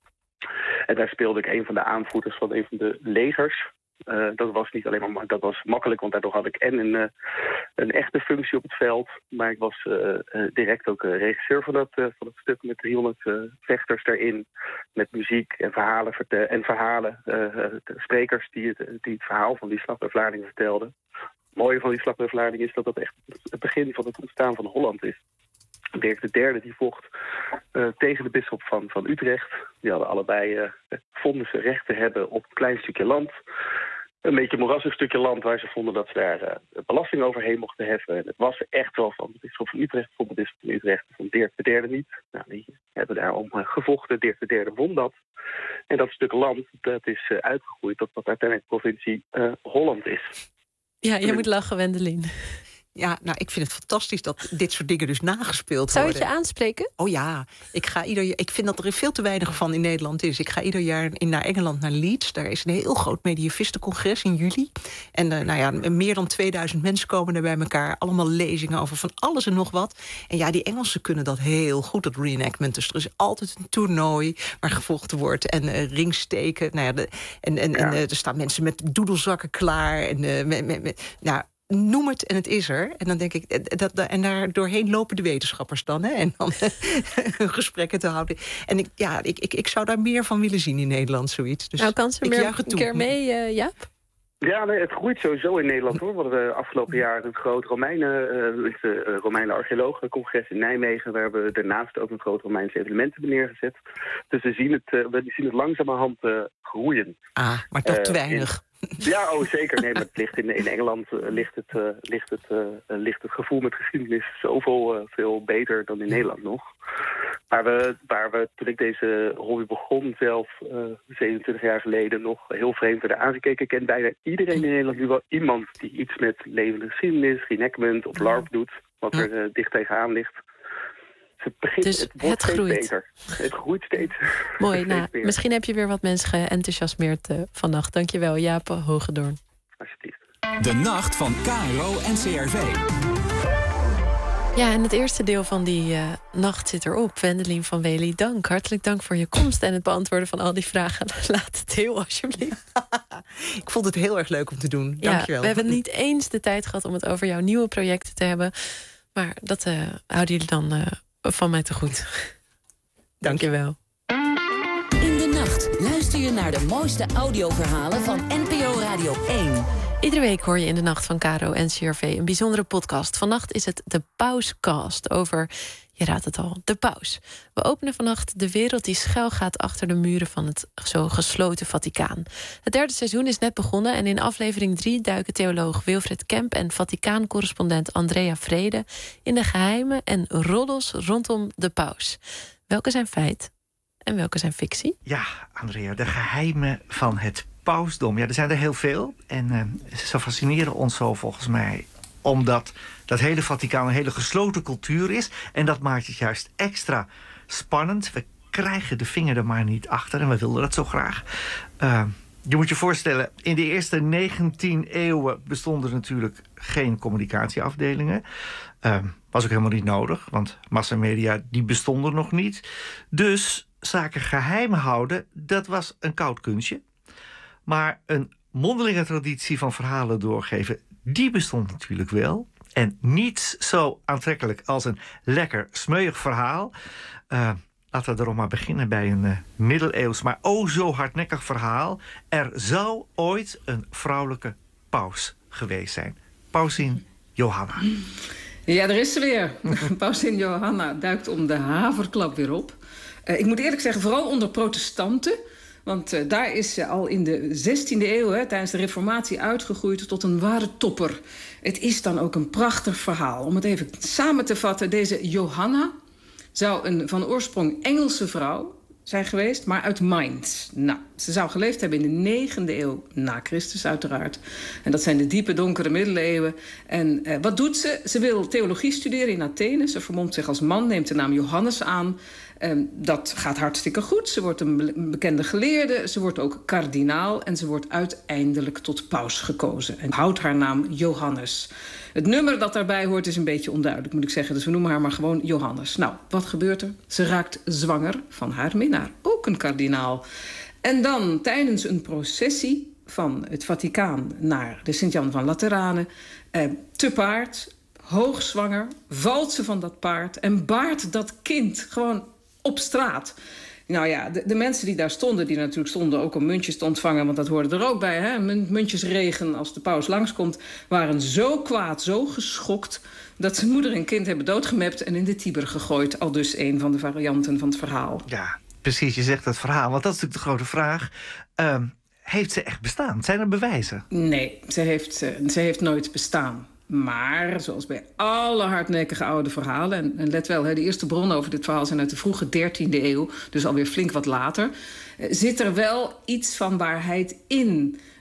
En daar speelde ik een van de aanvoerders van een van de legers. Uh, dat was niet alleen maar dat was makkelijk, want daardoor had ik en een, uh, een echte functie op het veld. Maar ik was uh, uh, direct ook uh, regisseur van dat, uh, van dat stuk met driehonderd uh, vechters daarin. Met muziek en verhalen, verte- en verhalen uh, de sprekers die het, die het verhaal van die slag bij Vlaardingen vertelden. Het mooie van die slag bij Vlaardingen is dat dat echt het begin van het ontstaan van Holland is. Dirk de derde die vocht uh, tegen de bisschop van, van Utrecht. Die hadden allebei uh, vonden ze recht te hebben op een klein stukje land. Een beetje een moerassig stukje land waar ze vonden dat ze daar uh, belasting overheen mochten heffen. En het was echt wel van de bisschop van Utrecht, vond de bisschop van Utrecht, van Dirk de derde niet. Nou, die hebben daarom uh, gevochten. Dirk de derde won dat. En dat stuk land dat is uh, uitgegroeid tot wat uiteindelijk de provincie uh, Holland is. Ja, je moet lachen, Wendelien. Ja, nou, ik vind het fantastisch dat dit soort dingen dus nagespeeld Zou worden. het je aanspreken? Oh ja, ik ga ieder jaar. Ik vind dat er veel te weinig van in Nederland is. Ik ga ieder jaar in, naar Engeland, naar Leeds. Daar is een heel groot mediavistencongres in juli. En uh, nou ja, meer dan tweeduizend mensen komen er bij elkaar. Allemaal lezingen over van alles en nog wat. En ja, die Engelsen kunnen dat heel goed, dat reenactment. Dus er is altijd een toernooi waar gevochten wordt. En uh, ringsteken. Nou ja, de, en en, ja. en uh, er staan mensen met doedelzakken klaar. En uh, met, met, met, nou, noem het en het is er. En dan denk ik, dat, dat, en daar doorheen lopen de wetenschappers dan. Hè, en dan hun gesprekken te houden. En ik, ja, ik, ik, ik zou daar meer van willen zien in Nederland, zoiets. Dus nou, kan ze ik meer juich het een toe. keer mee, uh, Jaap? Ja, nee, het groeit sowieso in Nederland, hoor. We hadden de afgelopen jaar een groot Romeinen, uh, uh, Romeinen archeologencongres in Nijmegen, waar we daarnaast ook een groot Romeins evenement hebben neergezet. Dus we zien het, uh, we zien het langzamerhand uh, groeien. Ah, maar toch uh, te weinig. In, ja, oh zeker. Nee, maar het ligt in, in Engeland uh, ligt, het, uh, ligt, het, uh, ligt het gevoel met geschiedenis zoveel uh, veel beter dan in Nederland nog. Waar we, waar we, toen ik deze hobby begon zelf, uh, zevenentwintig jaar geleden, nog heel vreemd werden aangekeken. Kent bijna iedereen in Nederland nu wel iemand die iets met levende geschiedenis, reenactment of LARP doet, wat er uh, dicht tegenaan ligt. Dus het begint, dus het wordt het steeds groeit. beter. Het groeit steeds. Mooi, steeds nou, meer. misschien heb je weer wat mensen geenthousiasmeerd uh, vannacht. Dankjewel, Jaap Hogedoorn. Alsjeblieft. De nacht van K R O en C R V. Ja, en het eerste deel van die uh, nacht zit erop. Wendelin van Wely, dank. Hartelijk dank voor je komst en het beantwoorden van al die vragen. Laat het deel, alsjeblieft. Ik vond het heel erg leuk om te doen. Ja, Dank je wel. we hebben niet eens de tijd gehad om het over jouw nieuwe projecten te hebben. Maar dat uh, houden jullie dan uh, van mij te goed. Dank je wel. In de nacht luister je naar de mooiste audioverhalen van N P O Radio één. Iedere week hoor je in de nacht van K R O en C R V een bijzondere podcast. Vannacht is het de Pauscast over, je raadt het al, de paus. We openen vannacht de wereld die schuilgaat achter de muren van het zo gesloten Vaticaan. Het derde seizoen is net begonnen en in aflevering drie duiken theoloog Wilfred Kemp en Vaticaan-correspondent Andrea Vrede in de geheimen en roddels rondom de paus. Welke zijn feit en welke zijn fictie? Ja, Andrea, de geheimen van het pausdom. Ja, er zijn er heel veel. En uh, ze fascineren ons zo volgens mij omdat dat hele Vaticaan een hele gesloten cultuur is. En dat maakt het juist extra spannend. We krijgen de vinger er maar niet achter en we wilden dat zo graag. Uh, je moet je voorstellen, in de eerste negentien eeuwen bestonden er natuurlijk geen communicatieafdelingen. Uh, was ook helemaal niet nodig, want massamedia die bestonden nog niet. Dus zaken geheim houden, dat was een koud kunstje. Maar een mondelinge traditie van verhalen doorgeven, die bestond natuurlijk wel. En niets zo aantrekkelijk als een lekker smeuig verhaal. Uh, laten we daarom maar beginnen bij een uh, middeleeuws, maar o zo hardnekkig verhaal. Er zou ooit een vrouwelijke paus geweest zijn. Pausin Johanna. Ja, daar is ze weer. Pausin Johanna duikt om de haverklap weer op. Uh, ik moet eerlijk zeggen, vooral onder protestanten. Want uh, daar is ze al in de zestiende eeuw, hè, tijdens de reformatie, uitgegroeid tot een ware topper. Het is dan ook een prachtig verhaal. Om het even samen te vatten, deze Johanna zou een van oorsprong Engelse vrouw zijn geweest, maar uit Mainz. Nou, ze zou geleefd hebben in de negende eeuw na Christus uiteraard. En dat zijn de diepe, donkere middeleeuwen. En uh, wat doet ze? Ze wil theologie studeren in Athene. Ze vermomt zich als man, neemt de naam Johannes aan. Um, dat gaat hartstikke goed. Ze wordt een bekende geleerde. Ze wordt ook kardinaal. En ze wordt uiteindelijk tot paus gekozen. En houdt haar naam Johannes. Het nummer dat daarbij hoort is een beetje onduidelijk, moet ik zeggen. Dus we noemen haar maar gewoon Johannes. Nou, wat gebeurt er? Ze raakt zwanger van haar minnaar. Ook een kardinaal. En dan tijdens een processie van het Vaticaan naar de Sint-Jan van Lateranen, eh, te paard, hoogzwanger, valt ze van dat paard en baart dat kind gewoon op straat. Nou ja, de, de mensen die daar stonden, die natuurlijk stonden ook om muntjes te ontvangen, want dat hoorde er ook bij, hè? Muntjesregen als de paus langskomt, waren zo kwaad, zo geschokt, dat ze moeder en kind hebben doodgemapt en in de Tiber gegooid. Al dus een van de varianten van het verhaal. Ja, precies, je zegt het verhaal, want dat is natuurlijk de grote vraag. Uh, heeft ze echt bestaan? Zijn er bewijzen? Nee, ze heeft, uh, ze heeft nooit bestaan. Maar, zoals bij alle hardnekkige oude verhalen, en, en let wel, hè, de eerste bronnen over dit verhaal zijn uit de vroege dertiende eeuw, dus alweer flink wat later, zit er wel iets van waarheid in.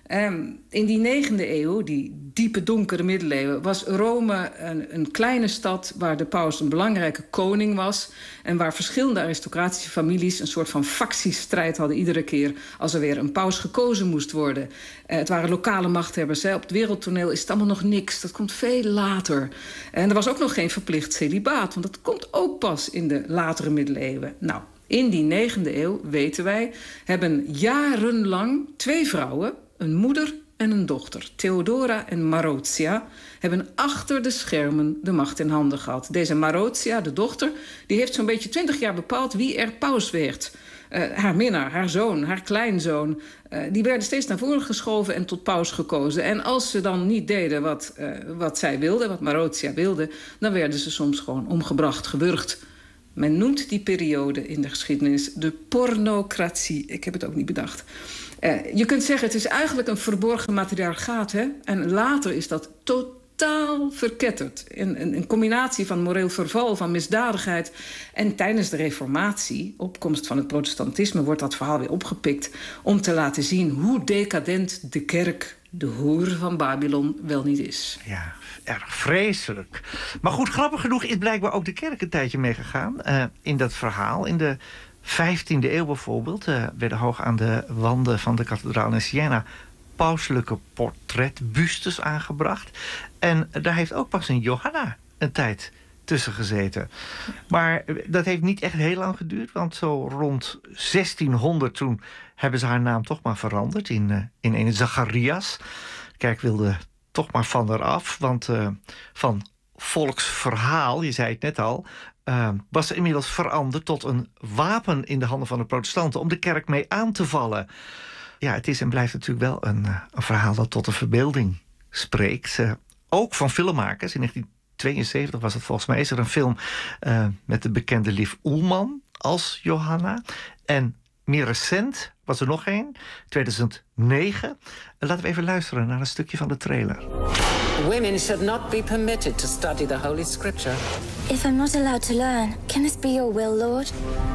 Um, in die negende eeuw, die diepe donkere middeleeuwen, was Rome een, een kleine stad waar de paus een belangrijke koning was en waar verschillende aristocratische families een soort van factiestrijd hadden iedere keer als er weer een paus gekozen moest worden. Uh, het waren lokale machthebbers. Hè. Op het wereldtoneel is het allemaal nog niks. Dat komt veel later. En er was ook nog geen verplicht celibaat, want dat komt ook pas in de latere middeleeuwen. Nou, in die negende eeuw, weten wij, hebben jarenlang twee vrouwen, een moeder en een dochter, Theodora en Marozia, hebben achter de schermen de macht in handen gehad. Deze Marozia, de dochter, die heeft zo'n beetje twintig jaar bepaald wie er paus werd. Uh, haar minnaar, haar zoon, haar kleinzoon, uh, die werden steeds naar voren geschoven en tot paus gekozen. En als ze dan niet deden wat, uh, wat zij wilde, wat Marozia wilde, dan werden ze soms gewoon omgebracht, gewurgd. Men noemt die periode in de geschiedenis de pornocratie. Ik heb het ook niet bedacht. Uh, je kunt zeggen, het is eigenlijk een verborgen matriarchaat, hè? En later is dat totaal verketterd. Een, een, een combinatie van moreel verval, van misdadigheid. En tijdens de reformatie, opkomst van het protestantisme, wordt dat verhaal weer opgepikt om te laten zien hoe decadent de kerk, de hoer van Babylon, wel niet is. Ja, erg vreselijk. Maar goed, grappig genoeg is blijkbaar ook de kerk een tijdje meegegaan uh, in dat verhaal. In de vijftiende eeuw bijvoorbeeld uh, werden hoog aan de wanden van de kathedraal in Siena pauselijke portretbustes aangebracht. En daar heeft ook pas een Johanna een tijd tussen gezeten. Maar dat heeft niet echt heel lang geduurd, want zo rond zestienhonderd toen hebben ze haar naam toch maar veranderd in, uh, in een Zacharias. De kerk wilde toch maar van haar af, want uh, van volksverhaal, je zei het net al, Uh, was ze inmiddels veranderd tot een wapen in de handen van de protestanten om de kerk mee aan te vallen. Ja, het is en blijft natuurlijk wel een, uh, een verhaal dat tot de verbeelding spreekt. Uh, ook van filmmakers. In negentien tweeënzeventig was het volgens mij, is er een film uh, met de bekende Liv Ullmann als Johanna. En meer recent was er nog één, tweeduizend negen. Uh, laten we even luisteren naar een stukje van de trailer. Women should not be permitted to study the Holy Scripture. If I'm not allowed to learn, can this be your will, Lord?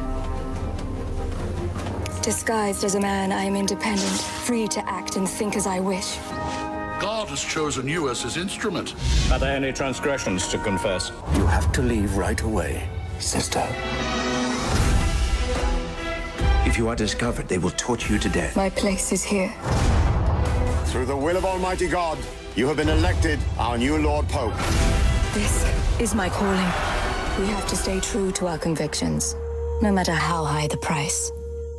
Disguised as a man, I am independent, free to act and think as I wish. God has chosen you as his instrument. Are there any transgressions to confess? You have to leave right away, sister. If you are discovered, they will torture you to death. My place is here. Through the will of Almighty God, you have been elected our new Lord Pope. This is my calling. We have to stay true to our convictions, no matter how high the price.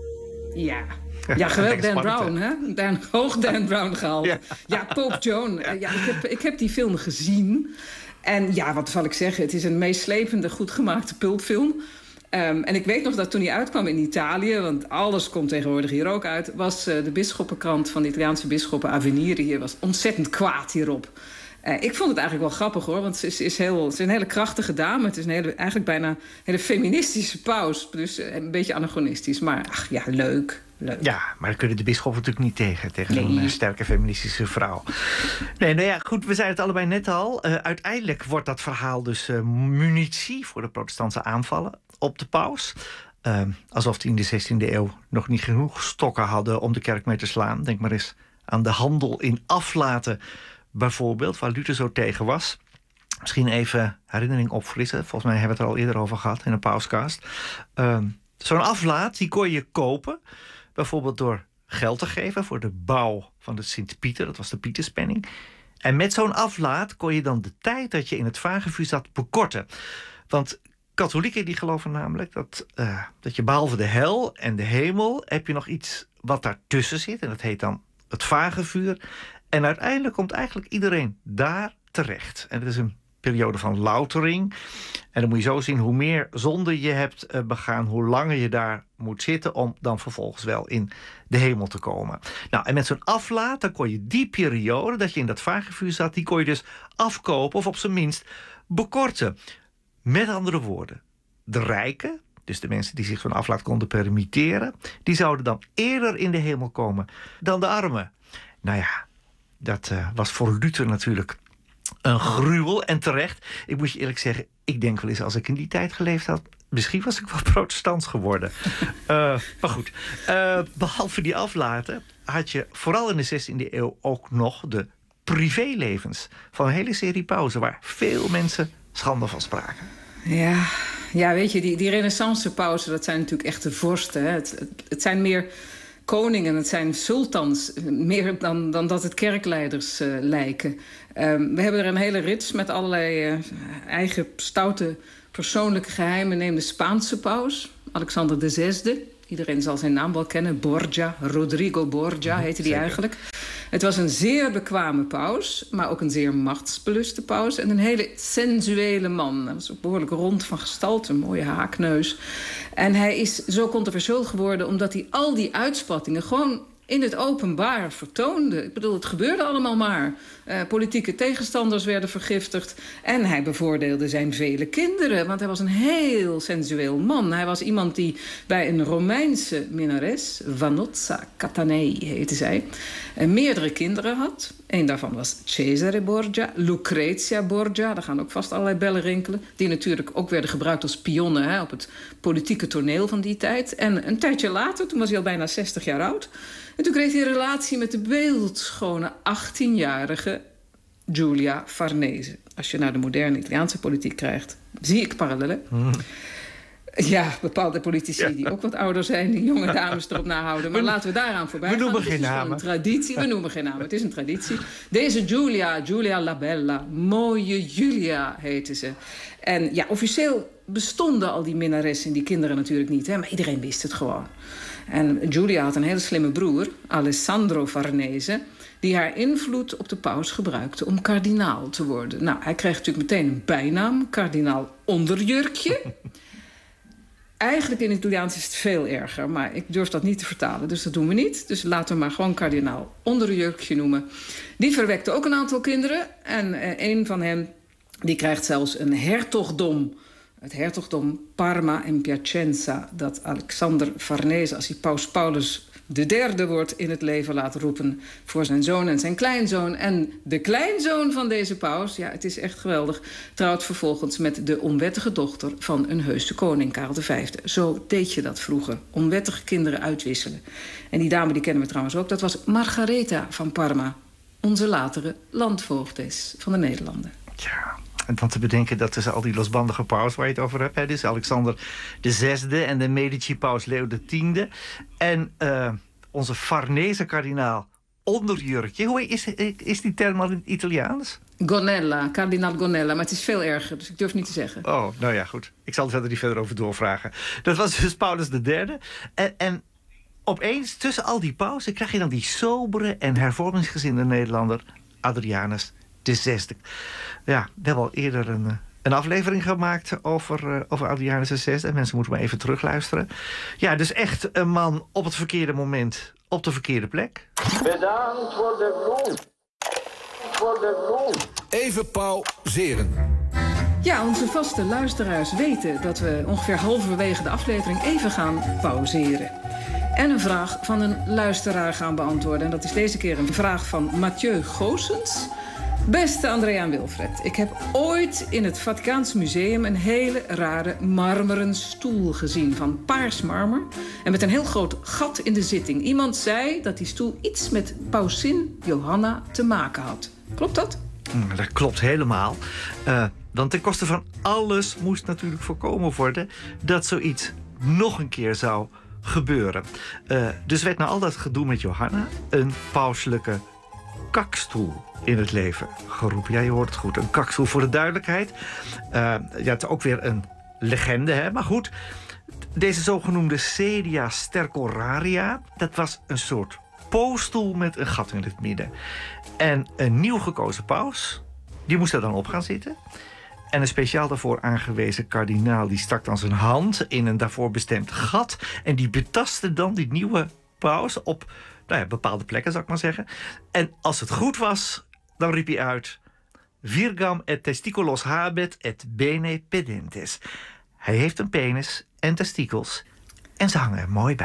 Ja. Ja, geweldig Dan Brown, hè? Dan, hoog Dan Brown gehaald. Ja, ja Pope Joan. Ja, ik, heb, ik heb die film gezien. En ja, wat zal ik zeggen? Het is een meeslepende, goed gemaakte pulpfilm. Um, en ik weet nog dat toen hij uitkwam in Italië, want alles komt tegenwoordig hier ook uit, was uh, de bisschoppenkrant van de Italiaanse bisschoppen Avvenire hier was ontzettend kwaad hierop. Uh, ik vond het eigenlijk wel grappig hoor, want ze is, is, heel, ze is een hele krachtige dame. Het is een hele, eigenlijk bijna een hele feministische paus. Dus uh, een beetje anachronistisch, maar ach ja, leuk. Leuk. Ja, maar daar kunnen de bisschoppen natuurlijk niet tegen. Tegen nee. zo'n uh, sterke feministische vrouw. Nee, nou ja, goed, we zeiden het allebei net al. Uh, uiteindelijk wordt dat verhaal dus uh, munitie voor de protestantse aanvallen op de paus. Uh, alsof die in de zestiende eeuw nog niet genoeg stokken hadden om de kerk mee te slaan. Denk maar eens aan de handel in aflaten bijvoorbeeld, waar Luther zo tegen was. Misschien even herinnering opfrissen. Volgens mij hebben we het er al eerder over gehad in een pauscast. Uh, zo'n aflaat, die kon je kopen. Bijvoorbeeld door geld te geven voor de bouw van de Sint-Pieter. Dat was de Pieterspenning. En met zo'n aflaat kon je dan de tijd dat je in het vagevuur zat bekorten. Want katholieken die geloven namelijk dat, uh, dat je behalve de hel en de hemel heb je nog iets wat daartussen zit. En dat heet dan het vagevuur. En uiteindelijk komt eigenlijk iedereen daar terecht. En het is een periode van loutering. En dan moet je zo zien, hoe meer zonde je hebt uh, begaan, hoe langer je daar moet zitten om dan vervolgens wel in de hemel te komen. Nou, en met zo'n aflaat, dan kon je die periode dat je in dat vagevuur zat, die kon je dus afkopen of op zijn minst bekorten. Met andere woorden, de rijken, dus de mensen die zich zo'n aflaat konden permitteren, die zouden dan eerder in de hemel komen dan de armen. Nou ja, dat uh, was voor Luther natuurlijk een gruwel en terecht. Ik moet je eerlijk zeggen, ik denk wel eens als ik in die tijd geleefd had, Misschien was ik wel protestants geworden. uh, maar goed, uh, behalve die aflaten had je vooral in de zestiende eeuw ook nog de privélevens van een hele serie pausen waar veel mensen schande van spraken. Ja, ja weet je, die, die renaissance-pauzen, dat zijn natuurlijk echte vorsten. Hè. Het, het, het zijn meer koningen, het zijn sultans, meer dan, dan dat het kerkleiders uh, lijken. Um, we hebben er een hele rits met allerlei uh, eigen stoute persoonlijke geheimen. Neem de Spaanse paus, Alexander de Zesde. Iedereen zal zijn naam wel kennen. Borgia, Rodrigo Borgia heette die eigenlijk. Het was een zeer bekwame paus, maar ook een zeer machtsbeluste paus. En een hele sensuele man. Hij was ook behoorlijk rond van gestalte, een mooie haakneus. En hij is zo controversieel geworden omdat hij al die uitspattingen gewoon in het openbaar vertoonde. Ik bedoel, het gebeurde allemaal maar. Uh, politieke tegenstanders werden vergiftigd. En hij bevoordeelde zijn vele kinderen. Want hij was een heel sensueel man. Hij was iemand die bij een Romeinse minnares, Vanozza Catanei heette zij, uh, meerdere kinderen had. Eén daarvan was Cesare Borgia, Lucrezia Borgia. Daar gaan ook vast allerlei bellen rinkelen. Die natuurlijk ook werden gebruikt als pionnen hè, op het politieke toneel van die tijd. En een tijdje later, toen was hij al bijna zestig jaar oud. En toen kreeg hij een relatie met de beeldschone achttienjarige Giulia Farnese. Als je naar de moderne Italiaanse politiek krijgt, zie ik parallellen. Mm. Ja, bepaalde politici ja. die ook wat ouder zijn, die jonge dames erop nahouden. Maar we, laten we daaraan voorbij we gaan. Noemen geen het is namen. Een traditie. We noemen geen namen. Het is een traditie. Deze Giulia, Giulia la Bella, mooie Giulia heette ze. En ja, officieel bestonden al die minnaressen en die kinderen natuurlijk niet. Hè, maar iedereen wist het gewoon. En Giulia had een hele slimme broer, Alessandro Farnese, die haar invloed op de paus gebruikte om kardinaal te worden. Nou, hij kreeg natuurlijk meteen een bijnaam, kardinaal Onderjurkje. Eigenlijk in het Italiaans is het veel erger, maar ik durf dat niet te vertalen, dus dat doen we niet. Dus laten we maar gewoon kardinaal Onderjurkje noemen. Die verwekte ook een aantal kinderen en eh, een van hen die krijgt zelfs een hertogdom. Het hertogdom Parma en Piacenza, dat Alexander Farnese, als hij paus Paulus de derde wordt, in het leven laat roepen voor zijn zoon en zijn kleinzoon. En de kleinzoon van deze paus, ja, het is echt geweldig, trouwt vervolgens met de onwettige dochter van een heuse koning, Karel de Vijfde. Zo deed je dat vroeger, onwettige kinderen uitwisselen. En die dame, die kennen we trouwens ook, dat was Margaretha van Parma, onze latere landvoogdes van de Nederlanden. Ja. En dan te bedenken dat tussen al die losbandige paus waar je het over hebt, hè, dus Alexander de Zesde en de Medici-paus Leo de Tiende en uh, onze Farnese kardinaal Onderjurkje. Hoe is, is die term al in het Italiaans? Gonella, kardinaal Gonella, maar het is veel erger, dus ik durf niet te zeggen. Oh, nou ja, goed. Ik zal er verder niet verder over doorvragen. Dat was dus Paulus de Derde. En, en opeens, tussen al die pausen, krijg je dan die sobere en hervormingsgezinde Nederlander Adrianus de Zesde. Ja, we hebben al eerder een, een aflevering gemaakt over, uh, over Adrianus de Zesde. En mensen moeten maar even terugluisteren. Ja, dus echt een man op het verkeerde moment, op de verkeerde plek. Bedankt voor de bloem. Voor de bloem. Even pauzeren. Ja, onze vaste luisteraars weten dat we ongeveer halverwege de aflevering even gaan pauzeren. En een vraag van een luisteraar gaan beantwoorden. En dat is deze keer een vraag van Mathieu Goossens. Beste Andrea en Wilfred, ik heb ooit in het Vaticaanse museum een hele rare marmeren stoel gezien van paars marmer en met een heel groot gat in de zitting. Iemand zei dat die stoel iets met pausin Johanna te maken had. Klopt dat? Mm, dat klopt helemaal. Uh, want ten koste van alles moest natuurlijk voorkomen worden dat zoiets nog een keer zou gebeuren. Uh, dus werd na al dat gedoe met Johanna een pauselijke kakstoel in het leven geroepen. Ja, je hoort het goed. Een kakstoel voor de duidelijkheid. Uh, ja, het is ook weer een legende, hè? Maar goed, deze zogenoemde sedia stercoraria, dat was een soort poosstoel met een gat in het midden. En een nieuw gekozen paus, die moest er dan op gaan zitten. En een speciaal daarvoor aangewezen kardinaal, die stak dan zijn hand in een daarvoor bestemd gat. En die betastte dan die nieuwe paus op nou ja, bepaalde plekken, zou ik maar zeggen. En als het goed was, dan riep hij uit: Virgam et testiculos habet et bene pedentes. Hij heeft een penis en testikels en ze hangen er mooi bij.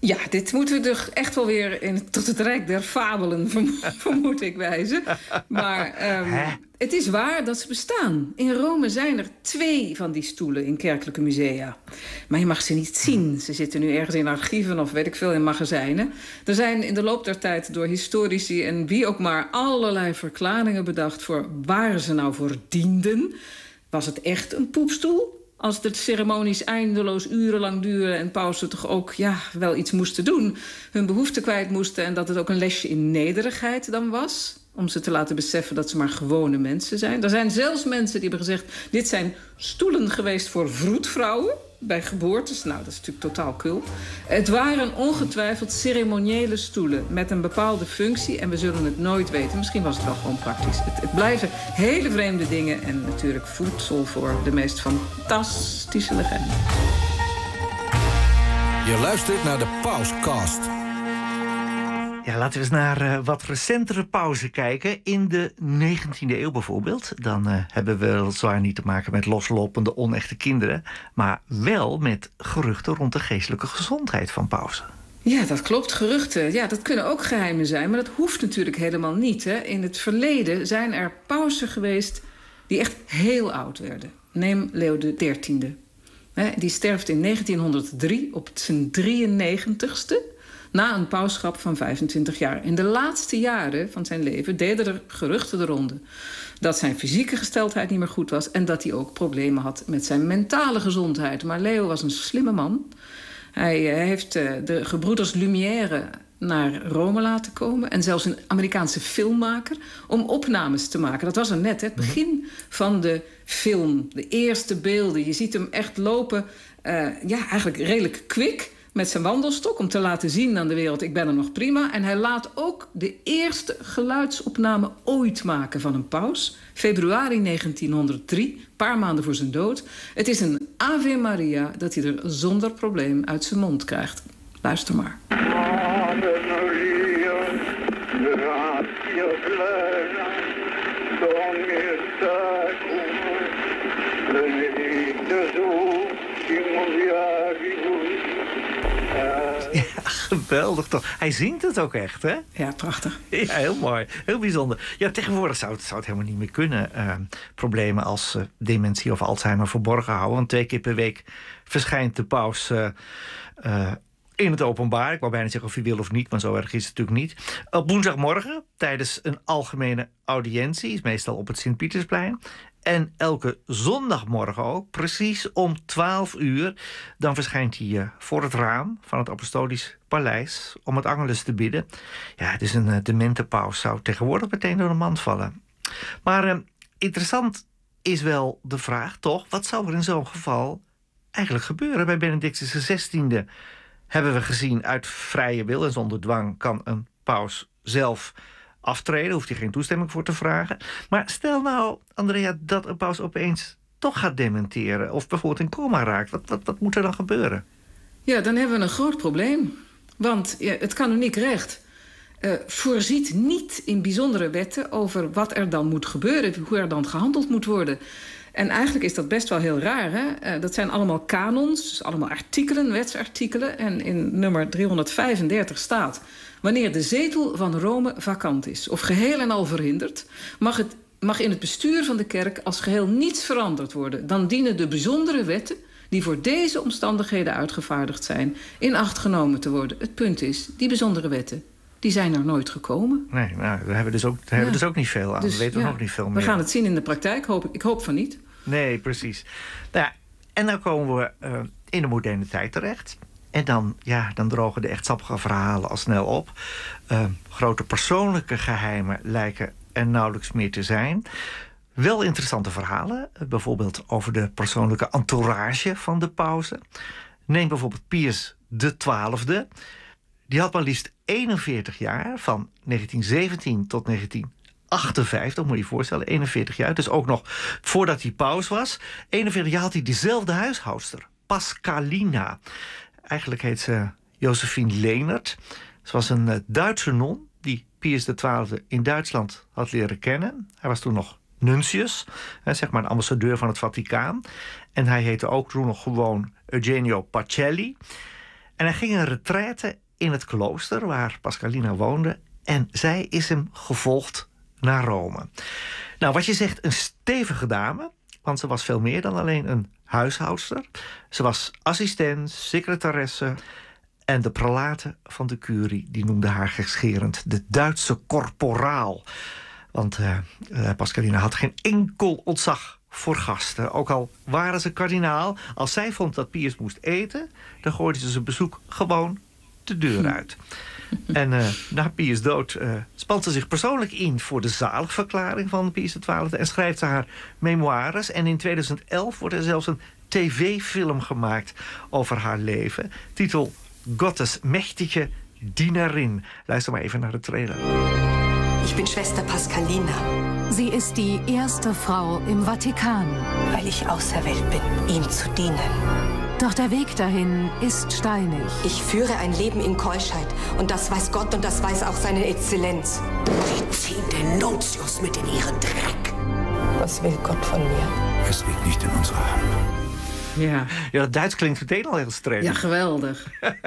Ja, dit moeten we toch echt wel weer in, tot het rijk der fabelen, vermo- vermoed ik wijzen. Maar um, het is waar dat ze bestaan. In Rome zijn er twee van die stoelen in kerkelijke musea. Maar je mag ze niet zien. Ze zitten nu ergens in archieven of weet ik veel in magazijnen. Er zijn in de loop der tijd door historici en wie ook maar allerlei verklaringen bedacht voor waar ze nou voor dienden. Was het echt een poepstoel? Als de ceremonies eindeloos urenlang duren en pausen toch ook ja, wel iets moesten doen, hun behoeften kwijt moesten en dat het ook een lesje in nederigheid dan was, om ze te laten beseffen dat ze maar gewone mensen zijn. Er zijn zelfs mensen die hebben gezegd, dit zijn stoelen geweest voor vroedvrouwen bij geboortes. Nou, dat is natuurlijk totaal kul. Het waren ongetwijfeld ceremoniële stoelen met een bepaalde functie en we zullen het nooit weten. Misschien was het wel gewoon praktisch. Het, het blijven hele vreemde dingen en natuurlijk voedsel voor de meest fantastische legenden. Je luistert naar de Pauscast. Ja, laten we eens naar uh, wat recentere pauzen kijken. In de negentiende eeuw bijvoorbeeld. Dan uh, hebben we weliswaar niet te maken met loslopende onechte kinderen, maar wel met geruchten rond de geestelijke gezondheid van pausen. Ja, dat klopt. Geruchten, ja, dat kunnen ook geheimen zijn, maar dat hoeft natuurlijk helemaal niet. Hè. In het verleden zijn er pausen geweest die echt heel oud werden. Neem Leo de dertiende. Hè, die sterft in negentienhonderddrie op zijn drieënnegentigste... na een pauschap van vijfentwintig jaar. In de laatste jaren van zijn leven deden er geruchten de ronde dat zijn fysieke gesteldheid niet meer goed was en dat hij ook problemen had met zijn mentale gezondheid. Maar Leo was een slimme man. Hij uh, heeft uh, de gebroeders Lumière naar Rome laten komen en zelfs een Amerikaanse filmmaker om opnames te maken. Dat was er net, hè, het begin van de film. De eerste beelden. Je ziet hem echt lopen, uh, ja, eigenlijk redelijk kwik met zijn wandelstok om te laten zien aan de wereld, ik ben er nog prima. En hij laat ook de eerste geluidsopname ooit maken van een paus. Februari negentienhonderddrie, een paar maanden voor zijn dood. Het is een Ave Maria dat hij er zonder probleem uit zijn mond krijgt. Luister maar. Ave Maria, gratia plena, Dominus tecum, benedicta tu in mulieribus. Ja, geweldig toch. Hij zingt het ook echt, hè? Ja, prachtig. Ja, heel mooi. Heel bijzonder. Ja, tegenwoordig zou het, zou het helemaal niet meer kunnen. Uh, problemen als uh, dementie of Alzheimer verborgen houden. Want twee keer per week verschijnt de paus Uh, uh, in het openbaar. Ik wou bijna zeggen of hij wil of niet, maar zo erg is het natuurlijk niet. Op woensdagmorgen, tijdens een algemene audiëntie, is meestal op het Sint-Pietersplein. En elke zondagmorgen ook, precies om twaalf uur... dan verschijnt hij uh, voor het raam van het Apostolisch Paleis om het Angelus te bidden. Ja, het is een uh, demente paus, zou tegenwoordig meteen door de mand vallen. Maar uh, interessant is wel de vraag, toch, wat zou er in zo'n geval eigenlijk gebeuren? Bij Benedictus de zestiende hebben we gezien, uit vrije wil en zonder dwang kan een paus zelf aftreden, hoeft hij geen toestemming voor te vragen. Maar stel nou, Andrea, dat een paus opeens toch gaat dementeren of bijvoorbeeld in coma raakt. Wat, wat, wat moet er dan gebeuren? Ja, dan hebben we een groot probleem. Want ja, het kanoniek recht uh, voorziet niet in bijzondere wetten over wat er dan moet gebeuren, hoe er dan gehandeld moet worden. En eigenlijk is dat best wel heel raar, hè? Uh, dat zijn allemaal kanons, dus allemaal artikelen, wetsartikelen. En in nummer driehonderdvijfendertig staat: wanneer de zetel van Rome vakant is of geheel en al verhinderd, mag, het, mag in het bestuur van de kerk als geheel niets veranderd worden. Dan dienen de bijzondere wetten die voor deze omstandigheden uitgevaardigd zijn in acht genomen te worden. Het punt is, die bijzondere wetten, die zijn er nooit gekomen. Nee, nou, daar hebben we dus ook, daar ja. hebben we dus ook niet veel aan. Dus, we weten ja, nog niet veel meer. We gaan het zien in de praktijk, hoop ik. Ik hoop van niet. Nee, precies. Nou ja, en dan komen we uh, in de moderne tijd terecht. En dan, ja, dan drogen de echt sappige verhalen al snel op. Uh, grote persoonlijke geheimen lijken er nauwelijks meer te zijn. Wel interessante verhalen. Uh, bijvoorbeeld over de persoonlijke entourage van de pausen. Neem bijvoorbeeld Pius de twaalfde. Die had maar liefst eenenveertig jaar, van negentien zeventien tot negentien achtenvijftig, moet je je voorstellen, eenenveertig jaar. Dus ook nog voordat hij paus was. eenenveertig jaar had hij dezelfde huishoudster, Pascalina. Eigenlijk heet ze Josephine Lehnert. Ze was een uh, Duitse non die Pius de twaalfde in Duitsland had leren kennen. Hij was toen nog nuntius, hè, zeg maar een ambassadeur van het Vaticaan. En hij heette ook toen nog gewoon Eugenio Pacelli. En hij ging een retraite in het klooster waar Pascalina woonde. En zij is hem gevolgd naar Rome. Nou, wat je zegt, een stevige dame. Want ze was veel meer dan alleen een huishoudster. Ze was assistent, secretaresse. En de prelaten van de curie die noemden haar gekscherend de Duitse korporaal. Want uh, uh, Pascalina had geen enkel ontzag voor gasten. Ook al waren ze kardinaal. Als zij vond dat Pius moest eten, dan gooide ze zijn bezoek gewoon de deur uit. En uh, na Pius' dood uh, spant ze zich persoonlijk in voor de zaligverklaring van Pius de twaalfde en schrijft ze haar memoires. En in tweeduizend elf wordt er zelfs een tv-film gemaakt over haar leven. Titel Gottes mächtige Dienerin. Luister maar even naar de trailer. Ich bin Schwester Pascalina. Sie ist die erste Frau im Vatikan. Weil ich auserwählt bin, ihm zu dienen. Doch der Weg dahin ist steinig. Ich führe ein Leben in Keuschheit. Und das weiß Gott und das weiß auch seine Exzellenz. Sie ziehen den Nuntius mit in ihren Dreck. Was will Gott von mir? Es liegt nicht in unserer Hand. Ja. Ja, dat Duits klinkt meteen al heel streng. Ja, geweldig.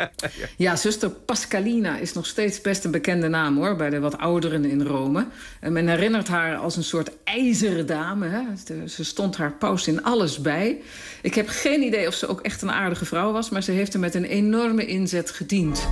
Ja, zuster Pascalina is nog steeds best een bekende naam, hoor, bij de wat ouderen in Rome. En men herinnert haar als een soort ijzeren dame. Hè? Ze stond haar paus in alles bij. Ik heb geen idee of ze ook echt een aardige vrouw was, maar ze heeft er met een enorme inzet gediend.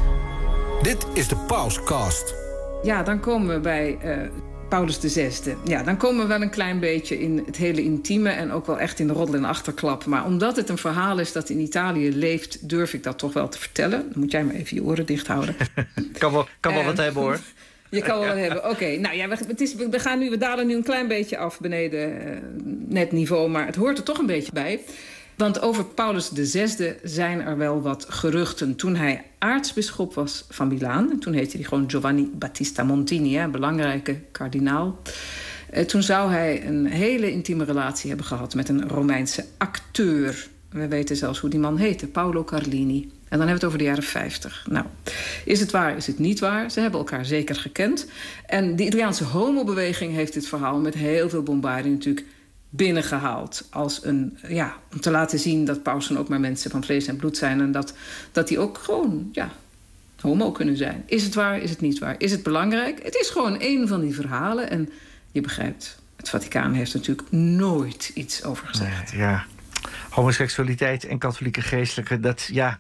Dit is de Pauscast. Ja, dan komen we bij uh, Paulus de zesde. Ja, dan komen we wel een klein beetje in het hele intieme en ook wel echt in de roddel en achterklap. Maar omdat het een verhaal is dat in Italië leeft, durf ik dat toch wel te vertellen. Dan moet jij maar even je oren dicht houden. kan wel, kan wel uh, wat hebben, hoor. Je kan wel wat hebben. Oké, okay, nou ja, we, het is, we, gaan nu, we dalen nu een klein beetje af beneden uh, net niveau, maar het hoort er toch een beetje bij. Want over Paulus de zesde zijn er wel wat geruchten. Toen hij aartsbisschop was van Milaan, toen heette hij gewoon Giovanni Battista Montini, een belangrijke kardinaal. Eh, toen zou hij een hele intieme relatie hebben gehad met een Romeinse acteur. We weten zelfs hoe die man heette, Paolo Carlini. En dan hebben we het over de jaren vijftig. Nou, is het waar, is het niet waar? Ze hebben elkaar zeker gekend. En de Italiaanse homobeweging heeft dit verhaal met heel veel bombardie natuurlijk binnengehaald. Als een, ja, om te laten zien dat pausen ook maar mensen van vlees en bloed zijn. En dat, dat die ook gewoon, ja, homo kunnen zijn. Is het waar, is het niet waar? Is het belangrijk? Het is gewoon één van die verhalen. En je begrijpt, het Vaticaan heeft natuurlijk nooit iets over gezegd. Nee, ja, homoseksualiteit en katholieke geestelijke, dat, ja,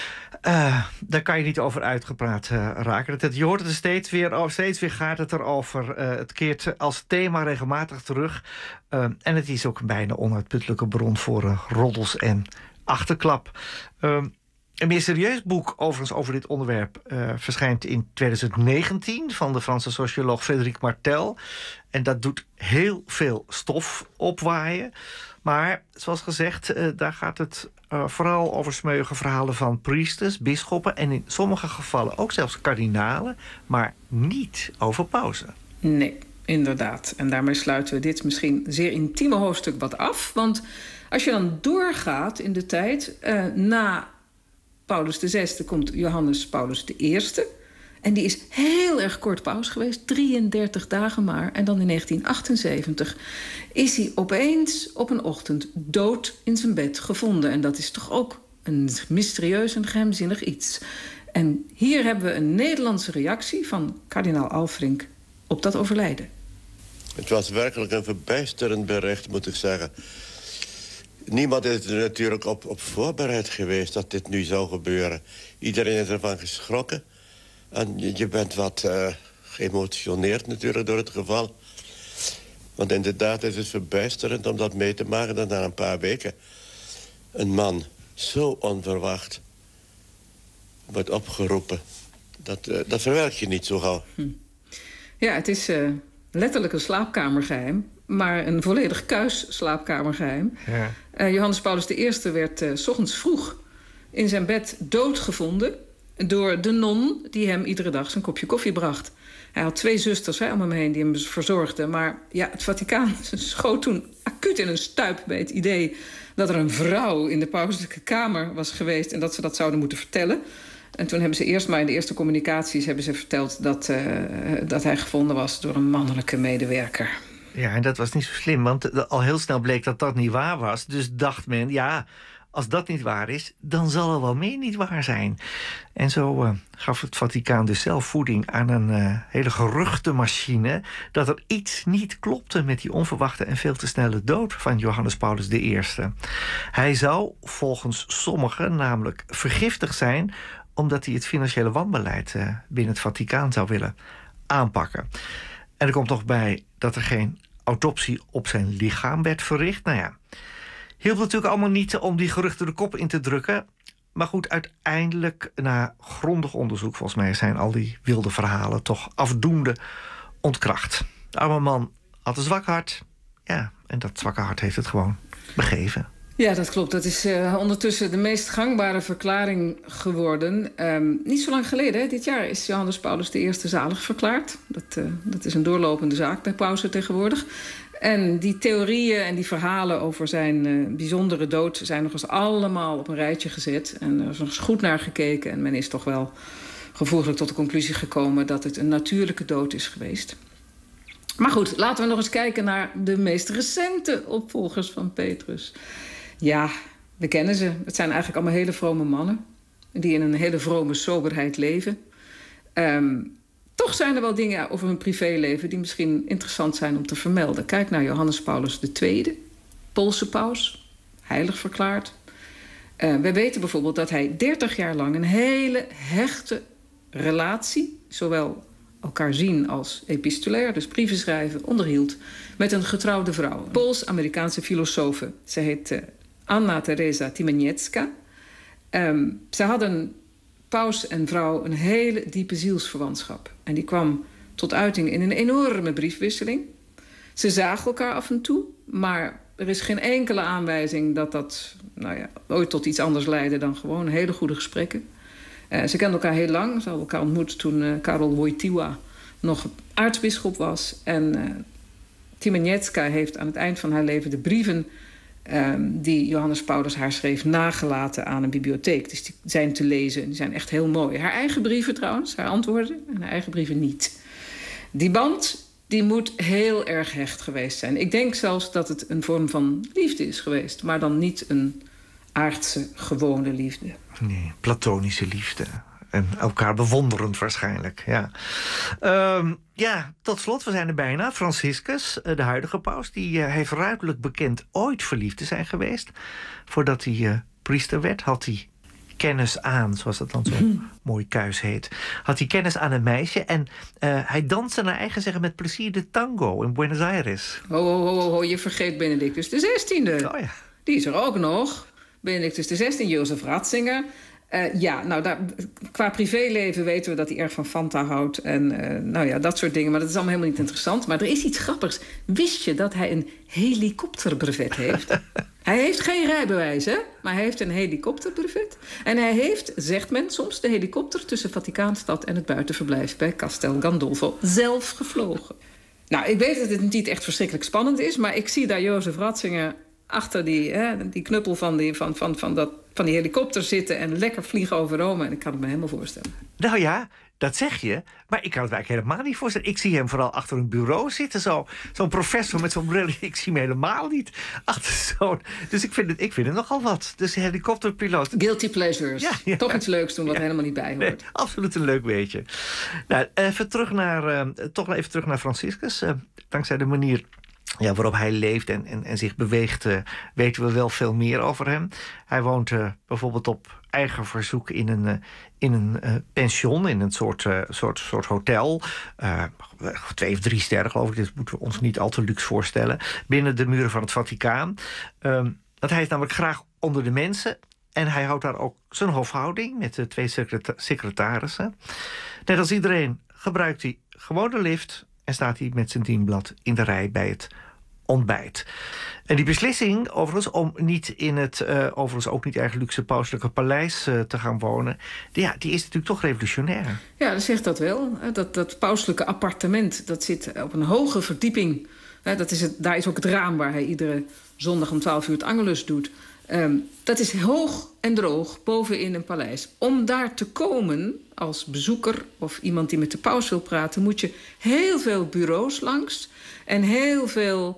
Uh, daar kan je niet over uitgepraat uh, raken. Dat, je hoort het er steeds weer, oh, steeds weer gaat het erover. Uh, het keert als thema regelmatig terug. Uh, en het is ook een bijna onuitputtelijke bron voor uh, roddels en achterklap. Uh, een meer serieus boek overigens over dit onderwerp uh, verschijnt in twintig negentien... van de Franse socioloog Frédéric Martel. En dat doet heel veel stof opwaaien. Maar zoals gezegd, uh, daar gaat het uh, vooral over smeuïge verhalen van priesters, bisschoppen en in sommige gevallen ook zelfs kardinalen, maar niet over pausen. Nee, inderdaad. En daarmee sluiten we dit misschien zeer intieme hoofdstuk wat af. Want als je dan doorgaat in de tijd, uh, na Paulus de zesde komt Johannes Paulus de eerste. En die is heel erg kort paus geweest, drieëndertig dagen maar. En dan in negentien achtenzeventig is hij opeens op een ochtend dood in zijn bed gevonden. En dat is toch ook een mysterieus en geheimzinnig iets. En hier hebben we een Nederlandse reactie van kardinaal Alfrink op dat overlijden. Het was werkelijk een verbijsterend bericht, moet ik zeggen. Niemand is er natuurlijk op, op voorbereid geweest dat dit nu zou gebeuren. Iedereen is ervan geschrokken. En je, je bent wat uh, geëmotioneerd natuurlijk door het geval. Want inderdaad is het verbijsterend om dat mee te maken dat na een paar weken een man zo onverwacht wordt opgeroepen. Dat, uh, dat verwerk je niet zo gauw. Hm. Ja, het is uh, letterlijk een slaapkamergeheim, maar een volledig kuis slaapkamergeheim. Ja. Uh, Johannes Paulus de eerste werd uh, 's ochtends vroeg in zijn bed doodgevonden door de non die hem iedere dag zijn kopje koffie bracht. Hij had twee zusters hè, om hem heen die hem verzorgden. Maar ja, het Vaticaan schoot toen acuut in een stuip bij het idee dat er een vrouw in de pauselijke kamer was geweest en dat ze dat zouden moeten vertellen. En toen hebben ze eerst maar in de eerste communicaties hebben ze verteld dat, uh, dat hij gevonden was door een mannelijke medewerker. Ja, en dat was niet zo slim, want al heel snel bleek dat dat niet waar was. Dus dacht men, ja, als dat niet waar is, dan zal er wel meer niet waar zijn. En zo uh, gaf het Vaticaan dus zelf voeding aan een uh, hele geruchtenmachine dat er iets niet klopte met die onverwachte en veel te snelle dood van Johannes Paulus de Eerste. Hij zou volgens sommigen namelijk vergiftigd zijn omdat hij het financiële wanbeleid uh, binnen het Vaticaan zou willen aanpakken. En er komt nog bij dat er geen autopsie op zijn lichaam werd verricht. Nou ja, hielp natuurlijk allemaal niet om die geruchten de kop in te drukken. Maar goed, uiteindelijk, na grondig onderzoek, volgens mij zijn al die wilde verhalen toch afdoende ontkracht. De arme man had een zwak hart. Ja, en dat zwakke hart heeft het gewoon begeven. Ja, dat klopt. Dat is uh, ondertussen de meest gangbare verklaring geworden. Um, niet zo lang geleden, hè, dit jaar, is Johannes Paulus de Eerste zalig verklaard. Dat, uh, dat is een doorlopende zaak bij pausen tegenwoordig. En die theorieën en die verhalen over zijn uh, bijzondere dood zijn nog eens allemaal op een rijtje gezet. En er is nog eens goed naar gekeken. En men is toch wel gevoeglijk tot de conclusie gekomen dat het een natuurlijke dood is geweest. Maar goed, laten we nog eens kijken naar de meest recente opvolgers van Petrus. Ja, we kennen ze. Het zijn eigenlijk allemaal hele vrome mannen die in een hele vrome soberheid leven. Um, toch zijn er wel dingen over hun privéleven die misschien interessant zijn om te vermelden. Kijk naar Johannes Paulus de Tweede, Poolse paus, heilig verklaard. Uh, we weten bijvoorbeeld dat hij dertig jaar lang een hele hechte relatie, zowel elkaar zien als epistolair, dus brieven schrijven, onderhield met een getrouwde vrouw. Een Pools-Amerikaanse filosofe. Ze heet uh, Anna Teresa Timeniecka. Um, ze hadden, paus en vrouw, een hele diepe zielsverwantschap. En die kwam tot uiting in een enorme briefwisseling. Ze zagen elkaar af en toe, maar er is geen enkele aanwijzing dat dat nou ja, ooit tot iets anders leidde dan gewoon hele goede gesprekken. Uh, ze kenden elkaar heel lang. Ze hadden elkaar ontmoet toen uh, Karol Wojtyła nog aartsbisschop was. En uh, Timeniecka heeft aan het eind van haar leven de brieven uh, die Johannes Paulus haar schreef nagelaten aan een bibliotheek. Dus die zijn te lezen en die zijn echt heel mooi. Haar eigen brieven trouwens, haar antwoorden, en haar eigen brieven niet. Die band die moet heel erg hecht geweest zijn. Ik denk zelfs dat het een vorm van liefde is geweest, maar dan niet een aardse, gewone liefde. Nee, platonische liefde. En elkaar bewonderend waarschijnlijk, ja. Um, ja, tot slot, we zijn er bijna. Franciscus, de huidige paus, die uh, heeft ruidelijk bekend ooit verliefd te zijn geweest. Voordat hij uh, priester werd, had hij kennis aan, zoals dat dan zo mm. mooi kuis heet. Had hij kennis aan een meisje en uh, hij danste naar eigen zeggen met plezier de tango in Buenos Aires. Ho, ho, ho, ho, je vergeet Benedictus de zestiende. Oh ja. Die is er ook nog. Benedictus de zestiende, Jozef Ratzinger. Uh, ja, nou, daar, qua privéleven weten we dat hij erg van Fanta houdt. En uh, nou ja, dat soort dingen. Maar dat is allemaal helemaal niet interessant. Maar er is iets grappigs. Wist je dat hij een helikopterbrevet heeft? Hij heeft geen rijbewijs, hè? Maar hij heeft een helikopterbrevet. En hij heeft, zegt men soms, de helikopter tussen Vaticaanstad en het buitenverblijf bij Castel Gandolfo zelf gevlogen. Nou, ik weet dat het niet echt verschrikkelijk spannend is, maar ik zie daar Jozef Ratzinger achter die, hè, die knuppel van die, van, van, van, dat, van die helikopter zitten en lekker vliegen over Rome. En ik kan het me helemaal voorstellen. Nou ja, dat zeg je, maar ik kan het eigenlijk helemaal niet voorstellen. Ik zie hem vooral achter een bureau zitten, zo, zo'n professor met zo'n bril. Ik zie hem helemaal niet achter zo'n. Dus ik vind het, ik vind het nogal wat. Dus helikopterpiloot. Guilty pleasures. Ja, ja. Toch iets leuks doen wat ja. er helemaal niet bij hoort. Nee, absoluut een leuk weetje. Nou, even terug naar, uh, toch even terug naar Franciscus. Uh, dankzij de manier ja, waarop hij leeft en, en, en zich beweegt, uh, weten we wel veel meer over hem. Hij woont uh, bijvoorbeeld op eigen verzoek in een, uh, in een uh, pension, in een soort, uh, soort, soort hotel. Uh, twee of drie sterren, geloof ik. Dit moeten we ons niet al te luxe voorstellen. Binnen de muren van het Vaticaan. Uh, dat hij is namelijk graag onder de mensen. En hij houdt daar ook zijn hofhouding met de twee secreta- secretarissen. Net als iedereen gebruikt hij gewoon de lift en staat hij met zijn dienblad in de rij bij het ontbijt. En die beslissing, overigens, om niet in het, uh, overigens ook niet erg luxe pauselijke paleis uh, te gaan wonen, die, ja, die is natuurlijk toch revolutionair. Ja, dat zegt dat wel. Dat, dat pauselijke appartement, dat zit op een hoge verdieping. Dat is het, daar is ook het raam waar hij iedere zondag om twaalf uur het Angelus doet. Um, dat is hoog en droog bovenin een paleis. Om daar te komen als bezoeker of iemand die met de paus wil praten, moet je heel veel bureaus langs en heel veel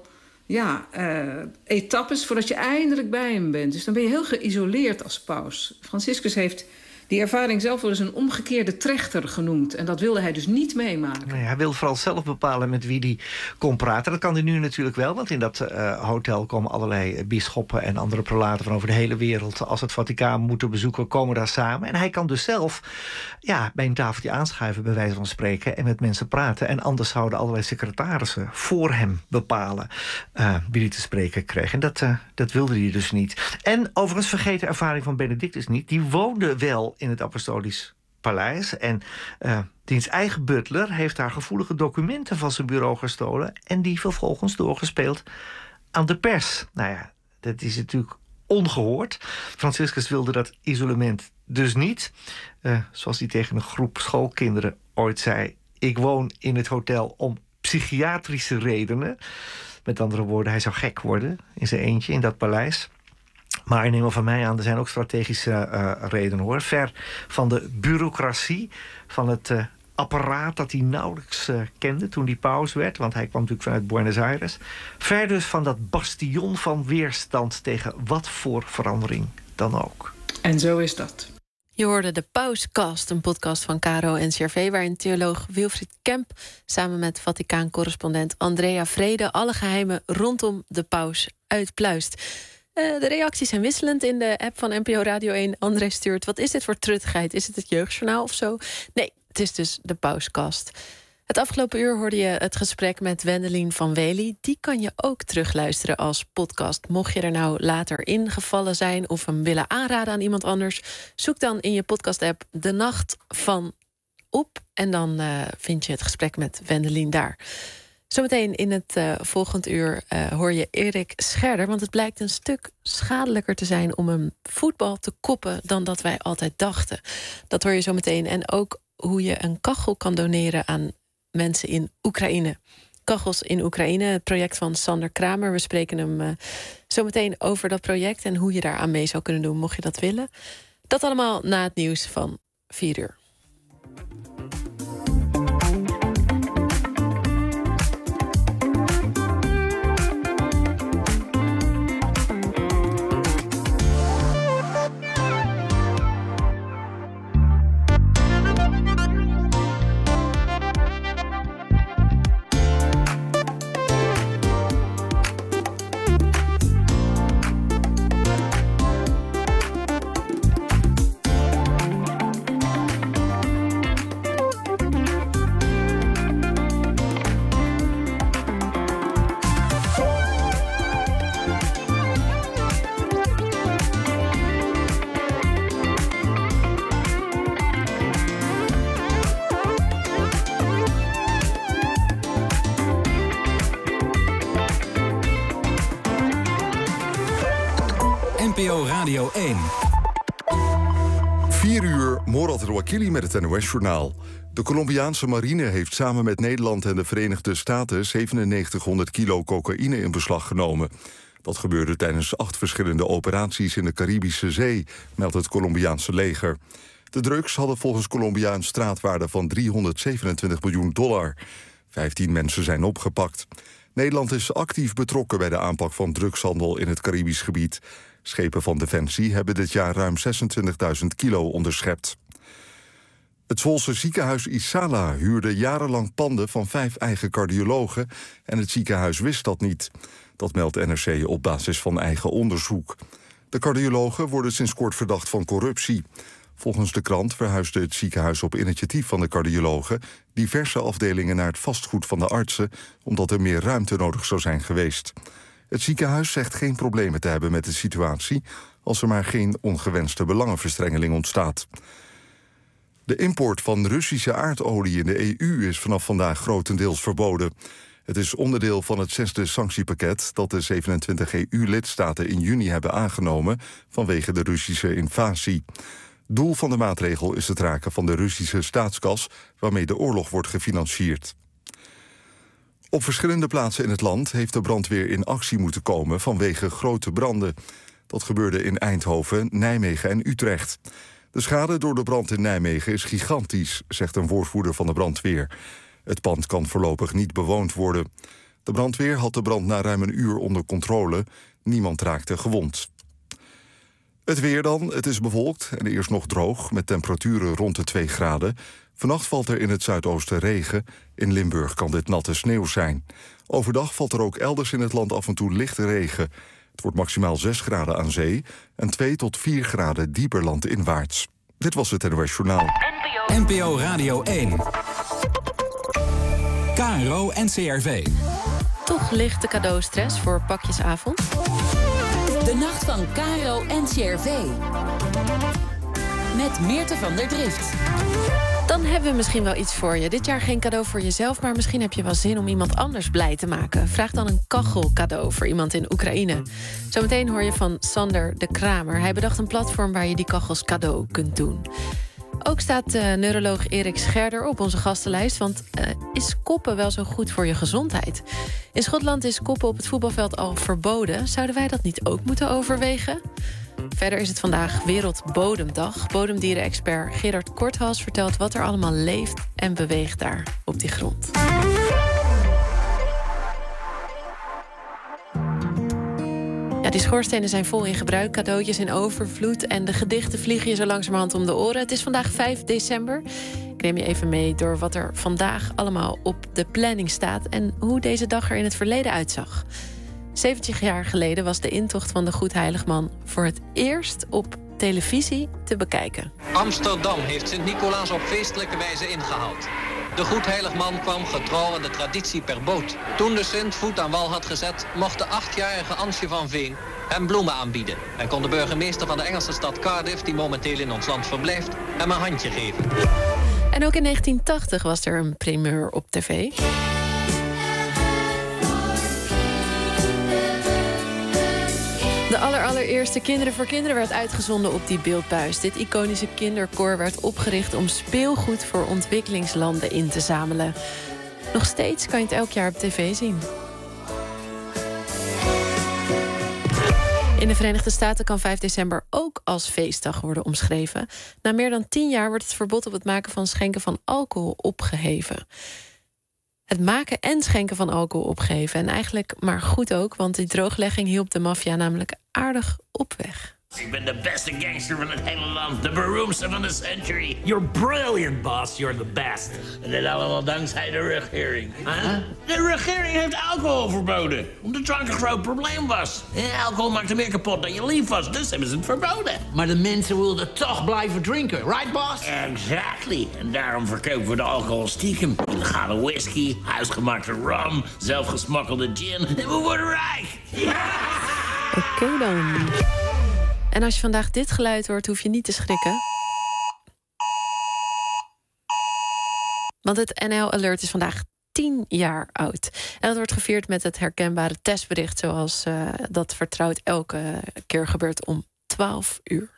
ja, uh, etappes voordat je eindelijk bij hem bent. Dus dan ben je heel geïsoleerd als paus. Franciscus heeft die ervaring zelf wel eens een omgekeerde trechter genoemd. En dat wilde hij dus niet meemaken. Nee, hij wil vooral zelf bepalen met wie hij kon praten. Dat kan hij nu natuurlijk wel, want in dat uh, hotel komen allerlei bisschoppen en andere prelaten van over de hele wereld. Als het Vaticaan moeten bezoeken, komen daar samen. En hij kan dus zelf ja, bij een tafeltje aanschuiven, bij wijze van spreken, en met mensen praten. En anders zouden allerlei secretarissen voor hem bepalen uh, wie hij te spreken kreeg. En dat, uh, dat wilde hij dus niet. En overigens vergeet de ervaring van Benedictus niet. Die woonde wel in het Apostolisch Paleis. En uh, diens eigen butler heeft daar gevoelige documenten van zijn bureau gestolen en die vervolgens doorgespeeld aan de pers. Nou ja, dat is natuurlijk ongehoord. Franciscus wilde dat isolement dus niet. Uh, zoals hij tegen een groep schoolkinderen ooit zei: ik woon in het hotel om psychiatrische redenen. Met andere woorden, hij zou gek worden in zijn eentje in dat paleis. Maar neem maar van mij aan, er zijn ook strategische uh, redenen, hoor. Ver van de bureaucratie, van het uh, apparaat dat hij nauwelijks uh, kende toen hij paus werd. Want hij kwam natuurlijk vanuit Buenos Aires. Ver dus van dat bastion van weerstand tegen wat voor verandering dan ook. En zo is dat. Je hoorde de Pauscast, een podcast van Caro en C R V... waarin theoloog Wilfried Kemp samen met Vaticaan-correspondent Andrea Vrede alle geheimen rondom de paus uitpluist. Uh, de reacties zijn wisselend in de app van N P O Radio één. André stuurt: wat is dit voor truttigheid? Is het het Jeugdjournaal of zo? Nee, het is dus de Pauscast. Het afgelopen uur hoorde je het gesprek met Wendelin van Wely. Die kan je ook terugluisteren als podcast. Mocht je er nou later ingevallen zijn of hem willen aanraden aan iemand anders, zoek dan in je podcast-app De Nacht van op. En dan uh, vind je het gesprek met Wendelin daar. Zometeen in het uh, volgend uur uh, hoor je Erik Scherder. Want het blijkt een stuk schadelijker te zijn om een voetbal te koppen dan dat wij altijd dachten. Dat hoor je zometeen. En ook hoe je een kachel kan doneren aan mensen in Oekraïne. Kachels in Oekraïne, het project van Sander Kramer. We spreken hem uh, zometeen over dat project en hoe je daar aan mee zou kunnen doen, mocht je dat willen. Dat allemaal na het nieuws van vier uur. N P O Radio één. vier uur, Morad Rouakili met het N O S-journaal. De Colombiaanse marine heeft samen met Nederland en de Verenigde Staten zevenennegentighonderd kilo cocaïne in beslag genomen. Dat gebeurde tijdens acht verschillende operaties in de Caribische Zee, meldt het Colombiaanse leger. De drugs hadden volgens Colombia een straatwaarde van driehonderdzevenentwintig miljoen dollar. Vijftien mensen zijn opgepakt. Nederland is actief betrokken bij de aanpak van drugshandel in het Caribisch gebied. Schepen van Defensie hebben dit jaar ruim zesentwintigduizend kilo onderschept. Het Zwolse ziekenhuis Isala huurde jarenlang panden van vijf eigen cardiologen en het ziekenhuis wist dat niet. Dat meldt N R C op basis van eigen onderzoek. De cardiologen worden sinds kort verdacht van corruptie. Volgens de krant verhuisde het ziekenhuis op initiatief van de cardiologen diverse afdelingen naar het vastgoed van de artsen, omdat er meer ruimte nodig zou zijn geweest. Het ziekenhuis zegt geen problemen te hebben met de situatie als er maar geen ongewenste belangenverstrengeling ontstaat. De import van Russische aardolie in de E U is vanaf vandaag grotendeels verboden. Het is onderdeel van het zesde sanctiepakket dat de zevenentwintig E U-lidstaten in juni hebben aangenomen vanwege de Russische invasie. Doel van de maatregel is het raken van de Russische staatskas waarmee de oorlog wordt gefinancierd. Op verschillende plaatsen in het land heeft de brandweer in actie moeten komen vanwege grote branden. Dat gebeurde in Eindhoven, Nijmegen en Utrecht. De schade door de brand in Nijmegen is gigantisch, zegt een woordvoerder van de brandweer. Het pand kan voorlopig niet bewoond worden. De brandweer had de brand na ruim een uur onder controle. Niemand raakte gewond. Het weer dan. Het is bewolkt en eerst nog droog, met temperaturen rond de twee graden. Vannacht valt er in het zuidoosten regen. In Limburg kan dit natte sneeuw zijn. Overdag valt er ook elders in het land af en toe lichte regen. Het wordt maximaal zes graden aan zee en twee tot vier graden dieper landinwaarts. Dit was het N O S Journaal. N P O Radio één. K R O N C R V. Toch lichte cadeaustress voor pakjesavond? De nacht van K R O N C R V. Met Meerte van der Drift. Dan hebben we misschien wel iets voor je. Dit jaar geen cadeau voor jezelf, maar misschien heb je wel zin om iemand anders blij te maken. Vraag dan een kachelcadeau voor iemand in Oekraïne. Zometeen hoor je van Sander de Kramer. Hij bedacht een platform waar je die kachels cadeau kunt doen. Ook staat uh, neuroloog Erik Scherder op onze gastenlijst. Want uh, is koppen wel zo goed voor je gezondheid? In Schotland is koppen op het voetbalveld al verboden. Zouden wij dat niet ook moeten overwegen? Verder is het vandaag Wereldbodemdag. Bodemdieren-expert Gerard Korthals vertelt wat er allemaal leeft en beweegt daar op die grond. Ja, die schoorstenen zijn vol in gebruik, cadeautjes in overvloed en de gedichten vliegen je zo langzamerhand om de oren. Het is vandaag vijf december. Ik neem je even mee door wat er vandaag allemaal op de planning staat en hoe deze dag er in het verleden uitzag. zeventig jaar geleden was de intocht van de Goedheiligman voor het eerst op televisie te bekijken. Amsterdam heeft Sint-Nicolaas op feestelijke wijze ingehaald. De Goedheiligman kwam getrouw aan de traditie per boot. Toen de Sint voet aan wal had gezet, mocht de achtjarige Ansje van Veen hem bloemen aanbieden. En kon de burgemeester van de Engelse stad Cardiff, die momenteel in ons land verblijft, hem een handje geven. En ook in negentien tachtig was er een primeur op tv. De allerallereerste Kinderen voor Kinderen werd uitgezonden op die beeldbuis. Dit iconische kinderkoor werd opgericht om speelgoed voor ontwikkelingslanden in te zamelen. Nog steeds kan je het elk jaar op tv zien. In de Verenigde Staten kan vijf december ook als feestdag worden omschreven. Na meer dan tien jaar wordt het verbod op het maken van schenken van alcohol opgeheven. Het maken en schenken van alcohol opgeven. En eigenlijk maar goed ook, want die drooglegging hielp de maffia namelijk aardig op weg. Ik ben de beste gangster van het hele land. De beroemdste van de century. You're brilliant, boss. You're the best. En dit allemaal dankzij de regering. Huh? De regering heeft alcohol verboden. Omdat drank een groot probleem was. En alcohol maakte meer kapot dan je lief was. Dus hebben ze het verboden. Maar de mensen wilden toch blijven drinken, right, boss? Exactly. En daarom verkopen we de alcohol stiekem. Illegale whisky, huisgemaakte rum, zelfgesmokkelde gin. En we worden rijk. Oké okay dan. En als je vandaag dit geluid hoort, hoef je niet te schrikken. Want het N L Alert is vandaag tien jaar oud. En dat wordt gevierd met het herkenbare testbericht, zoals uh, dat vertrouwd elke keer gebeurt om twaalf uur.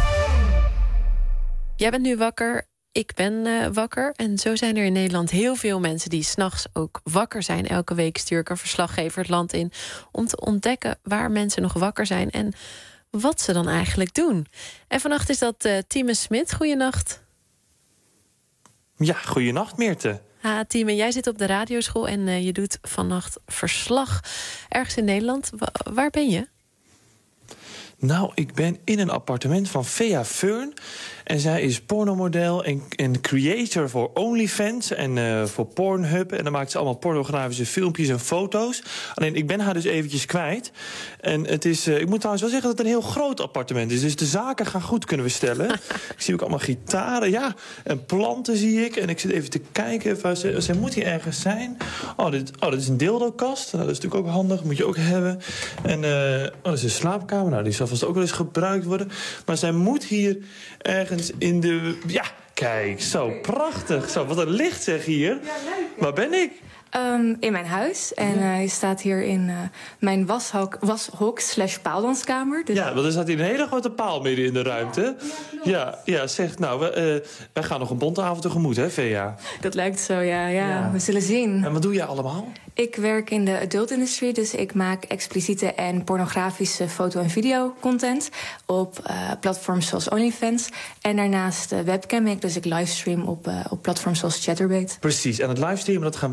Jij bent nu wakker, ik ben uh, wakker. En zo zijn er in Nederland heel veel mensen die 's nachts ook wakker zijn. Elke week stuur ik een verslaggever het land in om te ontdekken waar mensen nog wakker zijn en wat ze dan eigenlijk doen. En vannacht is dat uh, Tieme Smit. Goeienacht. Ja, goeienacht Meerte. Ha, Tieme, jij zit op de radioschool en uh, je doet vannacht verslag ergens in Nederland. Wa- waar ben je? Nou, ik ben in een appartement van Vea Feurn. En zij is pornomodel en, en creator voor OnlyFans en uh, voor Pornhub. En dan maakt ze allemaal pornografische filmpjes en foto's. Alleen, ik ben haar dus eventjes kwijt. En het is, uh, ik moet trouwens wel zeggen dat het een heel groot appartement is. Dus de zaken gaan goed, kunnen we stellen. Ik zie ook allemaal gitaren, ja. En planten zie ik. En ik zit even te kijken. Waar ze, ze moet hier ergens zijn. Oh, dit, oh, dit is een dildo-kast. Nou, dat is natuurlijk ook handig. Moet je ook hebben. En uh, oh, dat is een slaapkamer. Nou, die zal vast ook wel eens gebruikt worden. Maar zij moet hier ergens in de... Ja, kijk, zo prachtig. Zo, wat een licht zeg hier. Ja, leuk. Waar ben ik? Um, in mijn huis. En uh, je staat hier in uh, mijn washok, washok slash paaldanskamer. Dus... Ja, want er staat hier een hele grote paal midden in de ruimte. Ja, ja, ja zeg, nou, we, uh, wij gaan nog een bonte avond tegemoet, hè, Vea? Dat lijkt zo, ja, ja. ja. We zullen zien. En wat doe jij allemaal? Ik werk in de adult-industrie, dus ik maak expliciete en pornografische foto- en videocontent op uh, platforms zoals OnlyFans. En daarnaast uh, webcam ik, dus ik livestream op, uh, op platforms zoals Chaturbate. Precies, en het livestreamen, dat gaan wij dus zo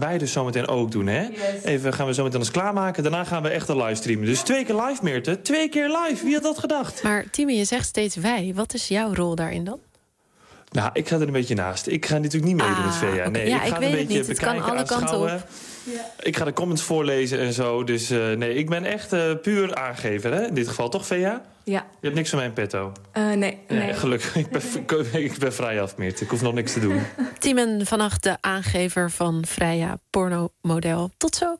zometeen ook doen, hè? Yes. Even gaan we zometeen ons klaarmaken. Daarna gaan we echt een livestreamen. Dus twee keer live, Meerte. Twee keer live. Wie had dat gedacht? Maar Timi, je zegt steeds wij. Wat is jouw rol daarin dan? Nou, ik ga er een beetje naast. Ik ga natuurlijk niet meedoen Ah, met V A. oké. Nee, Ja, ik ga ik het weet een het beetje niet. Het kan bekijken, alle kanten aanschouwen. op. Ja. Ik ga de comments voorlezen en zo. Dus uh, nee, ik ben echt uh, puur aangever, hè? In dit geval, toch, V A? Ja. Je hebt niks van mijn petto. Uh, nee, nee. Nee, gelukkig. Ik ben, ik ben vrij af, Meert. Ik hoef nog niks te doen. Timen vannacht de aangever van Freya, pornomodel. Tot zo.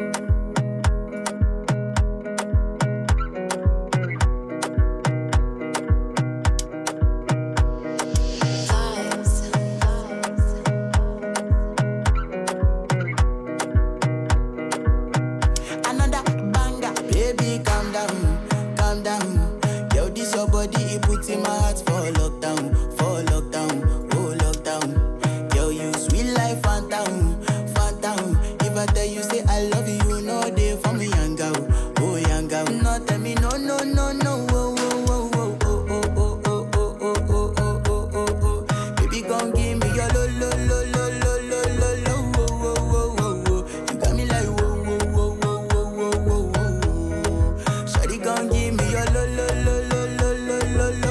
In my heart for lockdown, for lockdown, oh lockdown. Girl, you sweet life, phantom, phantom. If I tell you say I love you, you know they for me, young girl, oh young girl. No tell me no, no, no, no, oh, oh, oh, oh, oh, oh, oh, oh, oh, oh, oh, oh, oh, oh. Baby, gon' give me your lo, lo, lo, lo, lo, lo, lo, lo, oh, oh, oh, oh, oh. You got me like whoa, whoa, whoa, whoa, whoa, whoa, whoa, whoa. Shawty gon' give me your lo, lo, lo, lo, lo, lo, lo, lo.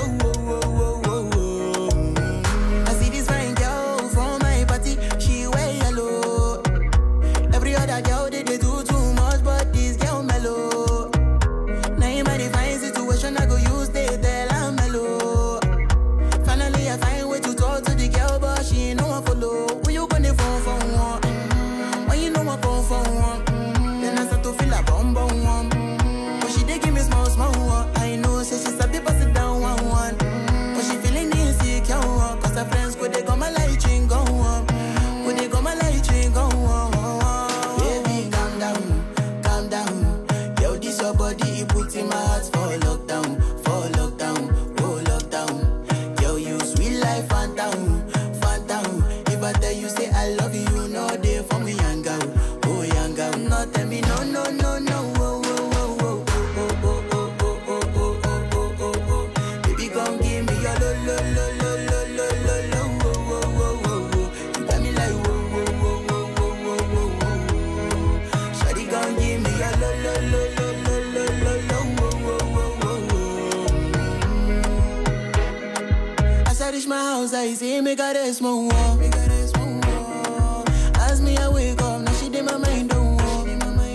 I say make her rest more, make her rest more. As me I wake up, now she did my mind don't walk.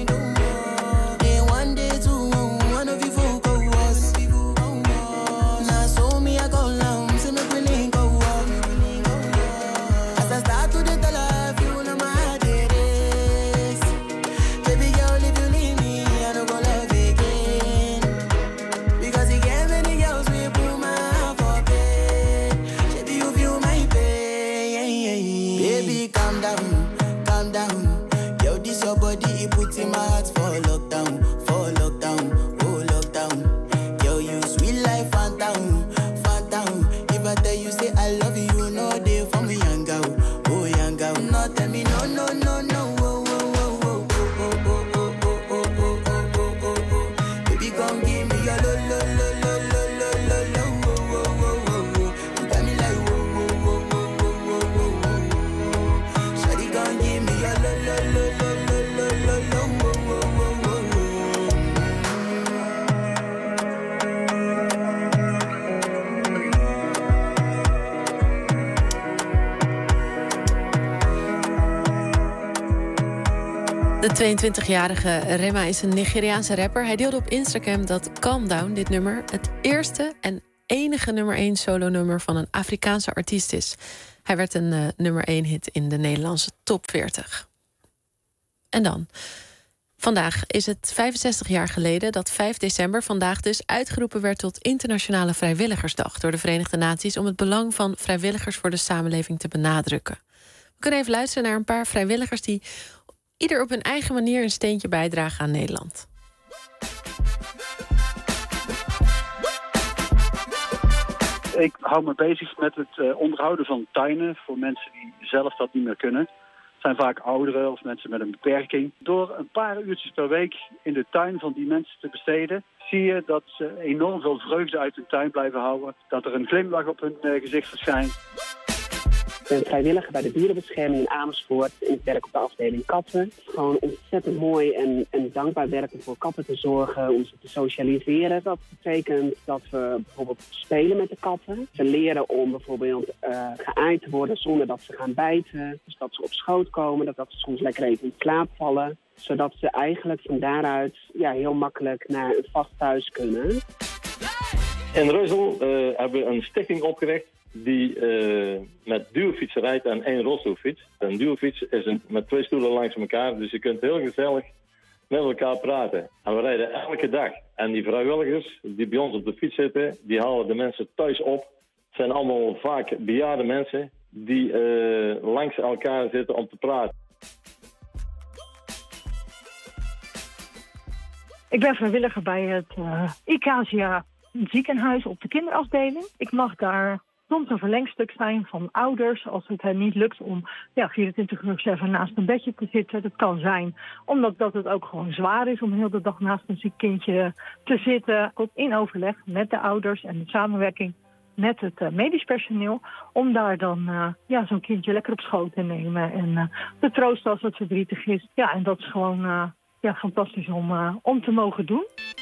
Day one, day two, one of you folk go was. Now so me I go down, say make we link go walk. As I start to the tell her, you know my heart it is. Baby girl, if you leave me, I don't go love again. Because you gave many girls we put my heart for bed. You feel my pain. Baby, calm down, calm down. Yo, this your body, it puts in my heart for lockdown, for lockdown, oh lockdown. Yo, you sweet life, phantom, phantom. If I tell you say I love you, you know they for me, young girl, oh young girl. No, tell me no, no, no, no, oh, oh, oh, oh, oh, oh, oh, oh, oh, oh, oh, oh, oh. Baby, come give me your lo, lo, lo, lo, lo, lo, lo, lo, oh, oh, oh, oh. You got me like whoa, whoa, whoa, whoa, whoa, whoa, whoa. Shawty gon' give me your lo, lo, lo, lo, lo, lo, lo, lo, oh, oh, oh, oh, oh. De tweeëntwintigjarige Rema is een Nigeriaanse rapper. Hij deelde op Instagram dat Calm Down, dit nummer, het eerste en enige nummer één solo-nummer van een Afrikaanse artiest is. Hij werd een uh, nummer één hit in de Nederlandse top veertig. En dan. Vandaag is het vijfenzestig jaar geleden dat vijf december vandaag dus uitgeroepen werd tot Internationale Vrijwilligersdag door de Verenigde Naties om het belang van vrijwilligers voor de samenleving te benadrukken. We kunnen even luisteren naar een paar vrijwilligers die ieder op hun eigen manier een steentje bijdragen aan Nederland. Ik hou me bezig met het uh, onderhouden van tuinen voor mensen die zelf dat niet meer kunnen. Het zijn vaak ouderen of mensen met een beperking. Door een paar uurtjes per week in de tuin van die mensen te besteden, zie je dat ze enorm veel vreugde uit hun tuin blijven houden. Dat er een glimlach op hun uh, gezicht verschijnt. Ik ben vrijwilliger bij de dierenbescherming in Amersfoort en ik werk op de afdeling katten. Het is gewoon ontzettend mooi en, en dankbaar werken voor katten te zorgen, om ze te socialiseren. Dat betekent dat we bijvoorbeeld spelen met de katten. Ze leren om bijvoorbeeld uh, geaaid te worden zonder dat ze gaan bijten. Dus dat ze op schoot komen, dat, dat ze soms lekker even in slaap vallen. Zodat ze eigenlijk van daaruit ja, heel makkelijk naar een vast thuis kunnen. In Reuzel uh, hebben we een stichting opgericht die uh, met duofietsen rijdt en één rolstoelfiets. Een duofiets is een, met twee stoelen langs elkaar, dus je kunt heel gezellig met elkaar praten. En we rijden elke dag. En die vrijwilligers die bij ons op de fiets zitten, die halen de mensen thuis op. Het zijn allemaal vaak bejaarde mensen die uh, langs elkaar zitten om te praten. Ik ben vrijwilliger bij het uh, Icasia ziekenhuis op de kinderafdeling. Ik mag daar soms een verlengstuk zijn van ouders als het hen niet lukt om ja, vierentwintig uur zeven naast een bedje te zitten. Dat kan zijn omdat dat het ook gewoon zwaar is om heel de dag naast een ziek kindje te zitten. In overleg met de ouders en de samenwerking met het uh, medisch personeel, om daar dan uh, ja, zo'n kindje lekker op schoot te nemen en uh, te troosten als het verdrietig is. Ja, en dat is gewoon uh, ja, fantastisch om, uh, om te mogen doen.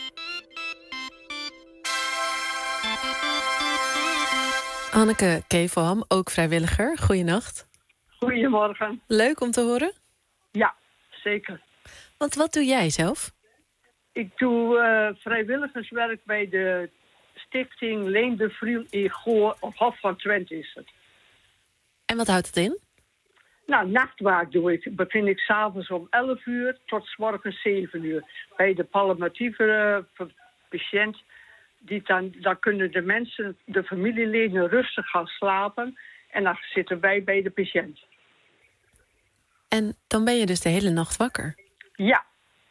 Hanneke Kevelham, ook vrijwilliger. Goeienacht. Goedemorgen. Leuk om te horen. Ja, zeker. Want wat doe jij zelf? Ik doe uh, vrijwilligerswerk bij de stichting Leen de Vriel in Goor op Hof van Twente is het. En wat houdt het in? Nou, nachtwaak doe ik. Begin ik s'avonds om elf uur tot 's morgens zeven uur. Bij de palliatieve uh, patiënt. Die dan, dan kunnen de mensen, de familieleden, rustig gaan slapen. En dan zitten wij bij de patiënt. En dan ben je dus de hele nacht wakker? Ja.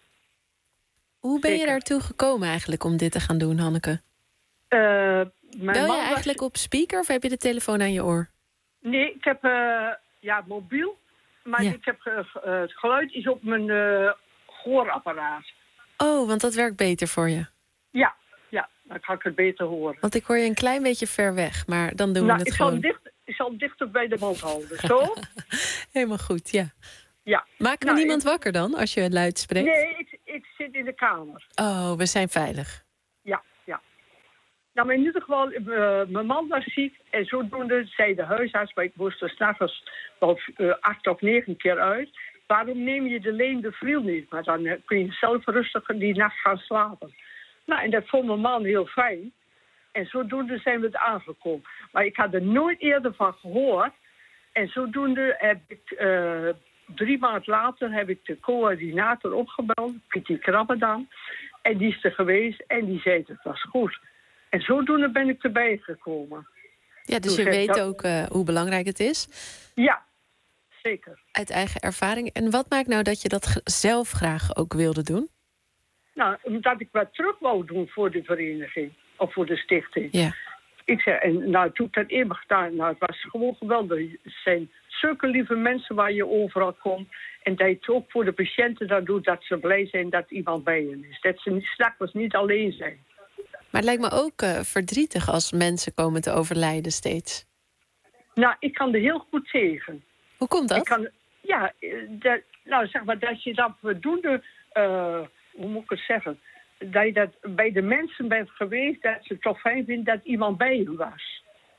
Hoe ben Zeker. je daartoe gekomen eigenlijk om dit te gaan doen, Hanneke? Uh, mijn Bel man je was- eigenlijk op speaker of heb je de telefoon aan je oor? Nee, ik heb uh, ja, mobiel. Maar Ja. ik heb, uh, uh, het geluid is op mijn uh, gehoorapparaat. Oh, want dat werkt beter voor je. Ja, ja, dan kan ik het beter horen. Want ik hoor je een klein beetje ver weg, maar dan doen nou, we het ik zal, gewoon. hem dicht, ik zal hem dichter bij de mond houden. Zo? Helemaal goed, ja. Ja. Maakt er Nou, niemand ik- wakker dan, als je luid spreekt? Nee, ik, ik zit in de kamer. Oh, we zijn veilig. Ja, ja. Nou, maar in ieder geval, uh, mijn man was ziek. En zodoende zei de huisarts, maar ik moest er s'nachts wel uh, acht of negen keer uit. Waarom neem je de Leen de Vriel niet? Maar dan uh, kun je zelf rustig die nacht gaan slapen. Nou, en dat vond mijn man heel fijn. En zodoende zijn we het aangekomen. Maar ik had er nooit eerder van gehoord. En zodoende heb ik, uh, drie maanden later, heb ik de coördinator opgebeld, Pietie Krabbedam. En die is er geweest en die zei het was goed. En zodoende ben ik erbij gekomen. Ja, dus Toen je zei weet dat- ook uh, hoe belangrijk het is. Ja, zeker. Uit eigen ervaring. En wat maakt nou dat je dat ge- zelf graag ook wilde doen? Nou, omdat ik wat terug wou doen voor de vereniging. Of voor de stichting. Ja. Ik zei, en nou, toen ik dat eenmaal gedaan, nou, het was gewoon geweldig. Het zijn zulke lieve mensen waar je overal komt. En dat je het ook voor de patiënten dat doet, dat ze blij zijn dat iemand bij hen is. Dat ze niet s'nachts niet alleen zijn. Maar het lijkt me ook uh, verdrietig als mensen komen te overlijden steeds. Nou, ik kan er heel goed tegen. Hoe komt dat? Ik kan, ja, eh, dat, nou zeg maar dat je dat voldoende, uh, hoe moet ik het zeggen, dat je dat bij de mensen bent geweest, dat ze het toch fijn vinden dat iemand bij je was.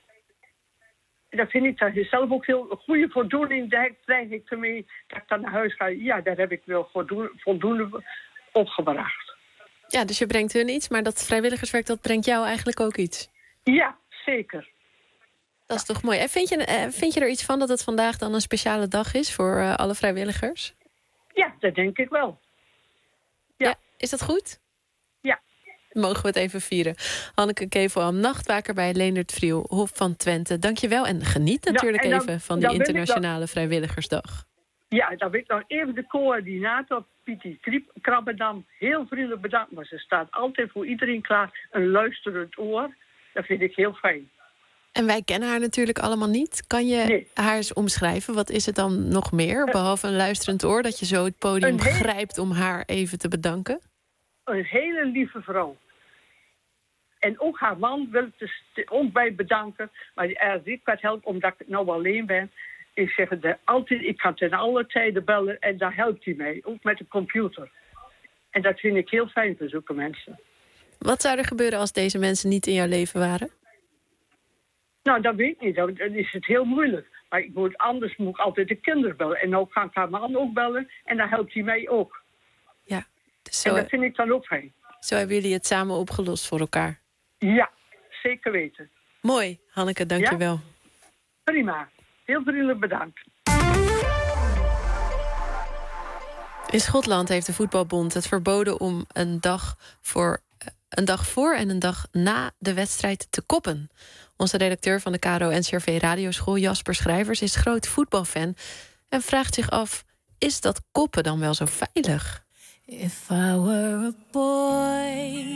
En dat vind ik dat je zelf ook heel een goede voldoening, daar krijg ik ermee dat ik dan naar huis ga. Ja, daar heb ik wel voldoende, voldoende opgebracht. Ja, dus je brengt hun iets, maar dat vrijwilligerswerk, dat brengt jou eigenlijk ook iets. Ja, zeker. Dat is toch mooi. En vind je, uh, vind je er iets van dat het vandaag dan een speciale dag is voor uh, alle vrijwilligers? Ja, dat denk ik wel. Ja. Ja, is dat goed? Ja. Dan mogen we het even vieren. Hanneke Kevelham, nachtwaker bij Leendert Vriel, Hof van Twente. Dank je wel en geniet natuurlijk Nou, en dan- even van die dan ben ik internationale dan- vrijwilligersdag. Ja, dan wil ik nog even de coördinator, Pietie Kriep- Krabbedam, heel vriendelijk bedankt. Maar ze staat altijd voor iedereen klaar, een luisterend oor. Dat vind ik heel fijn. En wij kennen haar natuurlijk allemaal niet. Kan je Nee. haar eens omschrijven? Wat is het dan nog meer, behalve een luisterend oor, dat je zo het podium Een heel- grijpt om haar even te bedanken? Een hele lieve vrouw. En ook haar man wil ik dus ook bij bedanken. Maar er is wat helpt, omdat ik nou alleen ben. Ik zeg het altijd, ik kan ten alle tijden bellen en daar helpt hij mee. Ook met de computer. En dat vind ik heel fijn voor zulke mensen. Wat zou er gebeuren als deze mensen niet in jouw leven waren? Nou, dat weet ik niet. Dan is het heel moeilijk. Maar ik moet, anders moet ik altijd de kinderen bellen. En nu kan ik haar man ook bellen. En dan helpt hij mij ook. Ja. Dus zo, en dat vind ik dan ook fijn. Zo hebben jullie het samen opgelost voor elkaar? Ja, zeker weten. Mooi, Hanneke, dank je wel. Ja? Prima. Heel vriendelijk bedankt. In Schotland heeft de voetbalbond het verboden om een dag voor, een dag voor en een dag na de wedstrijd te koppen. Onze redacteur van de K R O N C R V Radioschool, Jasper Schrijvers, is groot voetbalfan en vraagt zich af, is dat koppen dan wel zo veilig? If I were a boy.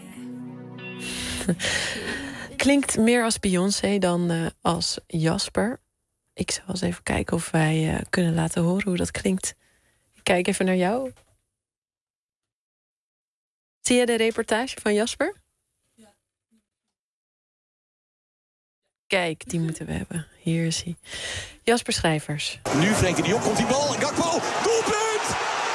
Klinkt meer als Beyoncé dan uh, als Jasper. Ik zal eens even kijken of wij uh, kunnen laten horen hoe dat klinkt. Ik kijk even naar jou. Zie je de reportage van Jasper? Ja. Kijk, die moeten we hebben. Hier is hij. Jasper Schrijvers. Nu Frenkie de Jong, komt die bal. Gakpo, doelpunt!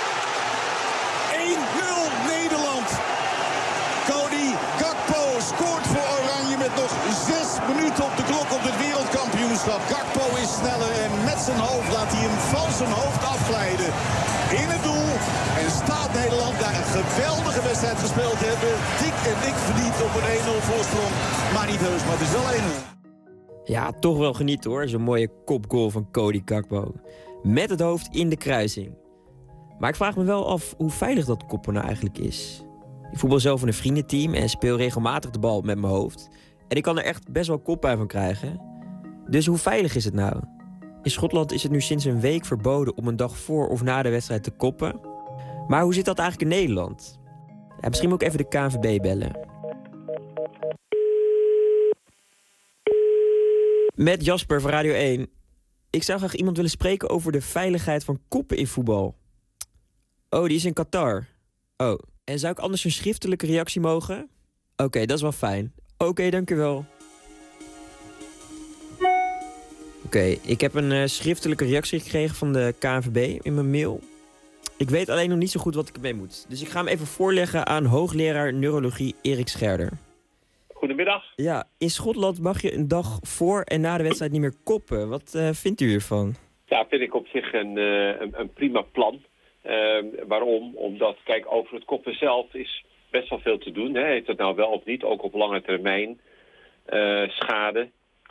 één nul Nederland. Cody Gakpo scoort voor Oranje met nog zes minuten op de klok op het wereldkampioenschap. Gakpo is sneller en met zijn hoofd laat hij hem van zijn hoofd afglijden. In het doel. En staat Nederland daar een geweldige wedstrijd gespeeld te hebben. Dik en dik verdiend op een één nul voorsprong. Maar niet heus, maar het is wel één nul. Ja, toch wel genieten hoor. Zo'n mooie kopgoal van Cody Gakpo. Met het hoofd in de kruising. Maar ik vraag me wel af hoe veilig dat koppen nou eigenlijk is. Ik voetbal zelf in een vriendenteam en speel regelmatig de bal met mijn hoofd. En ik kan er echt best wel koppijn van krijgen. Dus hoe veilig is het nou? In Schotland is het nu sinds een week verboden om een dag voor of na de wedstrijd te koppen. Maar hoe zit dat eigenlijk in Nederland? Ja, misschien moet ik even de K N V B bellen. Met Jasper van Radio één. Ik zou graag iemand willen spreken over de veiligheid van koppen in voetbal. Oh, die is in Qatar. Oh, en zou ik anders een schriftelijke reactie mogen? Oké, okay, dat is wel fijn. Oké, okay, dank u wel. Oké, okay, ik heb een uh, schriftelijke reactie gekregen van de K N V B in mijn mail. Ik weet alleen nog niet zo goed wat ik ermee moet. Dus ik ga hem even voorleggen aan hoogleraar neurologie Erik Scherder. Goedemiddag. Ja, in Schotland mag je een dag voor en na de wedstrijd niet meer koppen. Wat uh, vindt u ervan? Ja, vind ik op zich een, uh, een, een prima plan. Uh, waarom? Omdat, kijk, over het koppen zelf is best wel veel te doen. Hè. Heeft het nou wel of niet, ook op lange termijn uh, schade.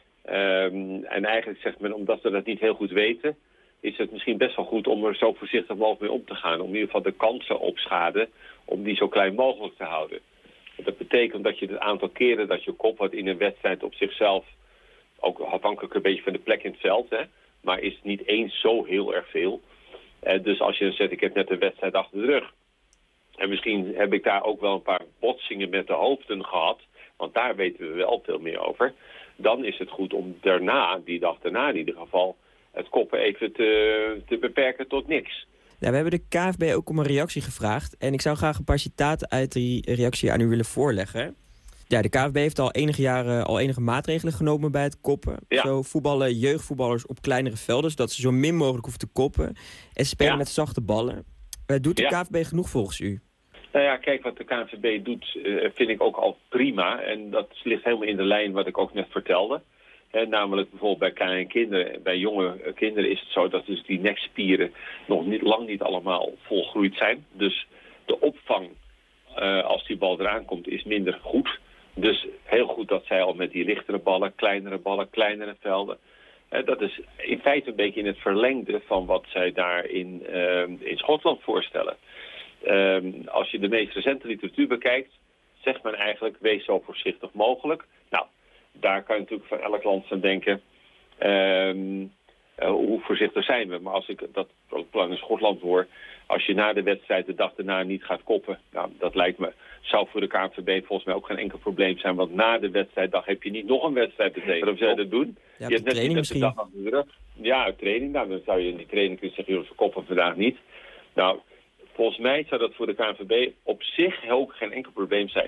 Um, en eigenlijk zegt men, omdat we dat niet heel goed weten, is het misschien best wel goed om er zo voorzichtig mogelijk mee om te gaan. Om in ieder geval de kansen op schade, om die zo klein mogelijk te houden. Dat betekent dat je het aantal keren dat je kop wat in een wedstrijd op zichzelf, ook afhankelijk een beetje van de plek in het veld, hè, maar is niet eens zo heel erg veel. Uh, dus als je dan zegt, ik heb net een wedstrijd achter de rug. En misschien heb ik daar ook wel een paar botsingen met de hoofden gehad, want daar weten we wel veel meer over. Dan is het goed om daarna, die dag daarna in ieder geval, het koppen even te, te beperken tot niks. Ja, we hebben de K N V B ook om een reactie gevraagd. En ik zou graag een paar citaten uit die reactie aan u willen voorleggen. Ja, de K N V B heeft al enige jaren al enige maatregelen genomen bij het koppen. Ja. Zo voetballen jeugdvoetballers op kleinere velden, zodat ze zo min mogelijk hoeven te koppen. En ze spelen ja. met zachte ballen. Uh, doet de ja. K N V B genoeg volgens u? Nou ja, kijk, wat de K N V B doet uh, vind ik ook al prima. En dat ligt helemaal in de lijn wat ik ook net vertelde. He, namelijk bijvoorbeeld bij kleine kinderen, bij jonge kinderen is het zo dat dus die nekspieren nog niet, lang niet allemaal volgroeid zijn. Dus de opvang, uh, als die bal eraan komt, is minder goed. Dus heel goed dat zij al met die lichtere ballen, kleinere ballen, kleinere velden. Uh, dat is in feite een beetje in het verlengde van wat zij daar in, uh, in Schotland voorstellen. Uh, als je de meest recente literatuur bekijkt, zegt men eigenlijk, wees zo voorzichtig mogelijk. Nou, daar kan je natuurlijk van elk land aan denken, um, uh, hoe voorzichtig zijn we. Maar als ik dat plan in Schotland hoor, als je na de wedstrijd de dag daarna niet gaat koppen, nou, dat lijkt me, zou voor de K N V B volgens mij ook geen enkel probleem zijn. Want na de wedstrijddag heb je niet nog een wedstrijd te tegen. Waarom zou je dat doen? Ja, je hebt net training niet de dag achter de rug. Ja, uit training. Nou, dan zou je in die training kunnen zeggen, joh, we koppen vandaag niet. Nou, volgens mij zou dat voor de K N V B op zich ook geen enkel probleem zijn.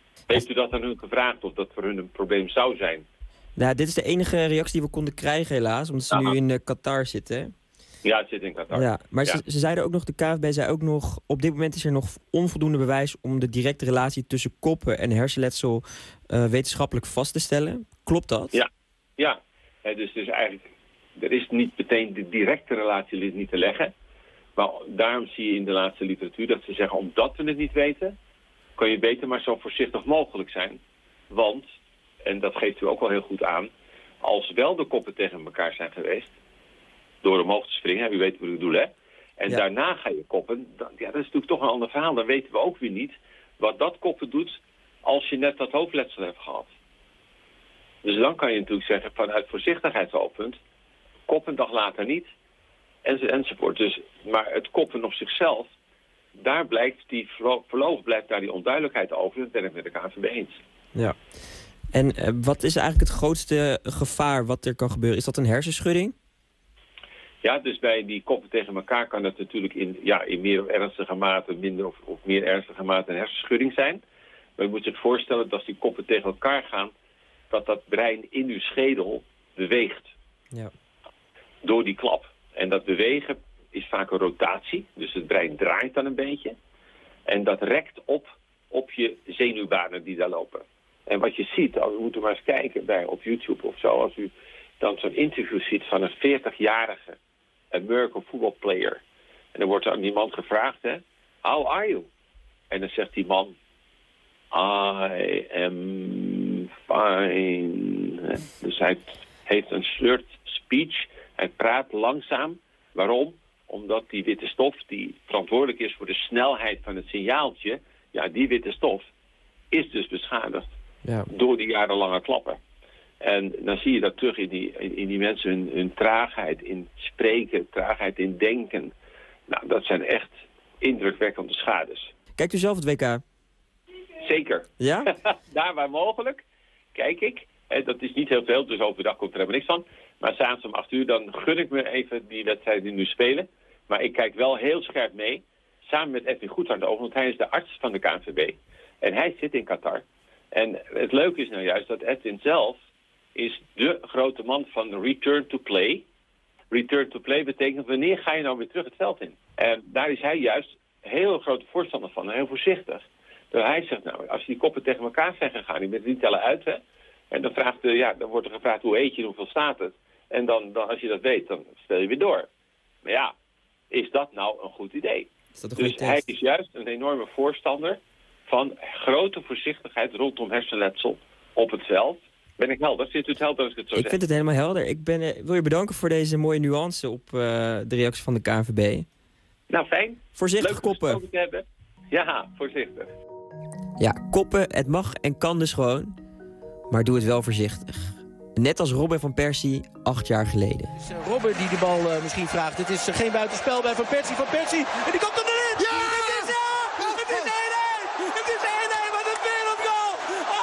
Heeft u dat aan hun gevraagd of dat voor hun een probleem zou zijn? Nou, dit is de enige reactie die we konden krijgen helaas, omdat ze Aha. nu in uh, Qatar zitten. Hè? Ja, het zit in Qatar. Ja, maar Ja. Ze, ze zeiden ook nog, de K N V B zei ook nog, op dit moment is er nog onvoldoende bewijs om de directe relatie tussen koppen en hersenletsel uh, wetenschappelijk vast te stellen. Klopt dat? Ja, ja. He, dus, dus eigenlijk, er is niet meteen de directe relatie niet te leggen. Maar daarom zie je in de laatste literatuur dat ze zeggen, omdat we het niet weten, kan je beter maar zo voorzichtig mogelijk zijn. Want, en dat geeft u ook wel heel goed aan, als wel de koppen tegen elkaar zijn geweest, door omhoog te springen, u weet wat ik bedoel, hè? En Ja. daarna ga je koppen, dan, ja, dat is natuurlijk toch een ander verhaal. Dan weten we ook weer niet wat dat koppen doet als je net dat hoofdletsel hebt gehad. Dus dan kan je natuurlijk zeggen, vanuit voorzichtigheidsoogpunt, koppen een dag later niet, enzo, enzovoort. Dus, maar het koppen op zichzelf, daar blijkt die, voorlopig blijft daar die onduidelijkheid over. Dat ben ik met de K N V B eens. Ja. En uh, wat is eigenlijk het grootste gevaar wat er kan gebeuren? Is dat een hersenschudding? Ja, dus bij die koppen tegen elkaar kan het natuurlijk in, ja, in meer of ernstige mate, minder of, of meer ernstige mate een hersenschudding zijn. Maar je moet zich voorstellen dat als die koppen tegen elkaar gaan, dat dat brein in uw schedel beweegt. Ja. Door die klap. En dat bewegen is vaak een rotatie. Dus het brein draait dan een beetje. En dat rekt op op je zenuwbanen die daar lopen. En wat je ziet, we moeten maar eens kijken bij, op YouTube of zo, als u dan zo'n interview ziet van een veertigjarige American football player. En dan wordt er aan die man gevraagd, hè, how are you? En dan zegt die man, I am fine. Dus hij heeft een slurred speech. Hij praat langzaam. Waarom? Omdat die witte stof die verantwoordelijk is voor de snelheid van het signaaltje, ja, die witte stof is dus beschadigd ja. door die jarenlange klappen. En dan zie je dat terug in die, in die mensen, hun, hun traagheid in spreken, traagheid in denken. Nou, dat zijn echt indrukwekkende schades. Kijkt u zelf het W K? Zeker. Ja? Daar waar mogelijk kijk ik. En dat is niet heel veel, dus overdag komt er helemaal niks van. Maar s'avonds om acht uur, dan gun ik me even die wedstrijden die nu spelen. Maar ik kijk wel heel scherp mee, samen met Edwin Goedhart, want hij is de arts van de K N V B. En hij zit in Qatar. En het leuke is nou juist dat Edwin zelf is de grote man van return to play. Return to play betekent, wanneer ga je nou weer terug het veld in? En daar is hij juist heel grote voorstander van en heel voorzichtig. Dus hij zegt, nou, als die koppen tegen elkaar zijn gegaan, die met die tellen uit, hè. En dan, vraagt, ja, dan wordt er gevraagd, hoe eet je en hoeveel staat het? En dan, dan, als je dat weet, dan stel je weer door. Maar ja, is dat nou een goed idee? Is dat een dus goede hij test? is juist een enorme voorstander van grote voorzichtigheid rondom hersenletsel op het veld. Ben ik helder? Zit u het helder als ik het zo Ik zeg? vind het helemaal helder. Ik ben, uh, wil je bedanken voor deze mooie nuance op uh, de reactie van de K N V B. Nou, fijn. Voorzichtig Leuk koppen. gesproken te hebben. Ja, voorzichtig. Ja, koppen, het mag en kan dus gewoon. Maar doe het wel voorzichtig. Net als Robin van Persie acht jaar geleden. Het is Robben die de bal uh, misschien vraagt. Het is uh, geen buitenspel bij Van Persie. Van Persie. En die komt er erin. Ja! Het is ja! Het is één-één! Het is één-één! Wat een wereldgoal!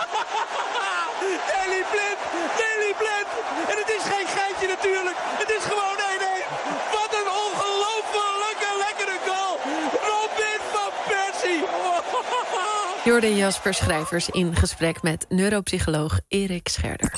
Daley Blind! Daley Blind! En het is geen geintje natuurlijk. Het is gewoon één-één. Wat een ongelofelijke lekkere goal. Robin van Persie. Jorde Jasper Schrijvers in gesprek met neuropsycholoog Erik Scherder.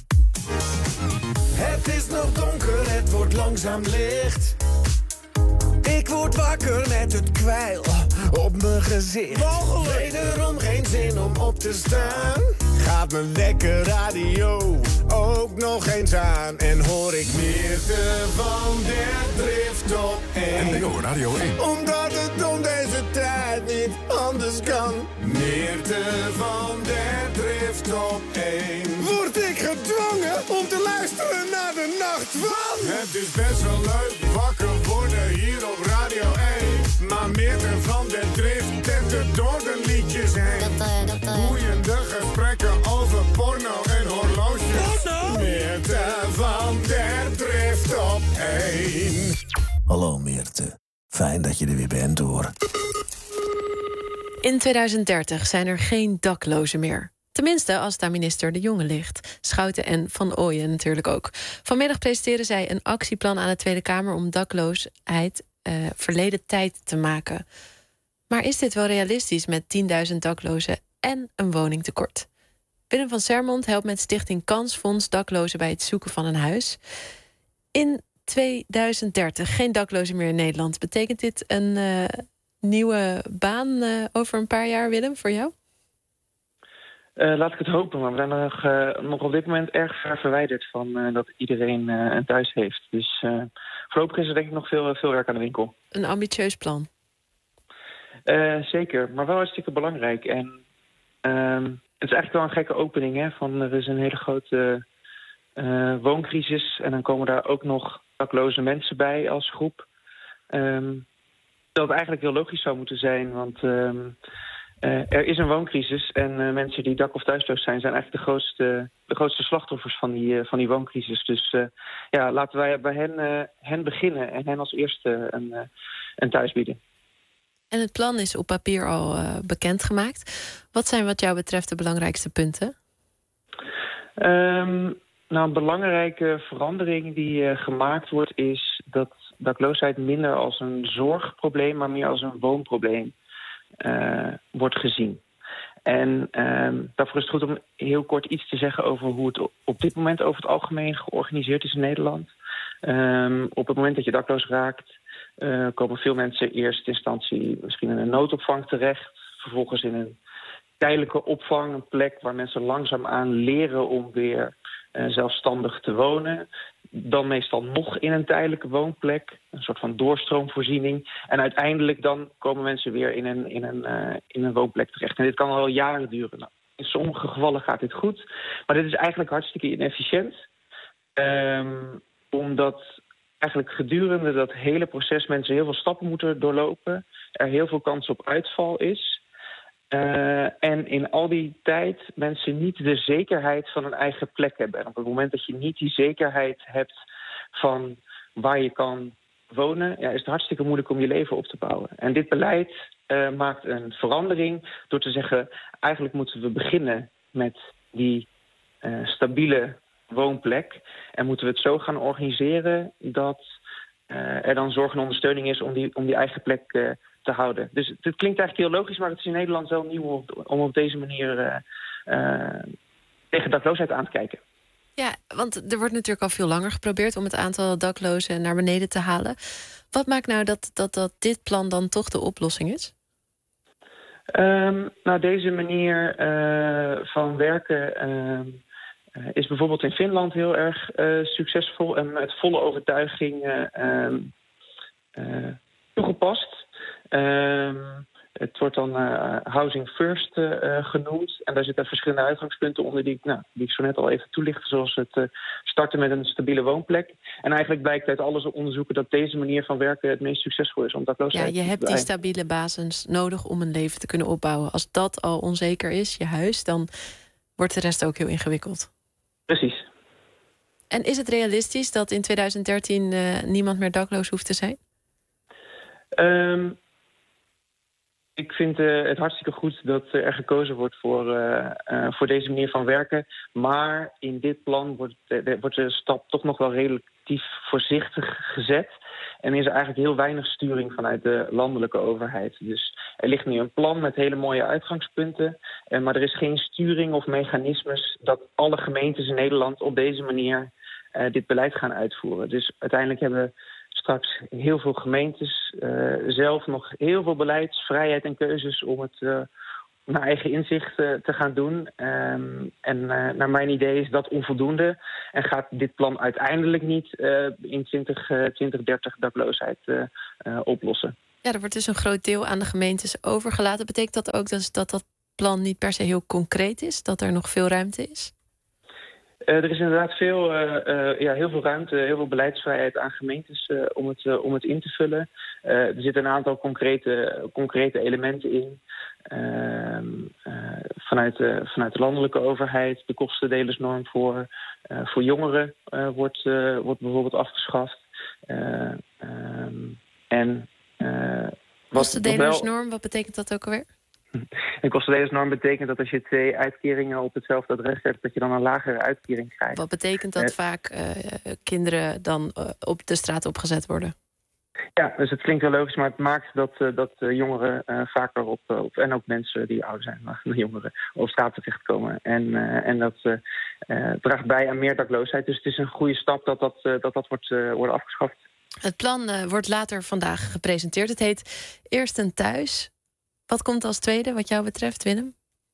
Het is nog donker, het wordt langzaam licht. Ik word wakker met het kwijl op mijn gezicht. Wederom geen zin om op te staan. Gaat mijn lekker radio ook nog eens aan. En hoor ik Meerte van der Drift op één. N P O Radio één. Omdat het om deze tijd niet anders kan. Meerte van der Drift op één. Word ik gedwongen om te luisteren naar de nacht van? Het is best wel leuk wakker worden hier op Radio één. Maar Meerte van der Drift tette door de liedjes heen. Boeiende gesprekken over porno en horloges. Meerte van der Drift op één. Hallo Meerte, fijn dat je er weer bent hoor. In tweeduizend dertig zijn er geen daklozen meer. Tenminste, als het aan minister De Jonge ligt. Schouten en Van Ooyen natuurlijk ook. Vanmiddag presenteren zij een actieplan aan de Tweede Kamer om dakloosheid uh, verleden tijd te maken. Maar is dit wel realistisch met tienduizend daklozen en een woningtekort. Willem van Sermond helpt met Stichting Kansfonds daklozen bij het zoeken van een huis. In tweeduizend dertig geen daklozen meer in Nederland. Betekent dit een uh, nieuwe baan uh, over een paar jaar, Willem, voor jou? Uh, laat ik het hopen, maar we zijn nog, uh, nog op dit moment erg ver verwijderd van uh, dat iedereen uh, een thuis heeft. Dus uh, voorlopig is er denk ik nog veel, veel werk aan de winkel. Een ambitieus plan. Uh, zeker, maar wel hartstikke belangrijk. En uh, het is eigenlijk wel een gekke opening, hè? Van er is een hele grote uh, wooncrisis en dan komen daar ook nog dakloze mensen bij als groep. Um, dat eigenlijk heel logisch zou moeten zijn, want um, uh, er is een wooncrisis en uh, mensen die dak- of thuisloos zijn, zijn eigenlijk de grootste, de grootste slachtoffers van die, uh, van die wooncrisis. Dus uh, ja, laten wij bij hen, uh, hen beginnen en hen als eerste een, uh, een thuis bieden. En het plan is op papier al uh, bekendgemaakt. Wat zijn wat jou betreft de belangrijkste punten? Um, nou, een belangrijke verandering die uh, gemaakt wordt is dat dakloosheid minder als een zorgprobleem, maar meer als een woonprobleem uh, wordt gezien. En um, daarvoor is het goed om heel kort iets te zeggen over hoe het op dit moment over het algemeen georganiseerd is in Nederland. Um, op het moment dat je dakloos raakt, Uh, komen veel mensen in eerste instantie misschien in een noodopvang terecht. Vervolgens in een tijdelijke opvang, een plek waar mensen langzaamaan leren om weer uh, zelfstandig te wonen. Dan meestal nog in een tijdelijke woonplek, een soort van doorstroomvoorziening. En uiteindelijk dan komen mensen weer in een, in een, uh, in een woonplek terecht. En dit kan al jaren duren. Nou, in sommige gevallen gaat dit goed, maar dit is eigenlijk hartstikke inefficiënt. Um, omdat eigenlijk gedurende dat hele proces mensen heel veel stappen moeten doorlopen. Er heel veel kans op uitval is. Uh, en in al die tijd mensen niet de zekerheid van een eigen plek hebben. En op het moment dat je niet die zekerheid hebt van waar je kan wonen, ja, is het hartstikke moeilijk om je leven op te bouwen. En dit beleid uh, maakt een verandering door te zeggen, eigenlijk moeten we beginnen met die uh, stabiele woonplek. En moeten we het zo gaan organiseren dat uh, er dan zorg en ondersteuning is om die, om die eigen plek uh, te houden. Dus het klinkt eigenlijk heel logisch, maar het is in Nederland wel nieuw om, om op deze manier uh, uh, tegen dakloosheid aan te kijken. Ja, want er wordt natuurlijk al veel langer geprobeerd om het aantal daklozen naar beneden te halen. Wat maakt nou dat, dat, dat dit plan dan toch de oplossing is? Um, nou, deze manier uh, van werken Uh, Uh, is bijvoorbeeld in Finland heel erg uh, succesvol en met volle overtuiging uh, um, uh, toegepast. Uh, het wordt dan uh, Housing First uh, genoemd. En daar zitten verschillende uitgangspunten onder die, nou, die ik zo net al even toelichtte. Zoals het uh, starten met een stabiele woonplek. En eigenlijk blijkt uit alle onderzoeken dat deze manier van werken het meest succesvol is. Om dakloosheid ja, je hebt die stabiele basis nodig om een leven te kunnen opbouwen. Als dat al onzeker is, je huis, dan wordt de rest ook heel ingewikkeld. Precies. En is het realistisch dat in tweeduizend dertien uh, niemand meer dakloos hoeft te zijn? Um, ik vind uh, het hartstikke goed dat er gekozen wordt voor, uh, uh, voor deze manier van werken. Maar in dit plan wordt, uh, wordt de stap toch nog wel relatief voorzichtig gezet. En is er eigenlijk heel weinig sturing vanuit de landelijke overheid. Dus er ligt nu een plan met hele mooie uitgangspunten. Uh, maar er is geen sturing of mechanismes dat alle gemeentes in Nederland op deze manier uh, dit beleid gaan uitvoeren. Dus uiteindelijk hebben straks heel veel gemeentes uh, zelf nog heel veel beleidsvrijheid en keuzes om het uh, naar eigen inzicht uh, te gaan doen. Um, en uh, naar mijn idee is dat onvoldoende en gaat dit plan uiteindelijk niet uh, in twintig dertig dakloosheid uh, uh, oplossen. Ja, er wordt dus een groot deel aan de gemeentes overgelaten. Betekent dat ook dus dat dat plan niet per se heel concreet is? Dat er nog veel ruimte is? Uh, er is inderdaad veel, uh, uh, ja, heel veel ruimte, heel veel beleidsvrijheid aan gemeentes uh, om, het, uh, om het in te vullen. Uh, er zitten een aantal concrete, concrete elementen in. Uh, uh, vanuit, uh, vanuit de landelijke overheid, de kostendelersnorm voor, uh, voor jongeren uh, wordt, uh, wordt bijvoorbeeld afgeschaft. Uh, um, en, uh, kostendelersnorm, wat betekent dat ook alweer? Een kostendelersnorm betekent dat als je twee uitkeringen op hetzelfde adres hebt, dat je dan een lagere uitkering krijgt. Wat betekent dat uh, vaak uh, kinderen dan uh, op de straat opgezet worden? Ja, dus het klinkt wel logisch, maar het maakt dat, uh, dat uh, jongeren uh, vaker op, uh, op... en ook mensen die ouder zijn, maar jongeren, op straat terechtkomen. En, uh, en dat uh, uh, draagt bij aan meer dakloosheid. Dus het is een goede stap dat dat, uh, dat, dat wordt, uh, wordt afgeschaft. Het plan uh, wordt later vandaag gepresenteerd. Het heet Eerst en Thuis. Wat komt als tweede, wat jou betreft, Willem?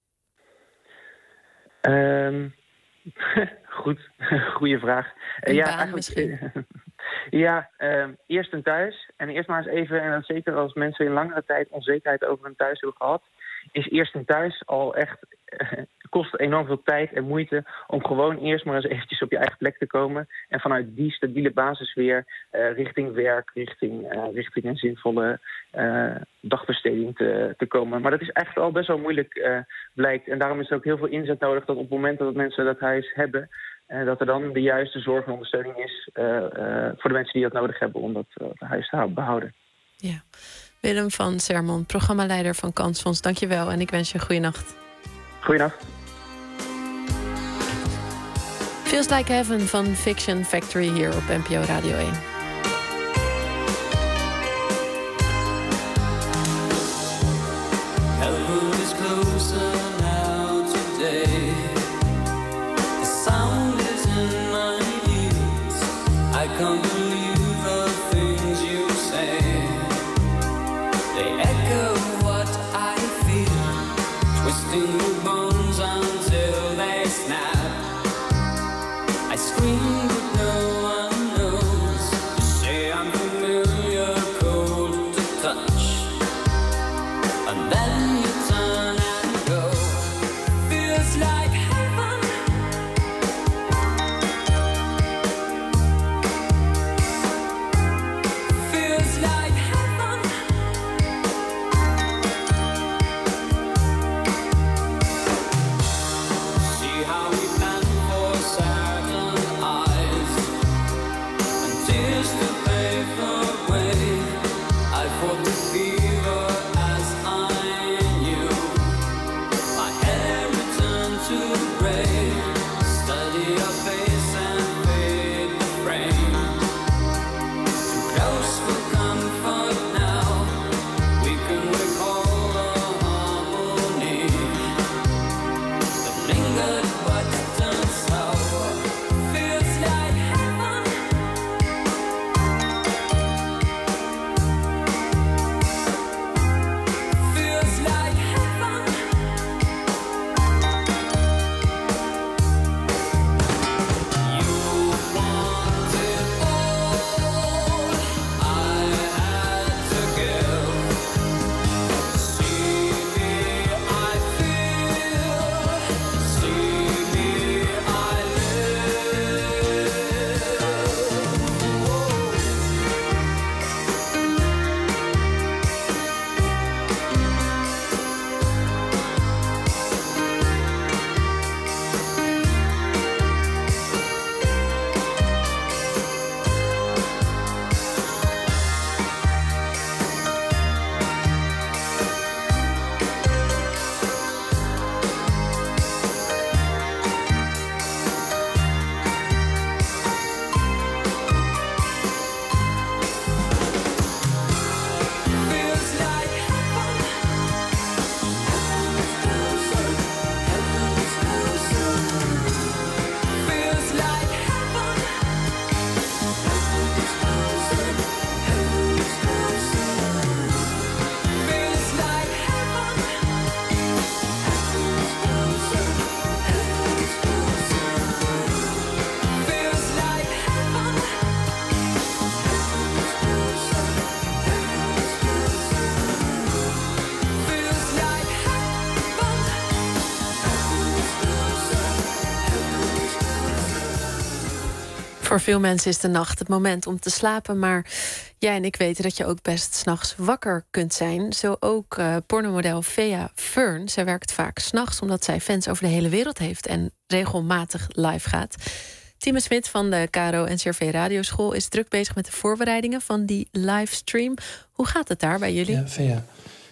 Um, goed, goede vraag. Een uh, ja, baan eigenlijk, misschien. Ja, uh, eerst en thuis. En eerst maar eens even, en dan zeker als mensen in langere tijd onzekerheid over hun thuis hebben gehad, is eerst en thuis al echt, uh, kost enorm veel tijd en moeite om gewoon eerst maar eens eventjes op je eigen plek te komen. En vanuit die stabiele basis weer uh, richting werk, richting, uh, richting een zinvolle uh, dagbesteding te, te komen. Maar dat is echt al best wel moeilijk, uh, blijkt. En daarom is er ook heel veel inzet nodig dat op het moment dat mensen dat huis hebben, Uh, dat er dan de juiste zorg en ondersteuning is uh, uh, voor de mensen die dat nodig hebben om dat uh, huis te behouden. Ja. Willem van Sermon, programmaleider van Kansfonds, dank je wel en ik wens je een goede nacht. Goeienacht. Feels Like Heaven van Fiction Factory hier op N P O Radio één. Heaven is closer now today. I can't believe the things you say. They echo what I feel, twisting the bones until they snap. I scream but no one knows. You say I'm familiar, cold to touch, and then you turn and go. Feels like heaven. Voor veel mensen is de nacht het moment om te slapen. Maar jij en ik weten dat je ook best 's nachts wakker kunt zijn. Zo ook uh, pornomodel Fea Fern. Zij werkt vaak 's nachts omdat zij fans over de hele wereld heeft en regelmatig live gaat. Tine Smit van de K R O N C R V Radioschool is druk bezig met de voorbereidingen van die livestream. Hoe gaat het daar bij jullie? Ja, Fea.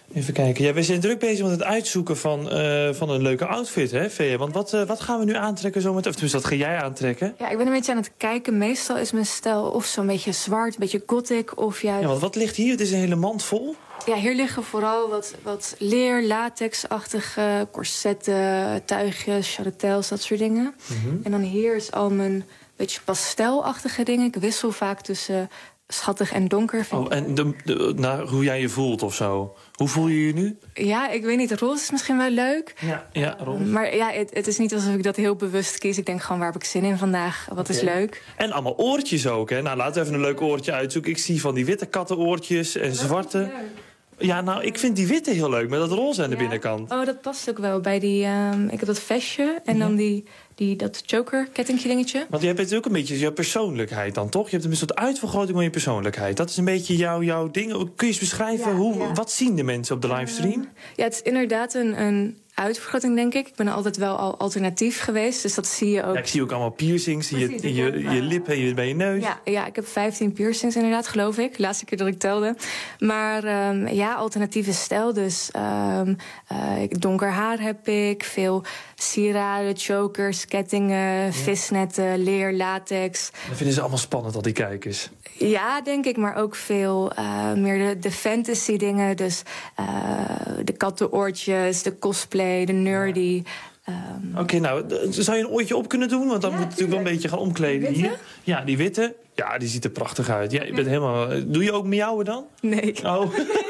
Even kijken. Ja, we zijn druk bezig met het uitzoeken van, uh, van een leuke outfit, hè, Vea? Want wat, uh, wat gaan we nu aantrekken zometeen? Of tenminste, wat ga jij aantrekken? Ja, ik ben een beetje aan het kijken. Meestal is mijn stijl of zo'n beetje zwart, een beetje gothic, of juist... Ja, want wat ligt hier? Het is een hele mand vol. Ja, hier liggen vooral wat, wat leer, latex-achtige corsetten, tuigjes, charretels, dat soort dingen. Mm-hmm. En dan hier is al mijn beetje pastelachtige dingen. Ik wissel vaak tussen schattig en donker. Oh, en de, de, nou, hoe jij je voelt of zo? Hoe voel je je nu? Ja, ik weet niet. Roze is misschien wel leuk. Ja, ja roze. Maar ja, het, het is niet alsof ik dat heel bewust kies. Ik denk gewoon, waar heb ik zin in vandaag? Wat okay. is leuk? En allemaal oortjes ook, hè? Nou, laten we even een leuk oortje uitzoeken. Ik zie van die witte kattenoortjes en zwarte. Ja, nou, ik vind die witte heel leuk, met dat roze aan de ja. binnenkant. Oh, dat past ook wel bij die... Um, ik heb dat vestje en ja. dan die, die, dat choker-kettingje dingetje. Want je hebt natuurlijk een beetje je persoonlijkheid dan, toch? Je hebt een soort uitvergroting van je persoonlijkheid. Dat is een beetje jouw, jouw ding. Kun je eens beschrijven, ja, hoe, ja. wat zien de mensen op de livestream? Uh, ja, het is inderdaad een... een uitvergroting, denk ik. Ik ben altijd wel al alternatief geweest, dus dat zie je ook. Ja, ik zie ook allemaal piercings in je, in je, je lip en je, bij je neus. Ja, ja, ik heb vijftien piercings inderdaad, geloof ik. De laatste keer dat ik telde. Maar um, ja, alternatieve stijl. Dus um, uh, donker haar heb ik. Veel sieraden, chokers, kettingen, ja. visnetten, leer, latex. Dat vinden ze allemaal spannend, al die kijkers. Ja, denk ik, maar ook veel uh, meer de, de fantasy dingen. Dus uh, de kattenoortjes, de cosplay, de nerdy. Um... Oké, okay, nou, zou je een oortje op kunnen doen? Want dan ja, moet je natuurlijk wel een beetje gaan omkleden hier. Ja, die witte. Ja, die ziet er prachtig uit. Ja, je bent helemaal... Doe je ook miauwen dan? Nee. Oh,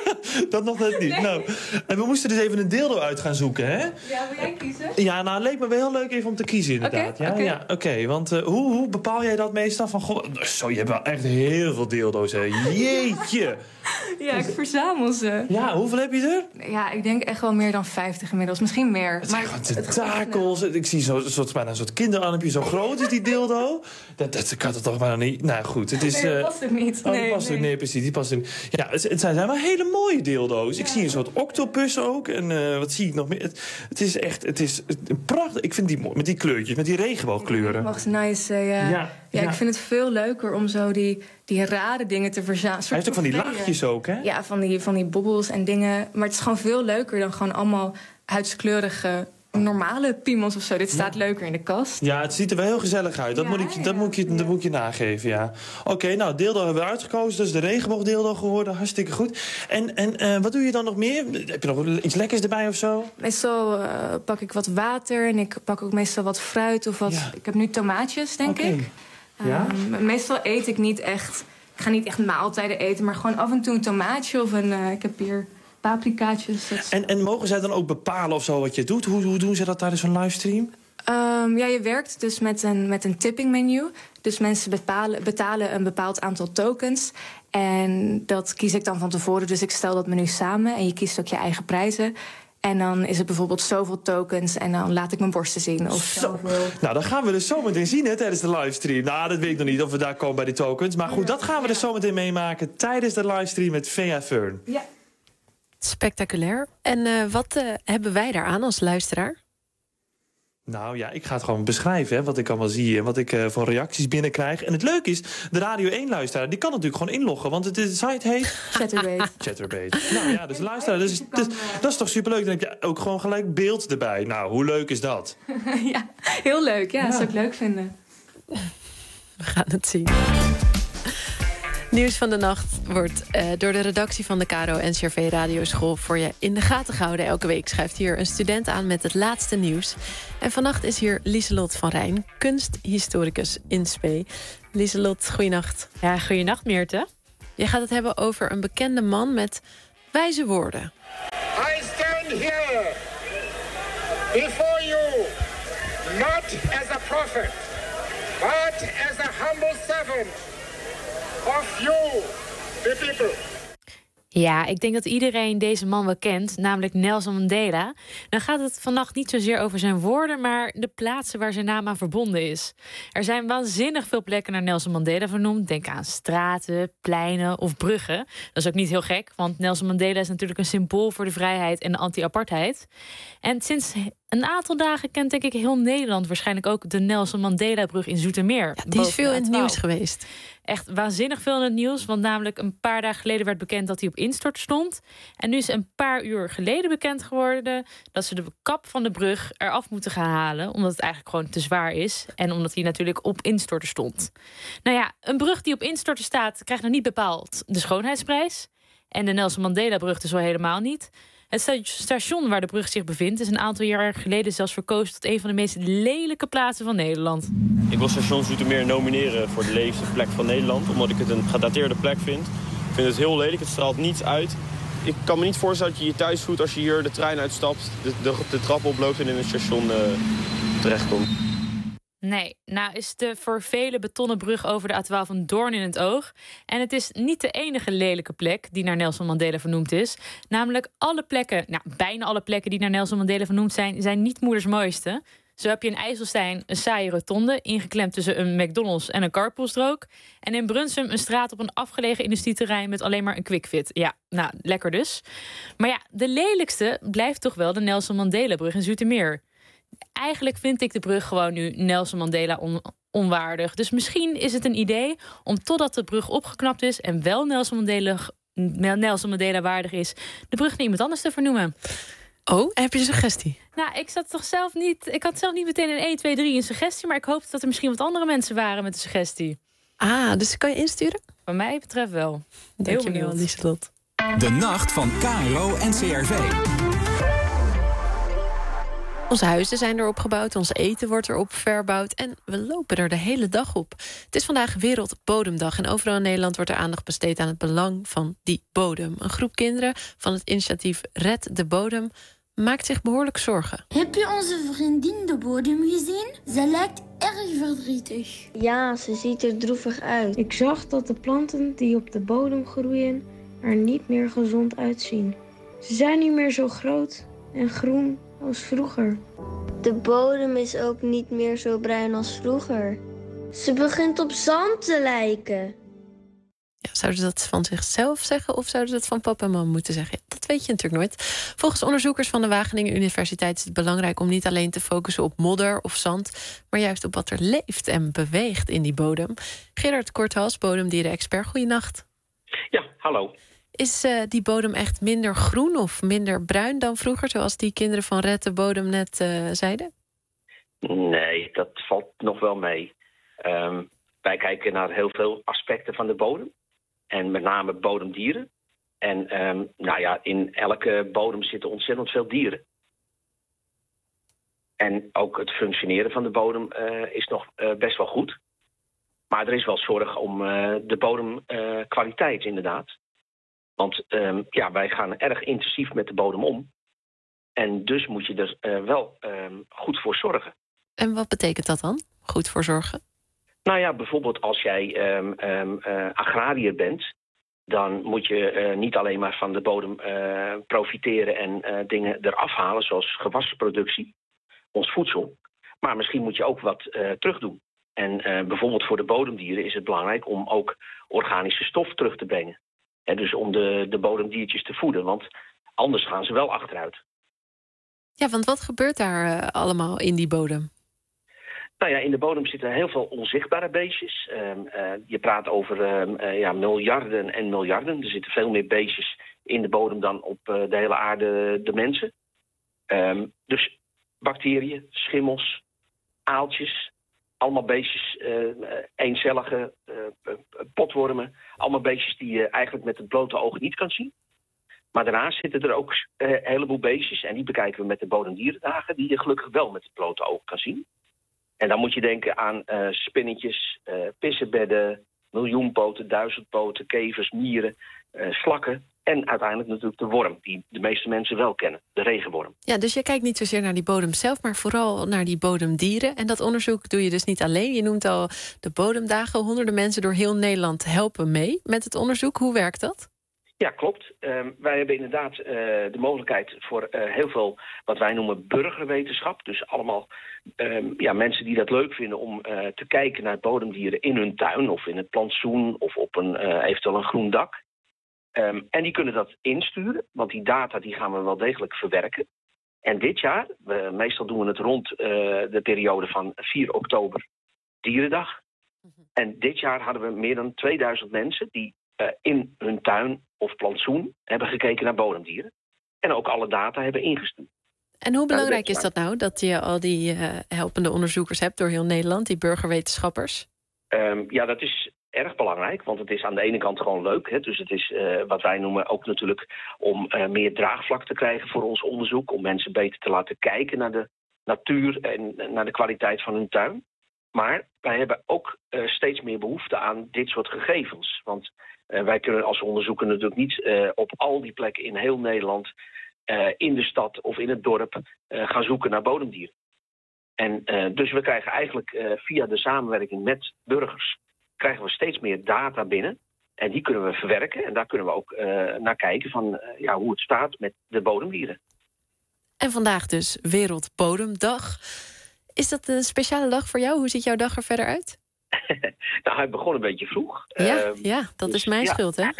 dat nog net niet. Nee. Nou, en we moesten dus even een dildo uit gaan zoeken, hè? Ja, wil jij kiezen? Ja, nou, het leek me wel heel leuk even om te kiezen, inderdaad. Okay, ja, okay. ja, oké. Okay, want uh, hoe, hoe bepaal jij dat meestal? Van, goh, zo, je hebt wel echt heel veel dildo's, hè? Jeetje! Ja, ik verzamel ze. Ja, hoeveel heb je er? Ja, ik denk echt wel meer dan vijftig inmiddels. Misschien meer. Het zijn gewoon tentakels. Ik zie zo, zo, bijna een soort kinderarmpje. Zo groot is die dildo. Dat, dat kan het toch bijna niet... Nou goed, het is... Nee, dat past ook niet. Oh, nee, dat past nee. ook, nee, precies. Die past ook. Ja, het, het zijn wel hele mooie dildo's. Ja. Ik zie een soort octopus ook. En uh, wat zie ik nog meer? Het, het is echt... Het is prachtig. Ik vind die mooi. Met die kleurtjes. Met die regenboogkleuren. Ja, mag nice. Uh, ja. Ja, ja, ik vind het veel leuker om zo die... die rare dingen te verzamelen. Hij heeft ook van die laagjes ook, hè? Ja, van die, van die bobbels en dingen. Maar het is gewoon veel leuker dan gewoon allemaal huidskleurige... normale piemels of zo. Dit staat ja. leuker in de kast. Ja, het ziet er wel heel gezellig uit. Dat, ja, moet, ik, dat, ja. moet, ik, dat moet ik je nageven, ja. Oké, okay, nou, dildo hebben we uitgekozen. Dat is de regenboogdildo geworden. Hartstikke goed. En, en uh, wat doe je dan nog meer? Heb je nog iets lekkers erbij of zo? Meestal uh, pak ik wat water. En ik pak ook meestal wat fruit of wat... Ja. Ik heb nu tomaatjes, denk okay. ik. Ja? Um, meestal eet ik niet echt... Ik ga niet echt maaltijden eten, maar gewoon af en toe een tomaatje of een... Uh, ik heb hier paprikaatjes. Dat... En, en mogen zij dan ook bepalen of zo wat je doet? Hoe, hoe doen ze dat tijdens een livestream? Um, ja, je werkt dus met een, met een tipping menu. Dus mensen betalen, betalen een bepaald aantal tokens. En dat kies ik dan van tevoren. Dus ik stel dat menu samen en je kiest ook je eigen prijzen. En dan is het bijvoorbeeld zoveel tokens en dan laat ik mijn borsten zien. Of zo. Nou, dan gaan we dus zometeen zien, hè, tijdens de livestream. Nou, dat weet ik nog niet of we daar komen bij die tokens. Maar goed, dat gaan we dus zometeen meemaken tijdens de livestream met Vea Fern. Ja. Spectaculair. En uh, wat uh, hebben wij daaraan als luisteraar? Nou ja, ik ga het gewoon beschrijven, hè, wat ik allemaal zie en wat ik uh, voor reacties binnenkrijg. En het leuke is, de Radio één-luisteraar, die kan natuurlijk gewoon inloggen. Want het, de site heet... Chaturbate. Chaturbate. Nou ja, dus luisteraar, dus, dus, dat is toch superleuk. Dan heb je ook gewoon gelijk beeld erbij. Nou, hoe leuk is dat? Ja, heel leuk. Ja, ja. Dat zou ik leuk vinden. We gaan het zien. Nieuws van de nacht wordt uh, door de redactie van de Caro N C R V Radioschool voor je in de gaten gehouden. Elke week schrijft hier een student aan met het laatste nieuws. En vannacht is hier Lieselot van Rijn, kunsthistoricus in Spee. Lieselot, goeienacht. Ja, goeienacht Meerte. Je gaat het hebben over een bekende man met wijze woorden. I stand here before you not as a prophet, but as a humble servant of you, the people. Ja, ik denk dat iedereen deze man wel kent, namelijk Nelson Mandela. Dan gaat het vannacht niet zozeer over zijn woorden, maar de plaatsen waar zijn naam aan verbonden is. Er zijn waanzinnig veel plekken naar Nelson Mandela vernoemd. Denk aan straten, pleinen of bruggen. Dat is ook niet heel gek, want Nelson Mandela is natuurlijk een symbool voor de vrijheid en de anti-apartheid. En sinds Een aantal dagen kent denk ik heel Nederland waarschijnlijk ook de Nelson Mandela-brug in Zoetermeer. Ja, die is veel in het nieuws geweest. Echt waanzinnig veel in het nieuws, want namelijk een paar dagen geleden werd bekend dat hij op instort stond. En nu is een paar uur geleden bekend geworden dat ze de kap van de brug eraf moeten gaan halen, omdat het eigenlijk gewoon te zwaar is en omdat hij natuurlijk op instorten stond. Nou ja, een brug die op instorten staat krijgt nog niet bepaald de schoonheidsprijs. En de Nelson Mandela-brug dus wel helemaal niet. Het station waar de brug zich bevindt is een aantal jaar geleden zelfs verkozen tot een van de meest lelijke plaatsen van Nederland. Ik wil station Zoetermeer nomineren voor de lelijkste plek van Nederland, omdat ik het een gedateerde plek vind. Ik vind het heel lelijk, het straalt niets uit. Ik kan me niet voorstellen dat je je thuis voelt als je hier de trein uitstapt, de, de, de trap oploopt en in het station uh, terechtkomt. Nee, nou is de voor vele betonnen brug over de A twaalf een doorn in het oog. En het is niet de enige lelijke plek die naar Nelson Mandela vernoemd is. Namelijk alle plekken, nou bijna alle plekken die naar Nelson Mandela vernoemd zijn, zijn niet moeders mooiste. Zo heb je in IJsselstein een saaie rotonde, ingeklemd tussen een McDonald's en een carpoolstrook. En in Brunsum een straat op een afgelegen industrieterrein met alleen maar een quickfit. Ja, nou, lekker dus. Maar ja, de lelijkste blijft toch wel de Nelson Mandela-brug in Zoetermeer. Eigenlijk vind ik de brug gewoon nu Nelson Mandela on- onwaardig. Dus misschien is het een idee om totdat de brug opgeknapt is en wel Nelson Mandela, Nelson Mandela waardig is, de brug naar iemand anders te vernoemen. Oh, heb je een suggestie? Nou, ik zat toch zelf niet. Ik had zelf niet meteen een één, twee, drie een suggestie, maar ik hoopte dat er misschien wat andere mensen waren met een suggestie. Ah, dus kan je insturen? Wat mij betreft wel. Heel benieuwd. Lieselot. De nacht van K R O en C R V. Onze huizen zijn erop gebouwd, ons eten wordt erop verbouwd en we lopen er de hele dag op. Het is vandaag Wereldbodemdag en overal in Nederland wordt er aandacht besteed aan het belang van die bodem. Een groep kinderen van het initiatief Red de Bodem maakt zich behoorlijk zorgen. Heb je onze vriendin de bodem gezien? Ze lijkt erg verdrietig. Ja, ze ziet er droevig uit. Ik zag dat de planten die op de bodem groeien er niet meer gezond uitzien. Ze zijn niet meer zo groot en groen als vroeger. De bodem is ook niet meer zo bruin als vroeger. Ze begint op zand te lijken. Ja, zouden ze dat van zichzelf zeggen of zouden ze dat van papa en mama moeten zeggen? Dat weet je natuurlijk nooit. Volgens onderzoekers van de Wageningen Universiteit is het belangrijk om niet alleen te focussen op modder of zand, maar juist op wat er leeft en beweegt in die bodem. Gerard Korthals, bodemdieren-expert, goeienacht. Ja, hallo. Is uh, die bodem echt minder groen of minder bruin dan vroeger, zoals die kinderen van Red de Bodem net uh, zeiden? Nee, dat valt nog wel mee. Um, wij kijken naar heel veel aspecten van de bodem. En met name bodemdieren. En um, nou ja, in elke bodem zitten ontzettend veel dieren. En ook het functioneren van de bodem uh, is nog uh, best wel goed. Maar er is wel zorg om uh, de bodemkwaliteit uh, inderdaad. Want um, ja, wij gaan erg intensief met de bodem om. En dus moet je er uh, wel um, goed voor zorgen. En wat betekent dat dan? Goed voor zorgen? Nou ja, bijvoorbeeld als jij um, um, uh, agrariër bent, dan moet je uh, niet alleen maar van de bodem uh, profiteren en uh, dingen eraf halen, zoals gewassenproductie, ons voedsel. Maar misschien moet je ook wat uh, terugdoen. En uh, bijvoorbeeld voor de bodemdieren is het belangrijk om ook organische stof terug te brengen. He, dus om de, de bodemdiertjes te voeden, want anders gaan ze wel achteruit. Ja, want wat gebeurt daar uh, allemaal in die bodem? Nou ja, in de bodem zitten heel veel onzichtbare beestjes. Uh, uh, je praat over uh, uh, ja, miljarden en miljarden. Er zitten veel meer beestjes in de bodem dan op uh, de hele aarde de mensen. Um, dus bacteriën, schimmels, aaltjes, allemaal beestjes, uh, eencellige uh, potwormen. Allemaal beestjes die je eigenlijk met het blote oog niet kan zien. Maar daarnaast zitten er ook uh, een heleboel beestjes, en die bekijken we met de bodemdierendagen, die je gelukkig wel met het blote oog kan zien. En dan moet je denken aan uh, spinnetjes, uh, pissenbedden, miljoenpoten, duizendpoten, kevers, mieren, uh, slakken. En uiteindelijk natuurlijk de worm, die de meeste mensen wel kennen, de regenworm. Ja, dus je kijkt niet zozeer naar die bodem zelf, maar vooral naar die bodemdieren. En dat onderzoek doe je dus niet alleen. Je noemt al de bodemdagen. Honderden mensen door heel Nederland helpen mee met het onderzoek. Hoe werkt dat? Ja, klopt. Uh, wij hebben inderdaad uh, de mogelijkheid voor uh, heel veel wat wij noemen burgerwetenschap. Dus allemaal uh, ja, mensen die dat leuk vinden om uh, te kijken naar bodemdieren in hun tuin of in het plantsoen of op een uh, eventueel een groen dak. Um, en die kunnen dat insturen, want die data die gaan we wel degelijk verwerken. En dit jaar, uh, meestal doen we het rond uh, de periode van vier oktober, Dierendag. Mm-hmm. En dit jaar hadden we meer dan tweeduizend mensen die uh, in hun tuin of plantsoen hebben gekeken naar bodemdieren. En ook alle data hebben ingestuurd. En hoe belangrijk is dat nou, dat je al die uh, helpende onderzoekers hebt door heel Nederland, die burgerwetenschappers? Um, ja, dat is erg belangrijk, want het is aan de ene kant gewoon leuk. Hè? Dus het is uh, wat wij noemen ook natuurlijk om uh, meer draagvlak te krijgen voor ons onderzoek. Om mensen beter te laten kijken naar de natuur en naar de kwaliteit van hun tuin. Maar wij hebben ook uh, steeds meer behoefte aan dit soort gegevens. Want uh, wij kunnen als onderzoeker natuurlijk niet uh, op al die plekken in heel Nederland, uh, in de stad of in het dorp, uh, gaan zoeken naar bodemdieren. En uh, dus we krijgen eigenlijk uh, via de samenwerking met burgers krijgen we steeds meer data binnen. En die kunnen we verwerken. En daar kunnen we ook uh, naar kijken van uh, ja, hoe het staat met de bodemdieren. En vandaag dus Wereldbodemdag. Is dat een speciale dag voor jou? Hoe ziet jouw dag er verder uit? Nou, hij begon een beetje vroeg. Ja, um, ja dat dus, is mijn ja. schuld, hè?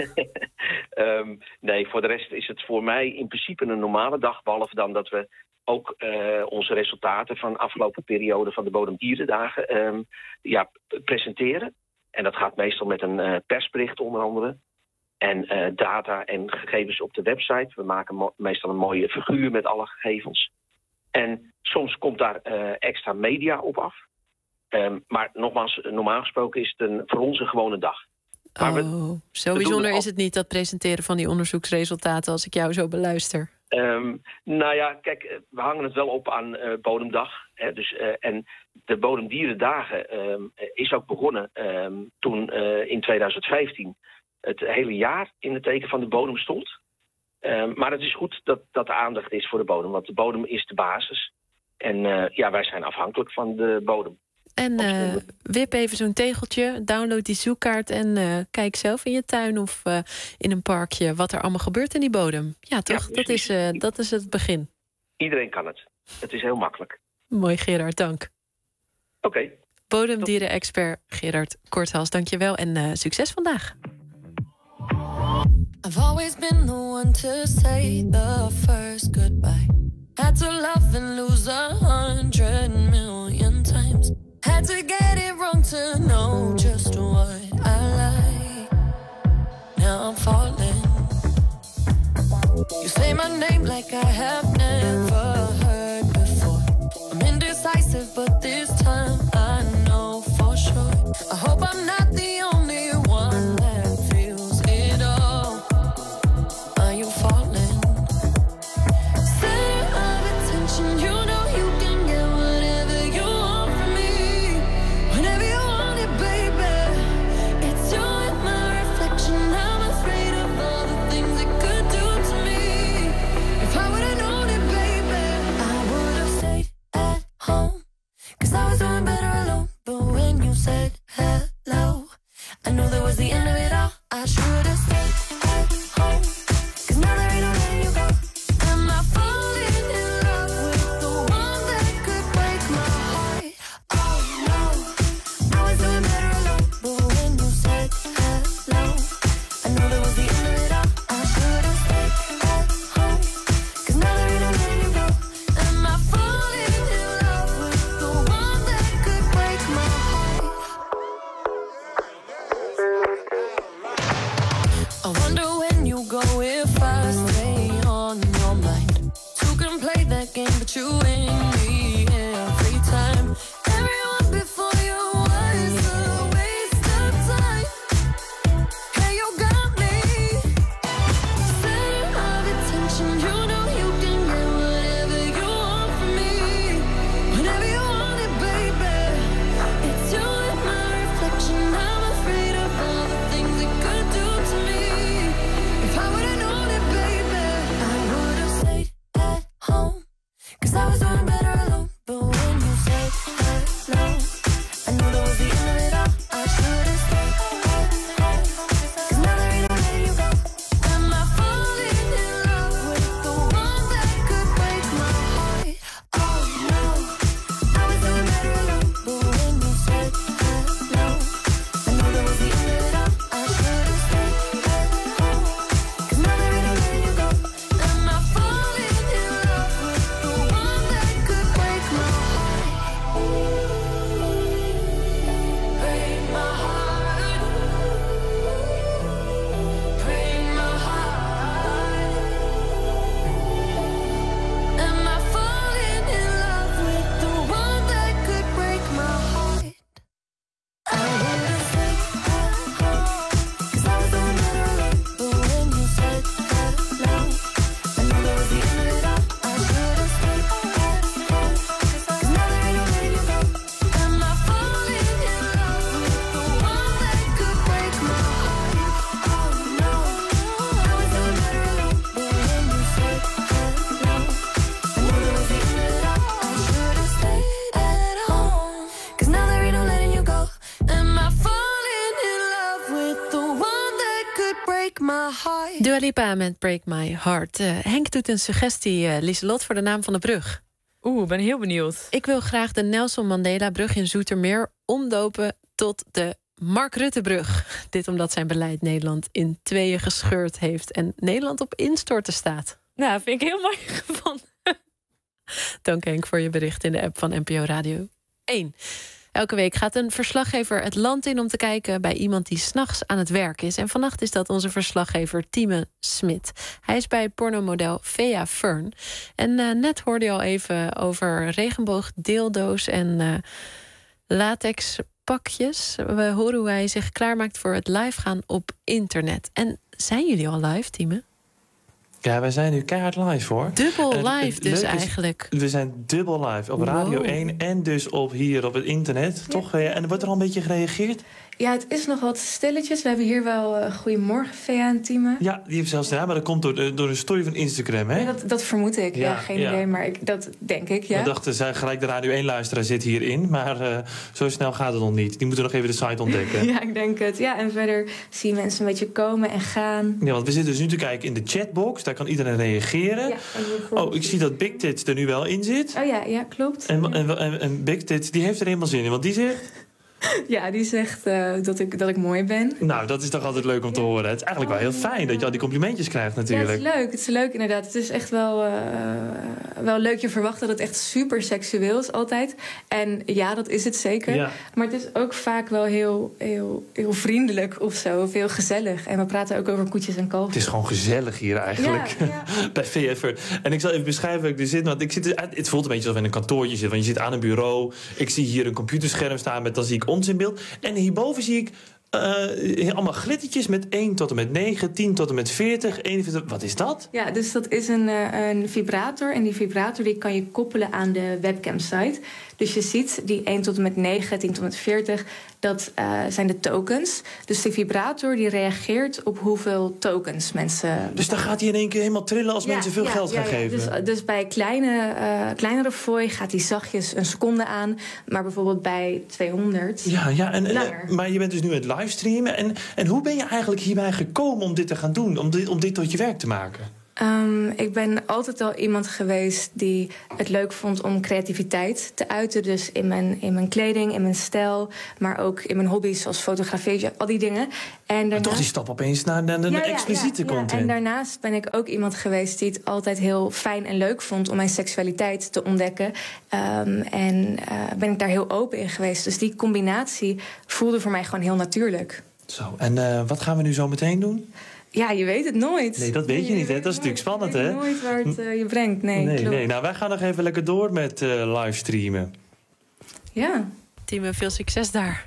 um, nee, voor de rest is het voor mij in principe een normale dag. Behalve dan dat we ook uh, onze resultaten van de afgelopen periode van de Bodemdierendagen um, ja, presenteren. En dat gaat meestal met een uh, persbericht onder andere. En uh, data en gegevens op de website. We maken mo- meestal een mooie figuur met alle gegevens. En soms komt daar uh, extra media op af. Um, maar nogmaals, normaal gesproken is het een, voor ons een gewone dag. Maar oh, we, zo we bijzonder het is het niet, dat presenteren van die onderzoeksresultaten, als ik jou zo beluister. Um, nou ja, kijk, we hangen het wel op aan uh, Bodemdag. Hè, dus, uh, en de Bodemdierendagen um, is ook begonnen um, toen uh, in tweeduizend vijftien het hele jaar in het teken van de bodem stond. Um, maar het is goed dat, dat er aandacht is voor de bodem, want de bodem is de basis. En uh, ja, wij zijn afhankelijk van de bodem. En uh, wip even zo'n tegeltje, download die zoekkaart en uh, kijk zelf in je tuin of uh, in een parkje wat er allemaal gebeurt in die bodem. Ja, toch? Ja, dat, is, uh, dat is het begin. Iedereen kan het. Het is heel makkelijk. Mooi, Gerard, dank. Oké. Okay. Bodemdieren-expert Gerard Korthals, dank je wel en uh, succes vandaag. I've always been the one to say the first goodbye. Had to love and lose a hundred million times. Had to get it wrong to know just what I like. Now I'm falling. You say my name like I have never heard before. I'm indecisive, but this time I know for sure. I hope I'm not the only one that feels it all. Are you falling? Center of attention, you know you can get whatever you want from me. Whenever you want it, baby. It's you and my reflection. I'm afraid of all the things it could do to me. If I would've known it, baby, I would've stayed at home. Cause I was doing better alone. But when you said hello, I knew that was the end of it all. I should've stayed at home. Cause now there ain't no letting you go. Am I falling in love with the one that could break my heart? Oh no, I was doing better alone. But when you said hello, I knew that was the end of it all. I should've stayed at home. Cause now there ain't no letting you go. Am I falling in love with the one that could break my heart? I wonder when you go if I stay on your mind. Two can play that game, but you win me every time. Everyone before you was a waste of time. Hey, you got me. Center of attention, you know you can get whatever you want from me. Whenever you want it, baby. It's you and my reflection. I'm afraid of all the things it could do to me. If I would've known it, baby, I would've stayed at home. Cause I was doing my heart. Dua Lipa met Break My Heart. Uh, Henk doet een suggestie, uh, Lieselot, voor de naam van de brug. Oeh, ben heel benieuwd. Ik wil graag de Nelson Mandela-brug in Zoetermeer omdopen tot de Mark Ruttebrug. Dit omdat zijn beleid Nederland in tweeën gescheurd heeft en Nederland op instorten staat. Nou, vind ik heel mooi gevonden. Dank Henk voor je bericht in de app van N P O Radio één. Elke week gaat een verslaggever het land in om te kijken bij iemand die 's nachts aan het werk is. En vannacht is dat onze verslaggever Tieme Smit. Hij is bij pornomodel Vea Fern. En uh, net hoorde je al even over regenboogdeeldoos en uh, latexpakjes. We horen hoe hij zich klaarmaakt voor het live gaan op internet. En zijn jullie al live, Tieme? Ja, wij zijn nu keihard live, hoor. Dubbel En het- live het dus leuke is, eigenlijk. we zijn dubbel live op Radio Wow. één en dus op hier op het internet. Toch? eh, En er wordt er al een beetje gereageerd? Ja, het is nog wat stilletjes. We hebben hier wel uh, Goedemorgen, Vea en Tieme. Ja, die heeft zelfs ja, maar dat komt door, de- door een story van Instagram, hè? Ja, dat, dat vermoed ik. Ja, Ja, geen ja. idee, maar ik, dat denk ik, ja. We dachten, zij gelijk de Radio één-luisteraar zit hierin. Maar eh, zo snel gaat het nog niet. Die moeten nog even de site ontdekken. Ja, ik denk het. Ja, en verder zie je mensen een beetje komen en gaan. Ja, want we zitten dus nu te kijken in de chatbox. Daar kan iedereen reageren. Ja, en bijvoorbeeld- Oh, ik zie dat Big Tits er nu wel in zit. Oh ja, ja, klopt. En, en, en, en Big Tits, die heeft er helemaal zin in. Want die zegt... Ja, die zegt uh, dat, ik, dat ik mooi ben. Nou, dat is toch altijd leuk om te horen. Het is eigenlijk wel heel fijn dat je al die complimentjes krijgt Ja, natuurlijk. het is leuk. Het is leuk inderdaad. Het is echt wel, uh, wel leuk. Je verwacht dat het echt super seksueel is altijd. En ja, dat is het zeker. Ja. Maar het is ook vaak wel heel, heel, heel vriendelijk of zo. Of heel gezellig. En we praten ook over koetjes en kalfjes. Het is gewoon gezellig hier eigenlijk. Ja, ja. Bij V F R. En ik zal even beschrijven waar ik er zit. Want ik zit, het voelt een beetje alsof je in een kantoortje zit. Want je zit aan een bureau. Ik zie hier een computerscherm staan met dan zie ik ons in beeld. En hierboven zie ik uh, allemaal glittertjes met één tot en met negen, tien tot en met veertig, eenenveertig. Wat is dat? Ja, dus dat is een, uh, een vibrator. En die vibrator die kan je koppelen aan de webcam-site. Dus je ziet die één tot en met negen, tien tot en met veertig... dat uh, zijn de tokens. Dus die vibrator die reageert op hoeveel tokens mensen... Dus dan gaat hij in één keer helemaal trillen als Ja, mensen veel ja, geld ja, gaan ja. geven. Dus, dus bij kleine, uh, kleinere fooi gaat hij zachtjes een seconde aan. Maar bijvoorbeeld bij tweehonderd... Ja, ja en, en, langer. maar je bent dus nu aan het livestreamen. En, en hoe ben je eigenlijk hierbij gekomen om dit te gaan doen? Om dit, om dit tot je werk te maken? Um, ik ben altijd al iemand geweest die het leuk vond om creativiteit te uiten. Dus in mijn, in mijn kleding, in mijn stijl, maar ook in mijn hobby's zoals fotografie, al die dingen. En daarnaast... Maar toch die stap opeens naar de, de Ja, ja, expliciete ja, ja. content. En daarnaast ben ik ook iemand geweest die het altijd heel fijn en leuk vond om mijn seksualiteit te ontdekken. Um, en uh, ben ik daar heel open in geweest. Dus die combinatie voelde voor mij gewoon heel natuurlijk. Zo, en uh, wat gaan we nu zo meteen doen? Ja, je weet het nooit. Nee, dat weet je niet, hè? Dat is natuurlijk spannend, hè? Je weet nooit waar het uh, je brengt. Nee, nee, klopt. nee. Nou, wij gaan nog even lekker door met uh, livestreamen. Ja. Tieme, veel succes daar.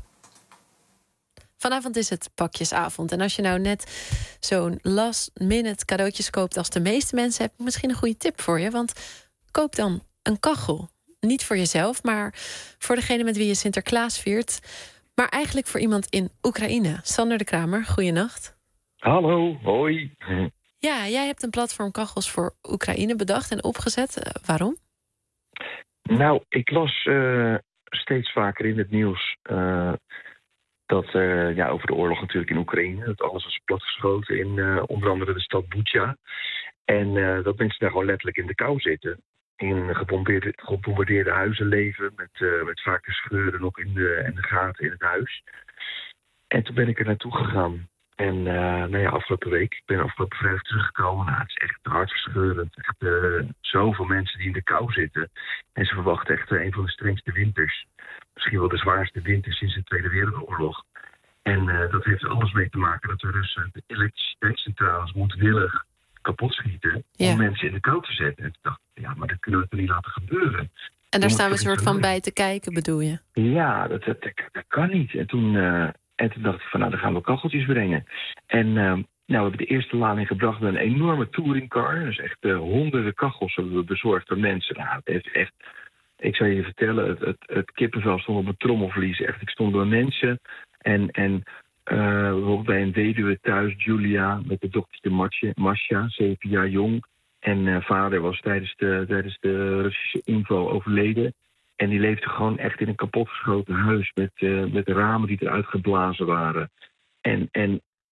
Vanavond is het pakjesavond. En als je nou net zo'n last minute cadeautjes koopt als de meeste mensen, heb ik misschien een goede tip voor je. Want koop dan een kachel. Niet voor jezelf, maar voor degene met wie je Sinterklaas viert. Maar eigenlijk voor iemand in Oekraïne. Sander de Kramer, goeienacht. Hallo, hoi. Ja, jij hebt een platform Kachels voor Oekraïne bedacht en opgezet. Uh, waarom? Nou, ik las uh, steeds vaker in het nieuws uh, dat uh, ja, over de oorlog natuurlijk in Oekraïne. Dat alles was platgeschoten in uh, onder andere de stad Bucha. En uh, dat mensen daar gewoon letterlijk in de kou zitten. In gebombardeerde, gebombardeerde huizen leven. Met, uh, met vaak de scheuren nog in de, en de gaten in het huis. En toen ben ik er naartoe gegaan. En uh, nou ja, afgelopen week, ik ben afgelopen vrijdag teruggekomen. Nou, het is echt hartverscheurend. Echt uh, zoveel mensen die in de kou zitten. En ze verwachten echt uh, een van de strengste winters. Misschien wel de zwaarste winter sinds de Tweede Wereldoorlog. En uh, dat heeft er alles mee te maken dat we dus uh, de elektriciteitscentrales moedwillig kapot schieten. Ja. Om mensen in de kou te zetten. En toen dacht ik, ja, maar dat kunnen we toch niet laten gebeuren. En daar staan we een soort van bij te kijken, bedoel je? Ja, dat, dat, dat, dat kan niet. En toen... Uh, En toen dacht ik van, nou, dan gaan we kacheltjes brengen. En uh, nou, we hebben de eerste lading gebracht met een enorme touringcar. Dus echt uh, honderden kachels hebben we bezorgd door mensen. Nou, het heeft echt, ik zal je vertellen, het, het, het kippenvel stond op mijn trommelvlies. Echt, ik stond door mensen. En, en uh, bijvoorbeeld bij een weduwe thuis, Julia, met de dochtertje Masha, zeven jaar jong. En uh, vader was tijdens de, tijdens de Russische inval overleden. En die leefde gewoon echt in een kapotgeschoten huis met, uh, met ramen die eruit geblazen waren. En, en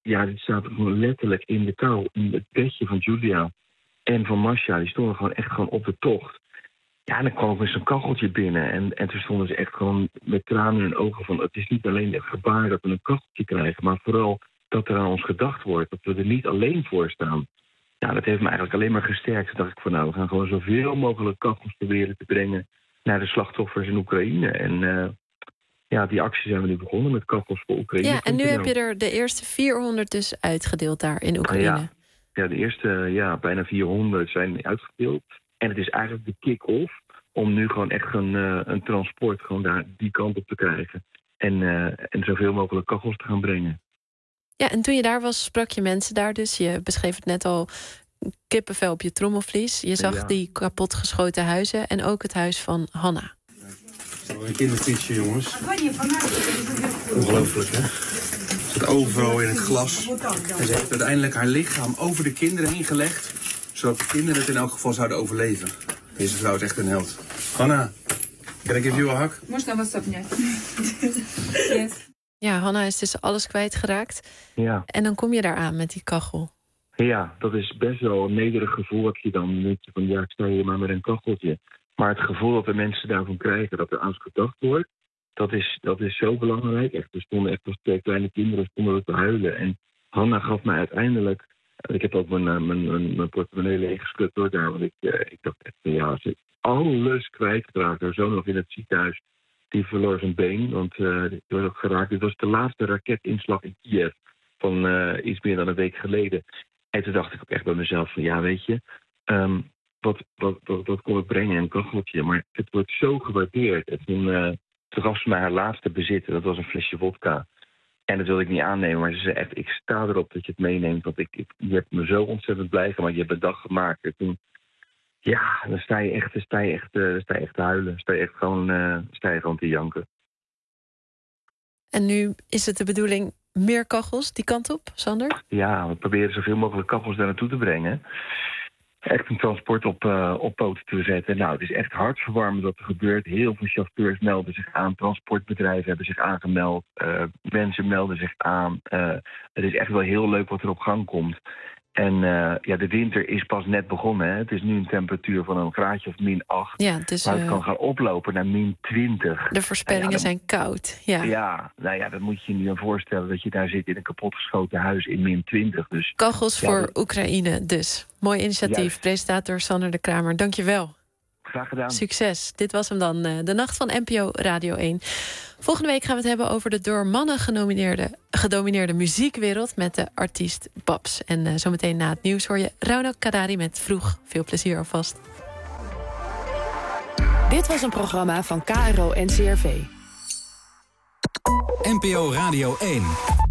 ja, die zaten gewoon letterlijk in de kou. In het bedje van Julia en van Masha. Die stonden gewoon echt gewoon op de tocht. Ja, en dan kwam ook met zo'n kacheltje binnen. En, en toen stonden ze echt gewoon met tranen in hun ogen van... het is niet alleen het gebaar dat we een kacheltje krijgen... maar vooral dat er aan ons gedacht wordt. Dat we er niet alleen voor staan. Ja, dat heeft me eigenlijk alleen maar gesterkt. Toen dacht ik van nou, we gaan gewoon zoveel mogelijk kachels proberen te brengen... naar de slachtoffers in Oekraïne. En uh, ja, die actie zijn we nu begonnen met kachels voor Oekraïne. Ja, en nu heb je er de eerste vierhonderd dus uitgedeeld daar in Oekraïne. Ja, ja de eerste ja, bijna vierhonderd zijn uitgedeeld. En het is eigenlijk de kick-off om nu gewoon echt een, uh, een transport gewoon daar die kant op te krijgen. En, uh, en zoveel mogelijk kachels te gaan brengen. Ja, en toen je daar was, sprak je mensen daar dus. Je beschreef het net al, kippenvel op je trommelvlies. Je zag Ja. die kapotgeschoten huizen en ook het huis van Hanna. Zo, een kinderfietsje, jongens. Ongelooflijk, hè? Zit overal in het glas. En ze heeft uiteindelijk haar lichaam over de kinderen heen gelegd... zodat de kinderen het in elk geval zouden overleven. Deze vrouw is echt een held. Hanna, can I give you a hug? Можно вас обнять? Yes. Ja, Hanna is dus alles kwijtgeraakt. Ja. En dan kom je daar aan met die kachel. Ja, dat is best wel een nederig gevoel heb je dan. Weet je, van ja, ik sta hier maar met een kacheltje. Maar het gevoel dat de mensen daarvan krijgen, dat er aan ze gedacht wordt... dat is, dat is zo belangrijk. Echt, er stonden echt als twee kleine kinderen stonden er te huilen. En Hanna gaf mij uiteindelijk... Ik heb ook mijn, mijn, mijn, mijn portemonnee leeggeschud door daar. Want ik, uh, ik dacht echt, ja, ze is alles kwijtgeraakt. Haar zoon nog in het ziekenhuis. Die verloor zijn been, want uh, die was ook geraakt. Dit was de laatste raketinslag in Kiev van uh, iets meer dan een week geleden. En toen dacht ik ook echt bij mezelf van, ja, weet je... Um, wat, wat, wat, wat kon ik brengen? Een kacheltje. Maar het wordt zo gewaardeerd. En toen, uh, toen gaf ze mij haar laatste bezit. Dat was een flesje vodka. En dat wilde ik niet aannemen, maar ze zei echt... ik sta erop dat je het meeneemt, want ik, ik, je hebt me zo ontzettend blij gemaakt. Je hebt een dag gemaakt. En toen, ja, dan sta je echt, dan sta je echt, uh, sta je echt te huilen. Dan sta je echt gewoon, uh, sta je gewoon te janken. En nu is het de bedoeling meer kachels die kant op, Sander? Ja, we proberen zoveel mogelijk kachels daar naartoe te brengen. Echt een transport op, uh, op poten te zetten. Nou, het is echt hartverwarmend wat er gebeurt. Heel veel chauffeurs melden zich aan. Transportbedrijven hebben zich aangemeld. Uh, mensen melden zich aan. Uh, het is echt wel heel leuk wat er op gang komt. En uh, ja, de winter is pas net begonnen. Hè. Het is nu een temperatuur van een graadje of min acht. Ja, dus, maar het uh, kan gaan oplopen naar min twintig. De voorspellingen nou ja, dan, zijn koud. Ja. ja, nou ja, dat moet je je nu voorstellen dat je daar zit in een kapotgeschoten huis in min twintig. Dus, Kachels ja, voor dat... Oekraïne dus. Mooi initiatief. Juist. Presentator Sander de Kramer, dank je wel. Graag gedaan. Succes. Dit was hem dan, uh, de nacht van N P O Radio één. Volgende week gaan we het hebben over de door mannen genomineerde, gedomineerde muziekwereld met de artiest Babs. En uh, zometeen na het nieuws hoor je Raunak Kadari met Vroeg. Veel plezier alvast. Dit was een programma van K R O en C R V. N P O Radio één.